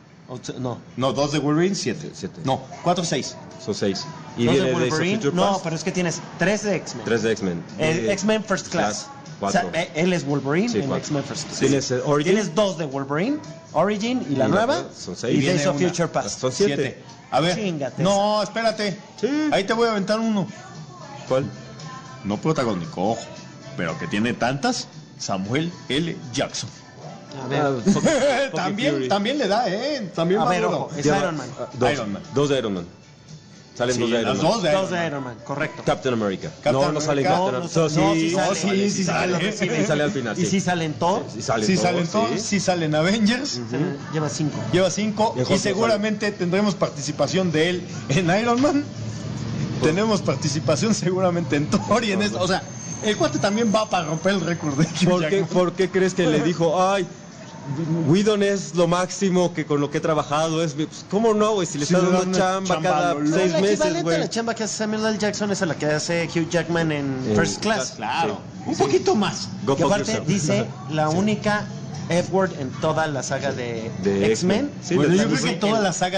No, 2 de Wolverine, 7. No, 4, 6. Son 6. Y 2 viene de Days of Wolverine. Future No, Past. pero es que tienes 3 de X-Men. 3 de X-Men. X-Men First Class. O sea, 4. él es Wolverine Sí, en 4. X-Men First Class. Tienes Origin. Tienes 2 de Wolverine, Origin y la nueva. Son 6. Y Days of Future Past. Son 7. A ver. Chíngate. No, espérate. Sí. Ahí te voy a aventar uno. ¿Cuál? No protagónico, ojo. Pero que tiene tantas. Samuel L. Jackson. A ver. También le da, También A va ver, duro. ojo, es Iron Man. Iron Man. 2 de Iron Man. Salen Sí, 2 de Iron las Man. dos de Dos de Iron Man, correcto. Captain America. Captain no sale America. Captain No, America. no, sí sale. Sí sale al final. Y sí salen Thor. Sí salen Sí todos, salen todos, sí salen Avengers. Lleva 5. Lleva 5 Y y seguramente tendremos participación de él en Iron Man. Tenemos participación seguramente en Thor y en esto. O sea, el cuate también va para romper el récord de Hugh Jackman. ¿Por qué crees que le dijo, ay, Whedon es lo máximo que con lo que he trabajado? Pues, ¿cómo no, güey? Si le Sí, está le dando dan chamba cada chamba, 6 La meses, equivalente a güey. la chamba que hace Samuel L. Jackson es a la que hace Hugh Jackman en First Class. Claro, un poquito más. Go Que fuck aparte yourself. dice la única F-word en toda la saga de De X-Men. Sí, Bueno, de- yo creo que toda la saga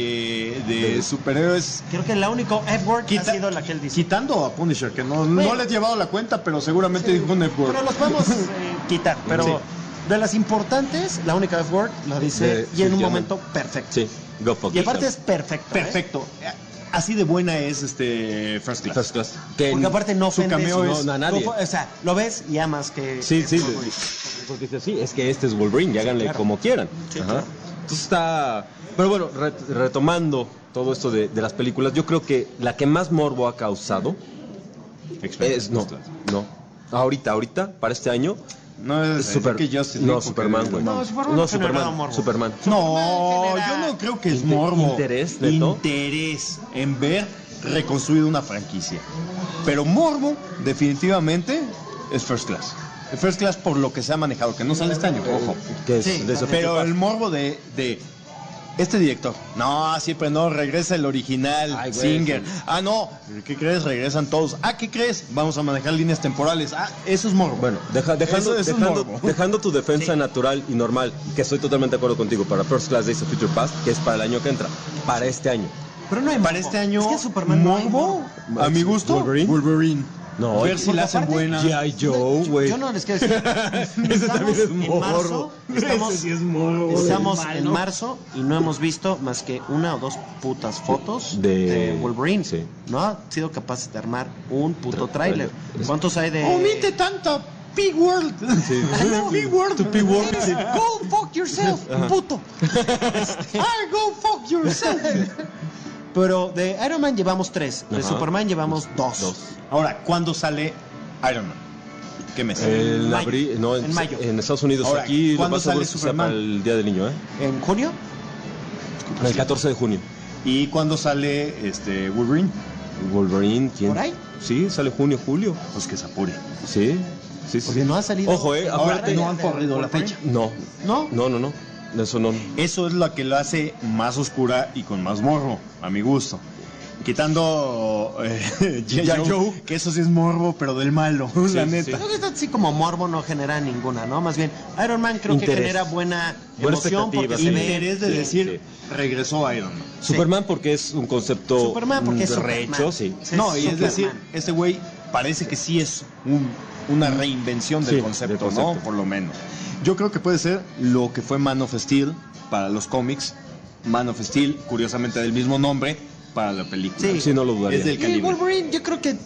de superhéroes, Creo que la única F-word ha sido la que él dice. quitando a Punisher, que no le he llevado la cuenta, pero seguramente dijo un F-word. Pero los podemos quitar. Pero Sí. de las importantes, la única F-word la dice y en un Hugh momento perfecto. Sí, go fuck Y aparte es yourself. perfecto. Perfecto. Así de buena es First Class. First Class. Que Porque aparte no su ofende, cameo sino- es- no, a nadie. O sea, lo ves y amas que. Sí, es sí, Wolverine. porque dice, sí, es que este es Wolverine, y háganle claro. como quieran. Sí, Ajá. claro. Entonces está... Pero bueno, retomando todo esto de las películas, yo creo que la que más morbo ha causado es... No, ahorita, para este año... No es Super, que Justice League, no, porque- Superman, güey. No, Superman No, ha generado Superman, morbo. Superman. No, yo no creo que es morbo. Interés, neto. Interés en ver reconstruida una franquicia. Pero morbo, definitivamente, es First Class. First Class por lo que se ha manejado, que no sale este año, ojo. Que es Sí, de eso. Pero el morbo de este director. No, siempre no, regresa el original, Ay, güey, Singer. sí. Ah, no, ¿qué crees? Regresan todos. Ah, ¿qué crees? Vamos a manejar líneas temporales. Ah, eso es morbo. Bueno, dejando, Eso es morbo. dejando tu defensa natural y normal, que estoy totalmente de acuerdo contigo, para First Class Days of Future Past, que es para el año que entra, para este año. Pero no hay Para morbo. este año, Es que Superman no hay morbo, a mi gusto, Wolverine. No, ver si la hacen buena. G.I. Joe, güey. Yo no les quiero decir. Ese también es en morbo. marzo, estamos, Ese sí es morbo, güey. estamos Malo. en marzo y no hemos visto más que una o dos putas fotos De- de Wolverine. sí. No ha sido capaz de armar un puto Tráiler. tráiler. ¿Cuántos hay de...? Omite tanta Big World. Big World. Tu Big World. Eres Go fuck yourself, puto. Go fuck yourself. Pero de Iron Man llevamos 3, de Ajá. Superman llevamos 2. Ahora, ¿cuándo sale Iron Man? ¿Qué mes? En mayo. abril, no, En mayo. en Estados Unidos. Ahora, Aquí lo ¿cuándo más sale seguro es que sea Superman? para el Día del Niño, ¿eh? ¿En junio? El 14 de junio. ¿Y cuándo sale Wolverine? Wolverine, ¿quién? ¿Por ahí? Sí, sale junio, julio. Pues que se apure. Sí, sí, sí. Porque no ha salido. Ojo, Ahora acuérdate. no han corrido la fecha. No, ¿No? no. Eso no. Eso es lo que lo hace más oscura y con más morbo, a mi gusto. Quitando G.I. Joe, que eso sí es morbo, pero del malo, la neta. Creo que así como morbo no genera ninguna, ¿no? Más bien, Iron Man creo que Interés. genera buena Buena emoción porque expectativa, se sí. ve... Interés de Sí, decir, regresó Iron Man. Superman porque es un concepto Superman porque es rehecho, Superman. sí. Sí, No, y es Superman. decir, este güey parece que sí es una reinvención del Sí, concepto, del concepto. ¿no? Por lo menos. Yo creo que puede ser lo que fue Man of Steel para los cómics, Man of Steel, curiosamente del mismo nombre, para la película. Sí. Sí, no lo dudaría. Es del Y calibre. Wolverine, yo creo que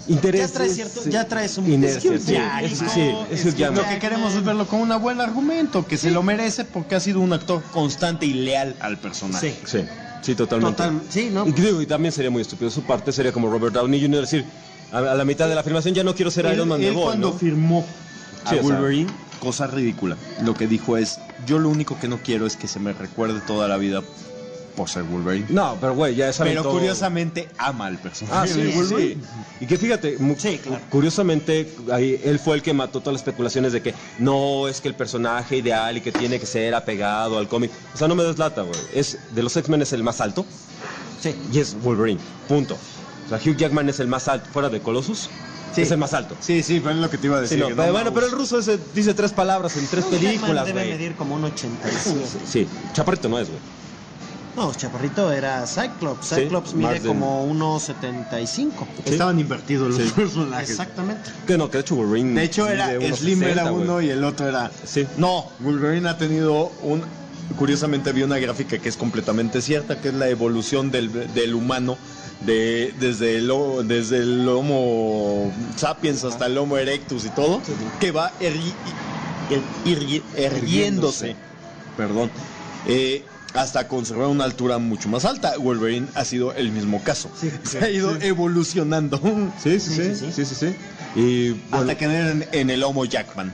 intereses. Ya traes un inercia. Es lo que queremos es verlo con un buen argumento, que se lo merece porque ha sido un actor constante y leal al personaje. Sí, totalmente. ¿no? Y también sería muy estúpido. Su parte sería como Robert Downey Jr. decir, a la mitad de la filmación ya no quiero ser Iron Man. Él cuando firmó a Wolverine, o sea, cosa ridícula, lo que dijo es, yo lo único que no quiero es que se me recuerde toda la vida por ser Wolverine. No, pero güey, ya saben Pero todo. curiosamente ama al personaje. Sí. Y que fíjate, curiosamente, ahí él fue el que mató todas las especulaciones de que no, es que el personaje ideal y que tiene que ser apegado al cómic. O sea, no me des lata, güey. De los X-Men es el más alto. Sí. Y es Wolverine, punto. O sea, Hugh Jackman es el más alto, fuera de Colossus. Sí. Es el más alto. Sí, pero es lo que te iba a decir. Sí, pero el ruso ese dice 3 palabras en 3 películas, debe güey. medir como un 85. Sí, chaparrito no es, güey. No, chaparrito era Cyclops. Cyclops mide como 1.75. Estaban invertidos los personajes. Exactamente. Que no, que de hecho Wolverine. De hecho, Slim era uno y el otro era. Sí. No, Wolverine ha tenido un. Curiosamente vi una gráfica que es completamente cierta, que es la evolución del humano. Desde el Homo sapiens hasta el Homo erectus y todo, que va erguiéndose, perdón, hasta conservar una altura mucho más alta. Wolverine ha sido el mismo caso, se ha ido evolucionando. Sí. Y bueno, hasta que en el Homo Jackman.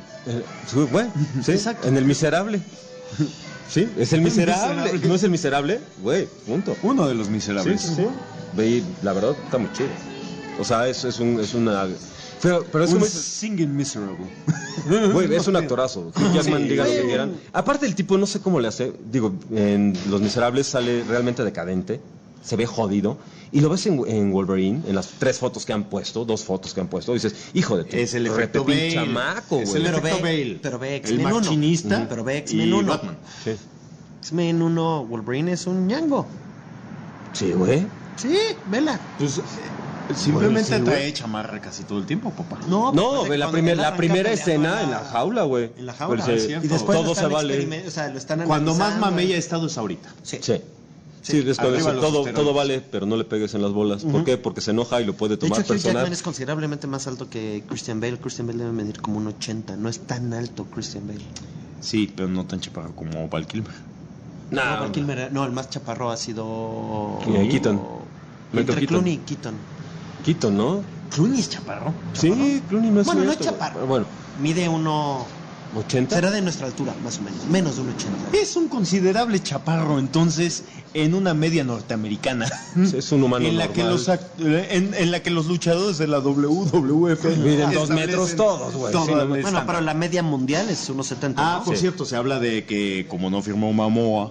Exacto. En el Miserable. Sí, es el Miserable. ¿No es el Miserable? Güey, punto. Uno de los Miserables. Sí. Y la verdad está muy chido. O sea, es una. Pero es un como. Singing Miserable. Güey, es un actorazo. Hugh Jackman, digan lo que quieran. Aparte, el tipo, no sé cómo le hace. Digo, en Los Miserables sale realmente decadente. Se ve jodido. Y lo ves en Wolverine, en las 3 fotos que han puesto, 2 fotos que han puesto. Y dices, hijo de tu. Es el efecto Bale. Chamaco, es güey. el efecto Bale. Pero ve el machinista. Pero ve X-Men 1. Batman. Sí. X-Men 1, Wolverine es un ñango. Sí, güey. Sí, vela. Pues, simplemente trae chamarra casi todo el tiempo, papá. No, la primera escena en la jaula, güey. En la jaula, y después todo se vale. O sea, lo están cuando más mamey ha estado es ahorita. Sí, es cuando dice, todo vale, pero no le pegues en las bolas. ¿Por qué? Porque se enoja y lo puede tomar personal. De hecho, Hugh personal. Jackman es considerablemente más alto que Christian Bale. Christian Bale debe medir como un 80. No es tan alto Christian Bale. Sí, pero no tan chaparro como Val Kilmer. Val Kilmer, no, el más chaparro ha sido Keaton. Entre Clooney y Keaton. Keaton, ¿no? Clooney es chaparro. Sí, Clooney no es Bueno, no cierto. es chaparro. Bueno, mide 80. Será de nuestra altura, más o menos. Menos de un 80. Es un considerable chaparro, entonces, en una media norteamericana. Es un humano en la normal. En la que los luchadores de la WWF miden 2 metros todos, güey. Bueno, pero la media mundial es 1.70. Ah, por cierto, se habla de que como no firmó Momoa,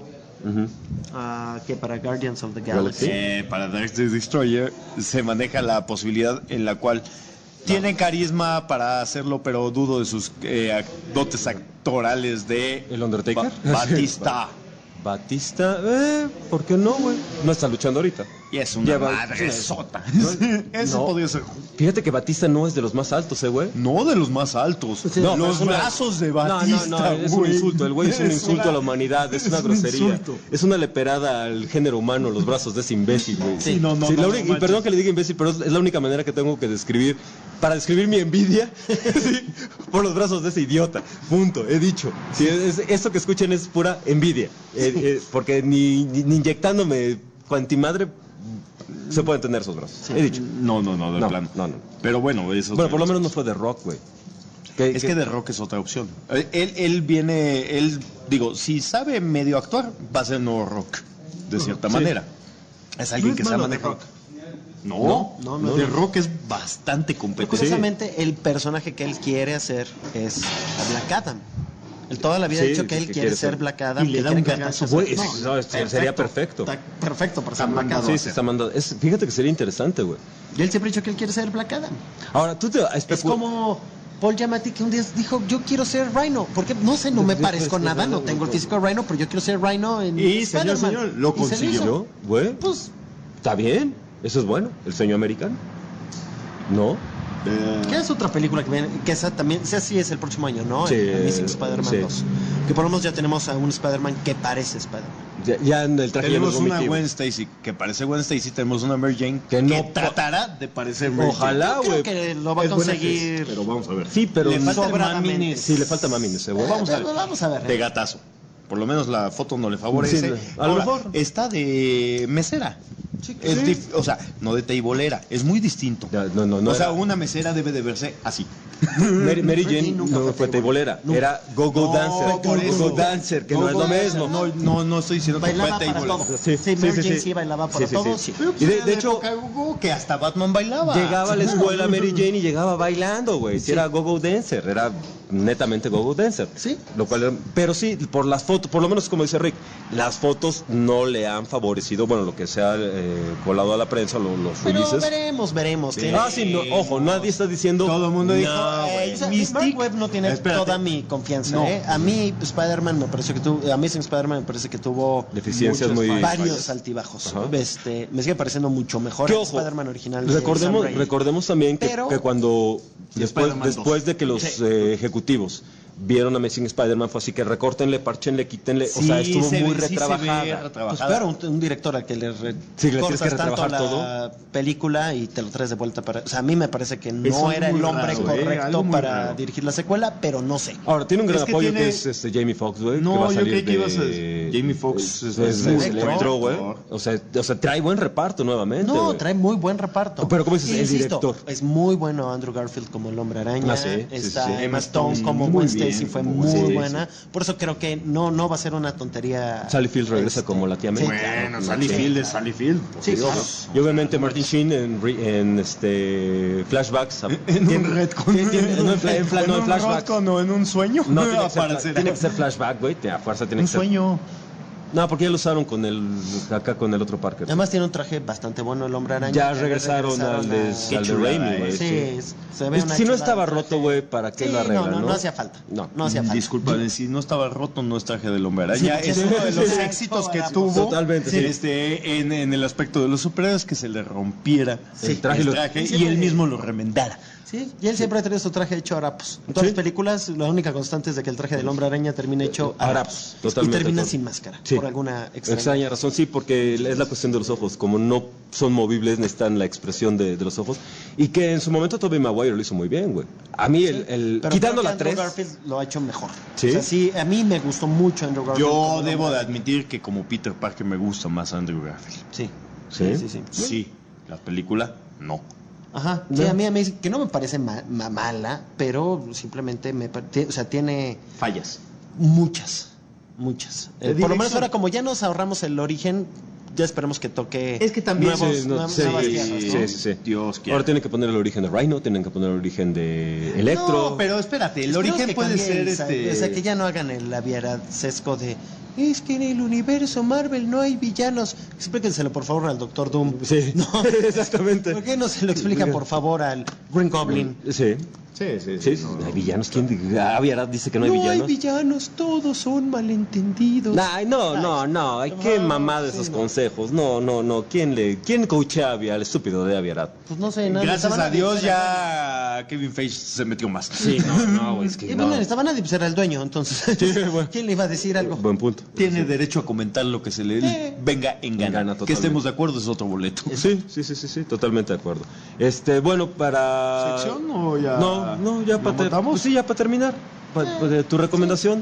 que para Guardians of the Galaxy, para Dark Destroyer, se maneja la posibilidad en la cual tiene carisma para hacerlo, pero dudo de sus dotes actorales de ¿El Undertaker? Batista. ¿Por qué no, güey? No está luchando ahorita. Y es una madre sota. Eso podría ser. Fíjate que Batista no es de los más altos, güey. No de los más altos. No, los brazos de Batista. No, es un insulto. El güey es un insulto a la humanidad. Es una grosería. Es una leperada al género humano, los brazos de ese imbécil, güey. Sí, y perdón que le diga imbécil, pero es la única manera que tengo que describir. Para describir mi envidia por los brazos de ese idiota. Punto, he dicho. Sí, esto que escuchen es pura envidia. Porque ni inyectándome cuantimadre se pueden tener esos brazos. Sí. He dicho. No, de plano. No. Pero bueno, eso. Bueno, por lo menos no fue de Rock, güey. Es que de Rock es otra opción. Si sabe medio actuar, va a ser nuevo Rock, de cierta manera. Es alguien que se ha manejado. No, The Rock es bastante competente. Curiosamente, el personaje que él quiere hacer es a Black Adam. Él toda la vida ha dicho que él quiere ser Black Adam. Y le da un cagazo. Sería perfecto. Está perfecto para ser Black Adam. Sí, está mandado. Fíjate que sería interesante, güey. Y él siempre ha dicho que él quiere ser Black Adam. Ahora, tú te... Es como Paul Giamatti, que un día dijo, yo quiero ser Rhino. Porque, no sé, no me parezco nada. No tengo el físico de Rhino, pero yo quiero ser Rhino en Spider-Man. Señor, lo consiguió. Güey, pues, está bien. Eso es bueno. El sueño americano. ¿No? ¿Qué es otra película que viene? Que esa también, sí es el próximo año, ¿no? Sí, Amazing Spider-Man 2. Que por lo menos ya tenemos a un Spider-Man que parece Spider-Man. Ya en el traje tenemos ya no es una vomitivo. Gwen Stacy que parece Gwen Stacy, tenemos una Mary Jane Que no tratará de parecer Mary Ojalá, Creo güey. que lo va a Es buena conseguir. actriz, pero vamos a ver. Sí, pero le falta sobradamente. mamines. Sí, le falta mamines, güey. Vamos a ver. Vamos a ver. De gatazo. Por lo menos la foto no le favorece. Sí, a lo Ahora, mejor. está de mesera. O sea, no de teibolera. Es muy distinto. Ya, no, o sea, era- una mesera debe de verse así. Mary Jane nunca no fue fue teibolera, era go-go dancer. por eso. Go-go dancer, que no es lo mismo. No estoy diciendo que Bailaba fue para teibolera. todo. Sí, Sí, sí, Mary sí, Jane sí. sí bailaba para Sí, sí, todo. sí. Sí. Y de hecho, que hasta Batman bailaba. llegaba a la escuela Mary Jane y llegaba bailando, güey. Sí, era go-go dancer, era netamente go-go dancer. Sí. Lo cual, pero sí, por las fotos, por lo menos como dice Rick, las fotos no le han favorecido, bueno, lo que se ha colado a la prensa, los Pero releases. veremos. Sí. Tiene- Ah, sí, no, ojo, nadie está diciendo. Todo el mundo dijo, güey. O sea, Mystic. Mark Webb no tiene Espérate. toda mi confianza. No. A mí Spider-Man me pareció que tuvo, Amazing Spider-Man me parece que tuvo Deficiencias muchos muy. varios altibajos. Ajá. Me sigue pareciendo mucho mejor ¿Qué el ojo? Spider-Man original. de Recordemos, Sam Raimi. recordemos también que, Pero- que cuando Spider-Man después 2. de que los Sí. ejecutivos vieron Amazing Spider-Man fue así que recórtenle, parchenle, quítenle, o sea, estuvo muy retrabajada. Pues claro, un director al que le Sí, le tienes cortas que tanto retrabajar la película y te lo traes de vuelta para... O sea, a mí me parece que no Eso es era muy el hombre raro, correcto algo muy para raro. dirigir la secuela, pero no sé. Ahora, tiene un gran Es que apoyo tiene- que es Jamie Foxx, güey. No, que va a yo salir creí que de- ibas a- Jamie Foxx es Electro, güey. actor. O sea, trae buen reparto nuevamente, No, güey. trae muy buen reparto. Pero, ¿cómo dices? El Insisto, director. es muy bueno Andrew Garfield como el Hombre Araña. Ah, sí, sí, Está sí, sí. Emma Stone como muy Gwen bien, Stacy, fue como muy Gwen Stacy. buena. Por eso creo que no va a ser una tontería. Sally Field regresa como la tía May. Sí, Bueno, claro. Sally Sí. Field es Sally Field. por Sí, Dios. claro. Y obviamente Martin Sheen en flashbacks. En un retcon. No, en flashbacks. retcon o en un sueño. No, tiene que, ser, Aparecerá. tiene que ser flashback, güey. A fuerza tiene Un que ser. sueño. No, porque ya lo usaron con acá con el otro Parker. Además tiene un traje bastante bueno el Hombre Araña. Ya regresaron al de Qué Raimi, chulada, güey. Sí, se ve una Si no chulada estaba el traje. roto, güey, ¿para qué Sí, lo arreglan, no hacía falta. No. hacía falta. Disculpa, si no estaba roto, no es traje del Hombre Araña. Sí, Es sí, uno de los sí. éxitos que Sí, tuvo. totalmente, sí. En el aspecto de los superhéroes, que se le rompiera el traje y él mismo lo remendara. Sí, y él siempre ha tenido su traje hecho a harapos. En todas las películas, la única constante es de que el traje del Hombre Araña termina hecho a harapos. Totalmente Y termina todo. sin máscara, Sí. por alguna Extraña razón, sí, porque es la cuestión de los ojos. Como no son movibles, necesitan la expresión de los ojos. Y que en su momento Tobey Maguire lo hizo muy bien, güey. A mí, Pero quitando creo que la Andrew 3. Garfield lo ha hecho mejor. ¿Sí? O sea, sí, a mí me gustó mucho Andrew Garfield. Yo como debo Hombre de admitir que como Peter Parker me gusta más Andrew Garfield. Sí. ¿Sí? Sí, la película, no. Ajá, sí, a mí que no me parece mala, pero simplemente o sea, tiene Fallas. muchas. Por lo menos dirección. ahora como ya nos ahorramos el origen, ya esperemos que toque Es que también nuevas tierras, ¿no? Sí. Dios quiera. Ahora tienen que poner el origen de Rhino, tienen que poner el origen de Electro. No, pero espérate, el Esperemos origen que puede cambie ser O sea, que ya no hagan el sesgo de es que en el universo Marvel no hay villanos. Explíquenselo por favor al Doctor Doom. Sí, No, exactamente. ¿Por qué no se lo explican por favor al Green Goblin? Sí. Sí, no. hay villanos. ¿Quién? Avi Arad dice que no hay villanos. No hay villanos, todos son malentendidos. Ay, no, hay que mamar de esos consejos. No. ¿Quién coachea al estúpido de Avi Arad? Pues no sé, nada. Gracias a Dios ya Kevin Feige se metió más. Sí, no, es que Y no. bueno, estaba nadie, pues era el dueño, entonces. ¿Quién le iba a decir algo? Buen punto. Tiene derecho a comentar lo que se le venga en gana. totalmente. Que estemos de acuerdo es otro boleto. Sí, totalmente de acuerdo. Bueno, para... ¿Sección o ya? No, ya para ya para terminar. ¿Tu recomendación?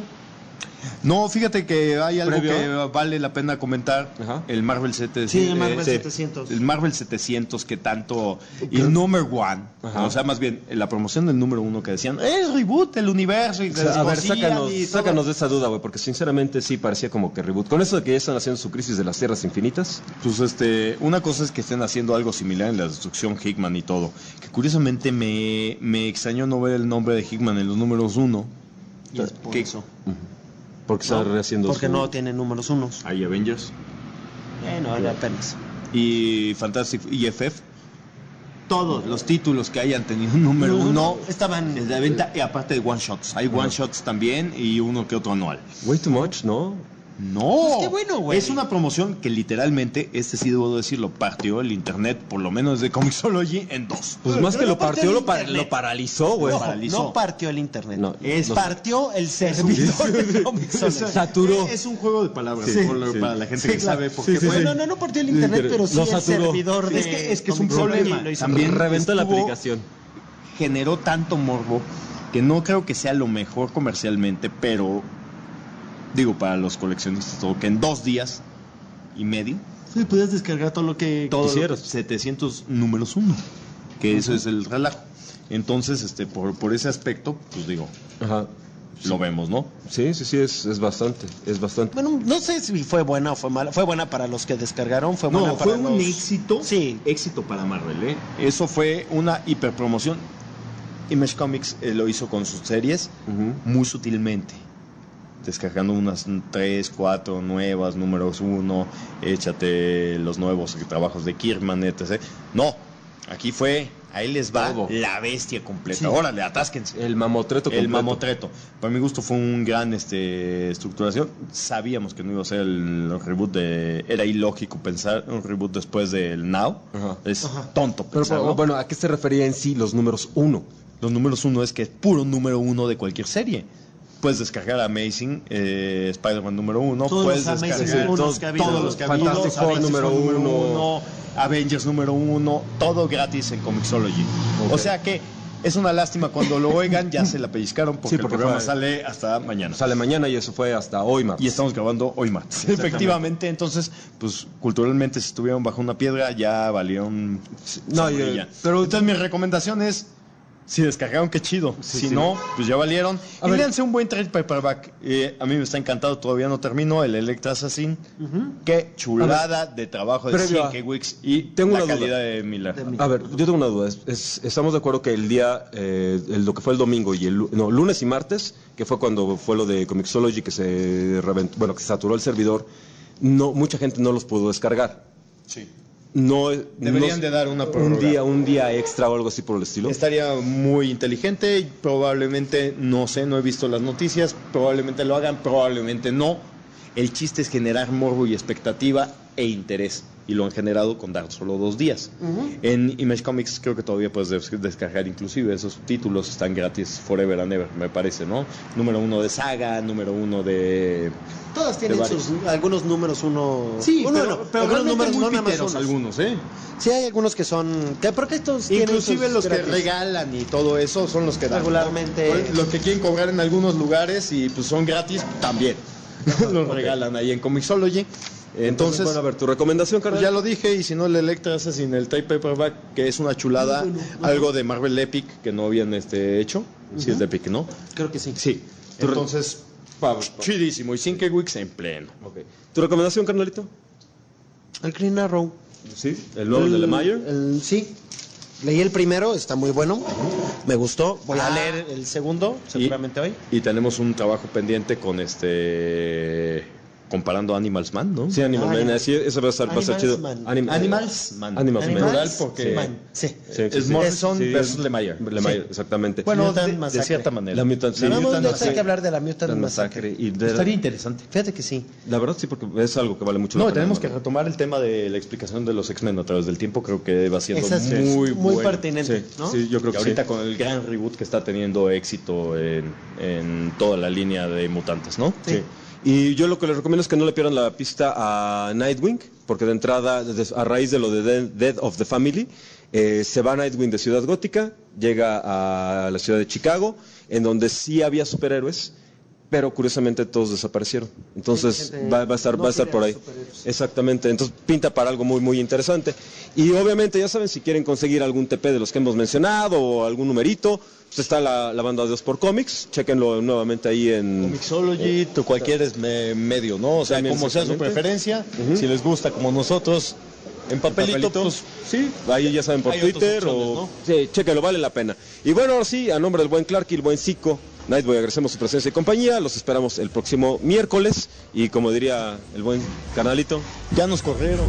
No, fíjate que hay algo ¿Previo? que vale la pena comentar. Ajá. El Marvel 700. Sí, el Marvel 700. El Marvel 700 que tanto... Y el Number One. Ajá. O sea, más bien, la promoción del número 1 que decían, es reboot el universo. Y O sea, a ver, descosían y todo. sácanos de esa duda, güey, porque sinceramente sí parecía como que reboot. Con eso de que ya están haciendo su crisis de las tierras infinitas. Pues una cosa es que estén haciendo algo similar en la destrucción Hickman y todo. Que curiosamente me extrañó no ver el nombre de Hickman en los números 1. Y es por eso. Porque está rehaciendo Porque su... no tiene números unos. Hay Avengers. No, era apenas. Y Fantastic y FF. Todos los títulos que hayan tenido un número 1 estaban de venta. Y aparte de one shots. Hay one shots también y uno que otro anual. Way too much, ¿no? No, Pues qué bueno, güey. es una promoción que literalmente, sí debo decirlo, partió el internet, por lo menos de Comixology, en dos. Pues más que lo partió, el lo internet. paralizó, güey. No partió el internet. No, partió el servidor de Comixology. Saturó. Es un juego de palabras para la gente que claro. sabe por qué fue. No partió el internet, pero sí Lo el saturó. servidor de Es que es un Comixology problema. lo hizo. También Reventó la estuvo- aplicación. Generó tanto morbo que no creo que sea lo mejor comercialmente, pero digo para los coleccionistas todo, que en 2 días y medio Sí, podías descargar todo lo que quisieras. 700 números 1, que eso es el relajo. Entonces, por ese aspecto, pues digo, Ajá. lo vemos, ¿no? Sí, es bastante, es bastante. Bueno, no sé si fue buena o fue mala. Fue buena para los que descargaron, fue buena No, para fue un los... éxito. Sí. Éxito para Marvel, ¿eh? Eso fue una hiperpromoción. Image Comics lo hizo con sus series muy sutilmente. Descargando unas 3, 4 nuevas, números 1, échate los nuevos trabajos de Kirkman, etc. No, aquí fue, ahí les va todo. la bestia completa. Sí. Órale, atásquense. El mamotreto El completo. mamotreto. Para mi gusto fue un gran estructuración. Sabíamos que no iba a ser el reboot de... Era ilógico pensar un reboot después del Now. Ajá. Es tonto Pero pensarlo. bueno, ¿a qué se refería en sí los números 1? Los números 1 es que es puro número 1 de cualquier serie. Puedes descargar Amazing, Spider-Man número 1, Todos puedes los Amazing descargar unos que ha habido. todos los que ha habido, Fantastic Four Fantastic número Four uno. Avengers número 1, todo gratis en Comixology. Ok. O sea que es una lástima cuando lo oigan, ya se la pellizcaron porque, Sí, porque el programa fue- sale hasta mañana. Sale mañana y eso fue hasta hoy, martes. Y estamos grabando hoy martes. Efectivamente, entonces, pues culturalmente si estuvieron bajo una piedra ya valieron No, sombrilla. pero- entonces mi recomendación es si descargaron, qué chido. Si sí. no, pues ya valieron. A Y ver. léanse un buen trade paperback. A mí me está encantado, todavía no termino, el Electra Assassin. Qué chulada de trabajo de Previo a- Sienkiewicz y tengo la una duda. calidad de Miller. A ver, yo tengo una duda. Estamos de acuerdo que el día, lo que fue el domingo y lunes y martes, que fue cuando fue lo de Comixology que se reventó, bueno, que se saturó el servidor, no, mucha gente no los pudo descargar. Sí. No, Deberían de dar una prórroga. un día extra o algo así por el estilo. Estaría muy inteligente y probablemente, no sé, no he visto las noticias, probablemente lo hagan, probablemente no. El chiste es generar morbo y expectativa e interés. Y lo han generado con dar solo 2 días. En Image Comics creo que todavía puedes descargar inclusive esos títulos, están gratis forever and ever, me parece, ¿no? Número 1 de Saga, número 1 de... Todas tienen varios. algunos números uno... Sí, uno, pero algunos realmente números muy no nada más piteros unos. algunos, ¿eh? Sí, hay algunos que son... porque estos tienen Inclusive sus los que gratis. regalan y todo eso son los que dan. Regularmente. Los que quieren cobrar en algunos lugares y pues son gratis, también. Los regalan ahí en Comixology. Entonces, bueno, a ver, tu recomendación, pues carnal. ya lo dije, y si no, el Electra Assassin, el Trade Paperback, que es una chulada, algo de Marvel Epic que no habían hecho. Si es de Epic, ¿no? Creo que sí. Sí. Entonces, chidísimo. Y Sienkiewicz en pleno. Ok. ¿Tu recomendación, carnalito? El Green Arrow. Sí. ¿El nuevo de Lemire? Sí. Leí el primero, está muy bueno. Me gustó. Voy a leer el segundo, seguramente hoy. Y tenemos un trabajo pendiente con comparando Animals Man, ¿no? Sí, Animal Man. Así, eso va a estar chido. Animals Man. Animals Man. Plural porque Sí. es Morrison Sí, versus Lemire. Lemire, exactamente. Bueno, Mutant de Massacre. cierta manera. La Mutant, sí. Vamos Mutant a Massacre. hay que hablar de la Mutant Massacre. Y Estaría interesante. Fíjate que sí. la verdad sí, porque es algo que vale mucho No, la pena, tenemos que ¿no? retomar el tema de la explicación de los X-Men a través del tiempo. Creo que va siendo Esa es muy muy bueno. pertinente, Sí, ¿no? sí, yo creo que ahorita sí. con el gran reboot que está teniendo éxito en toda la línea de mutantes, ¿no? Sí. Y yo lo que les recomiendo es que no le pierdan la pista a Nightwing, porque de entrada, a raíz de lo de Death of the Family, se va Nightwing de Ciudad Gótica, llega a la ciudad de Chicago, en donde sí había superhéroes, pero curiosamente todos desaparecieron. Entonces va a estar por ahí. Exactamente, entonces pinta para algo muy muy interesante. Y obviamente ya saben, si quieren conseguir algún TP de los que hemos mencionado o algún numerito, pues está la banda de Ospor Comics, chéquenlo nuevamente ahí en Comixology, cualquier medio, ¿no? O sea, También, como sea su exactamente. preferencia, si les gusta como nosotros, en papelito, pues sí, ahí ya saben por hay otras Twitter opciones, o ¿no? sí, chéquenlo, vale la pena. Y bueno, ahora sí, a nombre del buen Clark y el buen Zico, Nightboy, agradecemos su presencia y compañía, los esperamos el próximo miércoles y como diría el buen canalito, ya nos corrieron.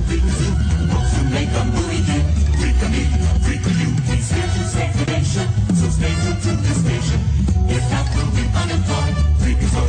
So stay tuned to the station. If not, we'll be unemployed.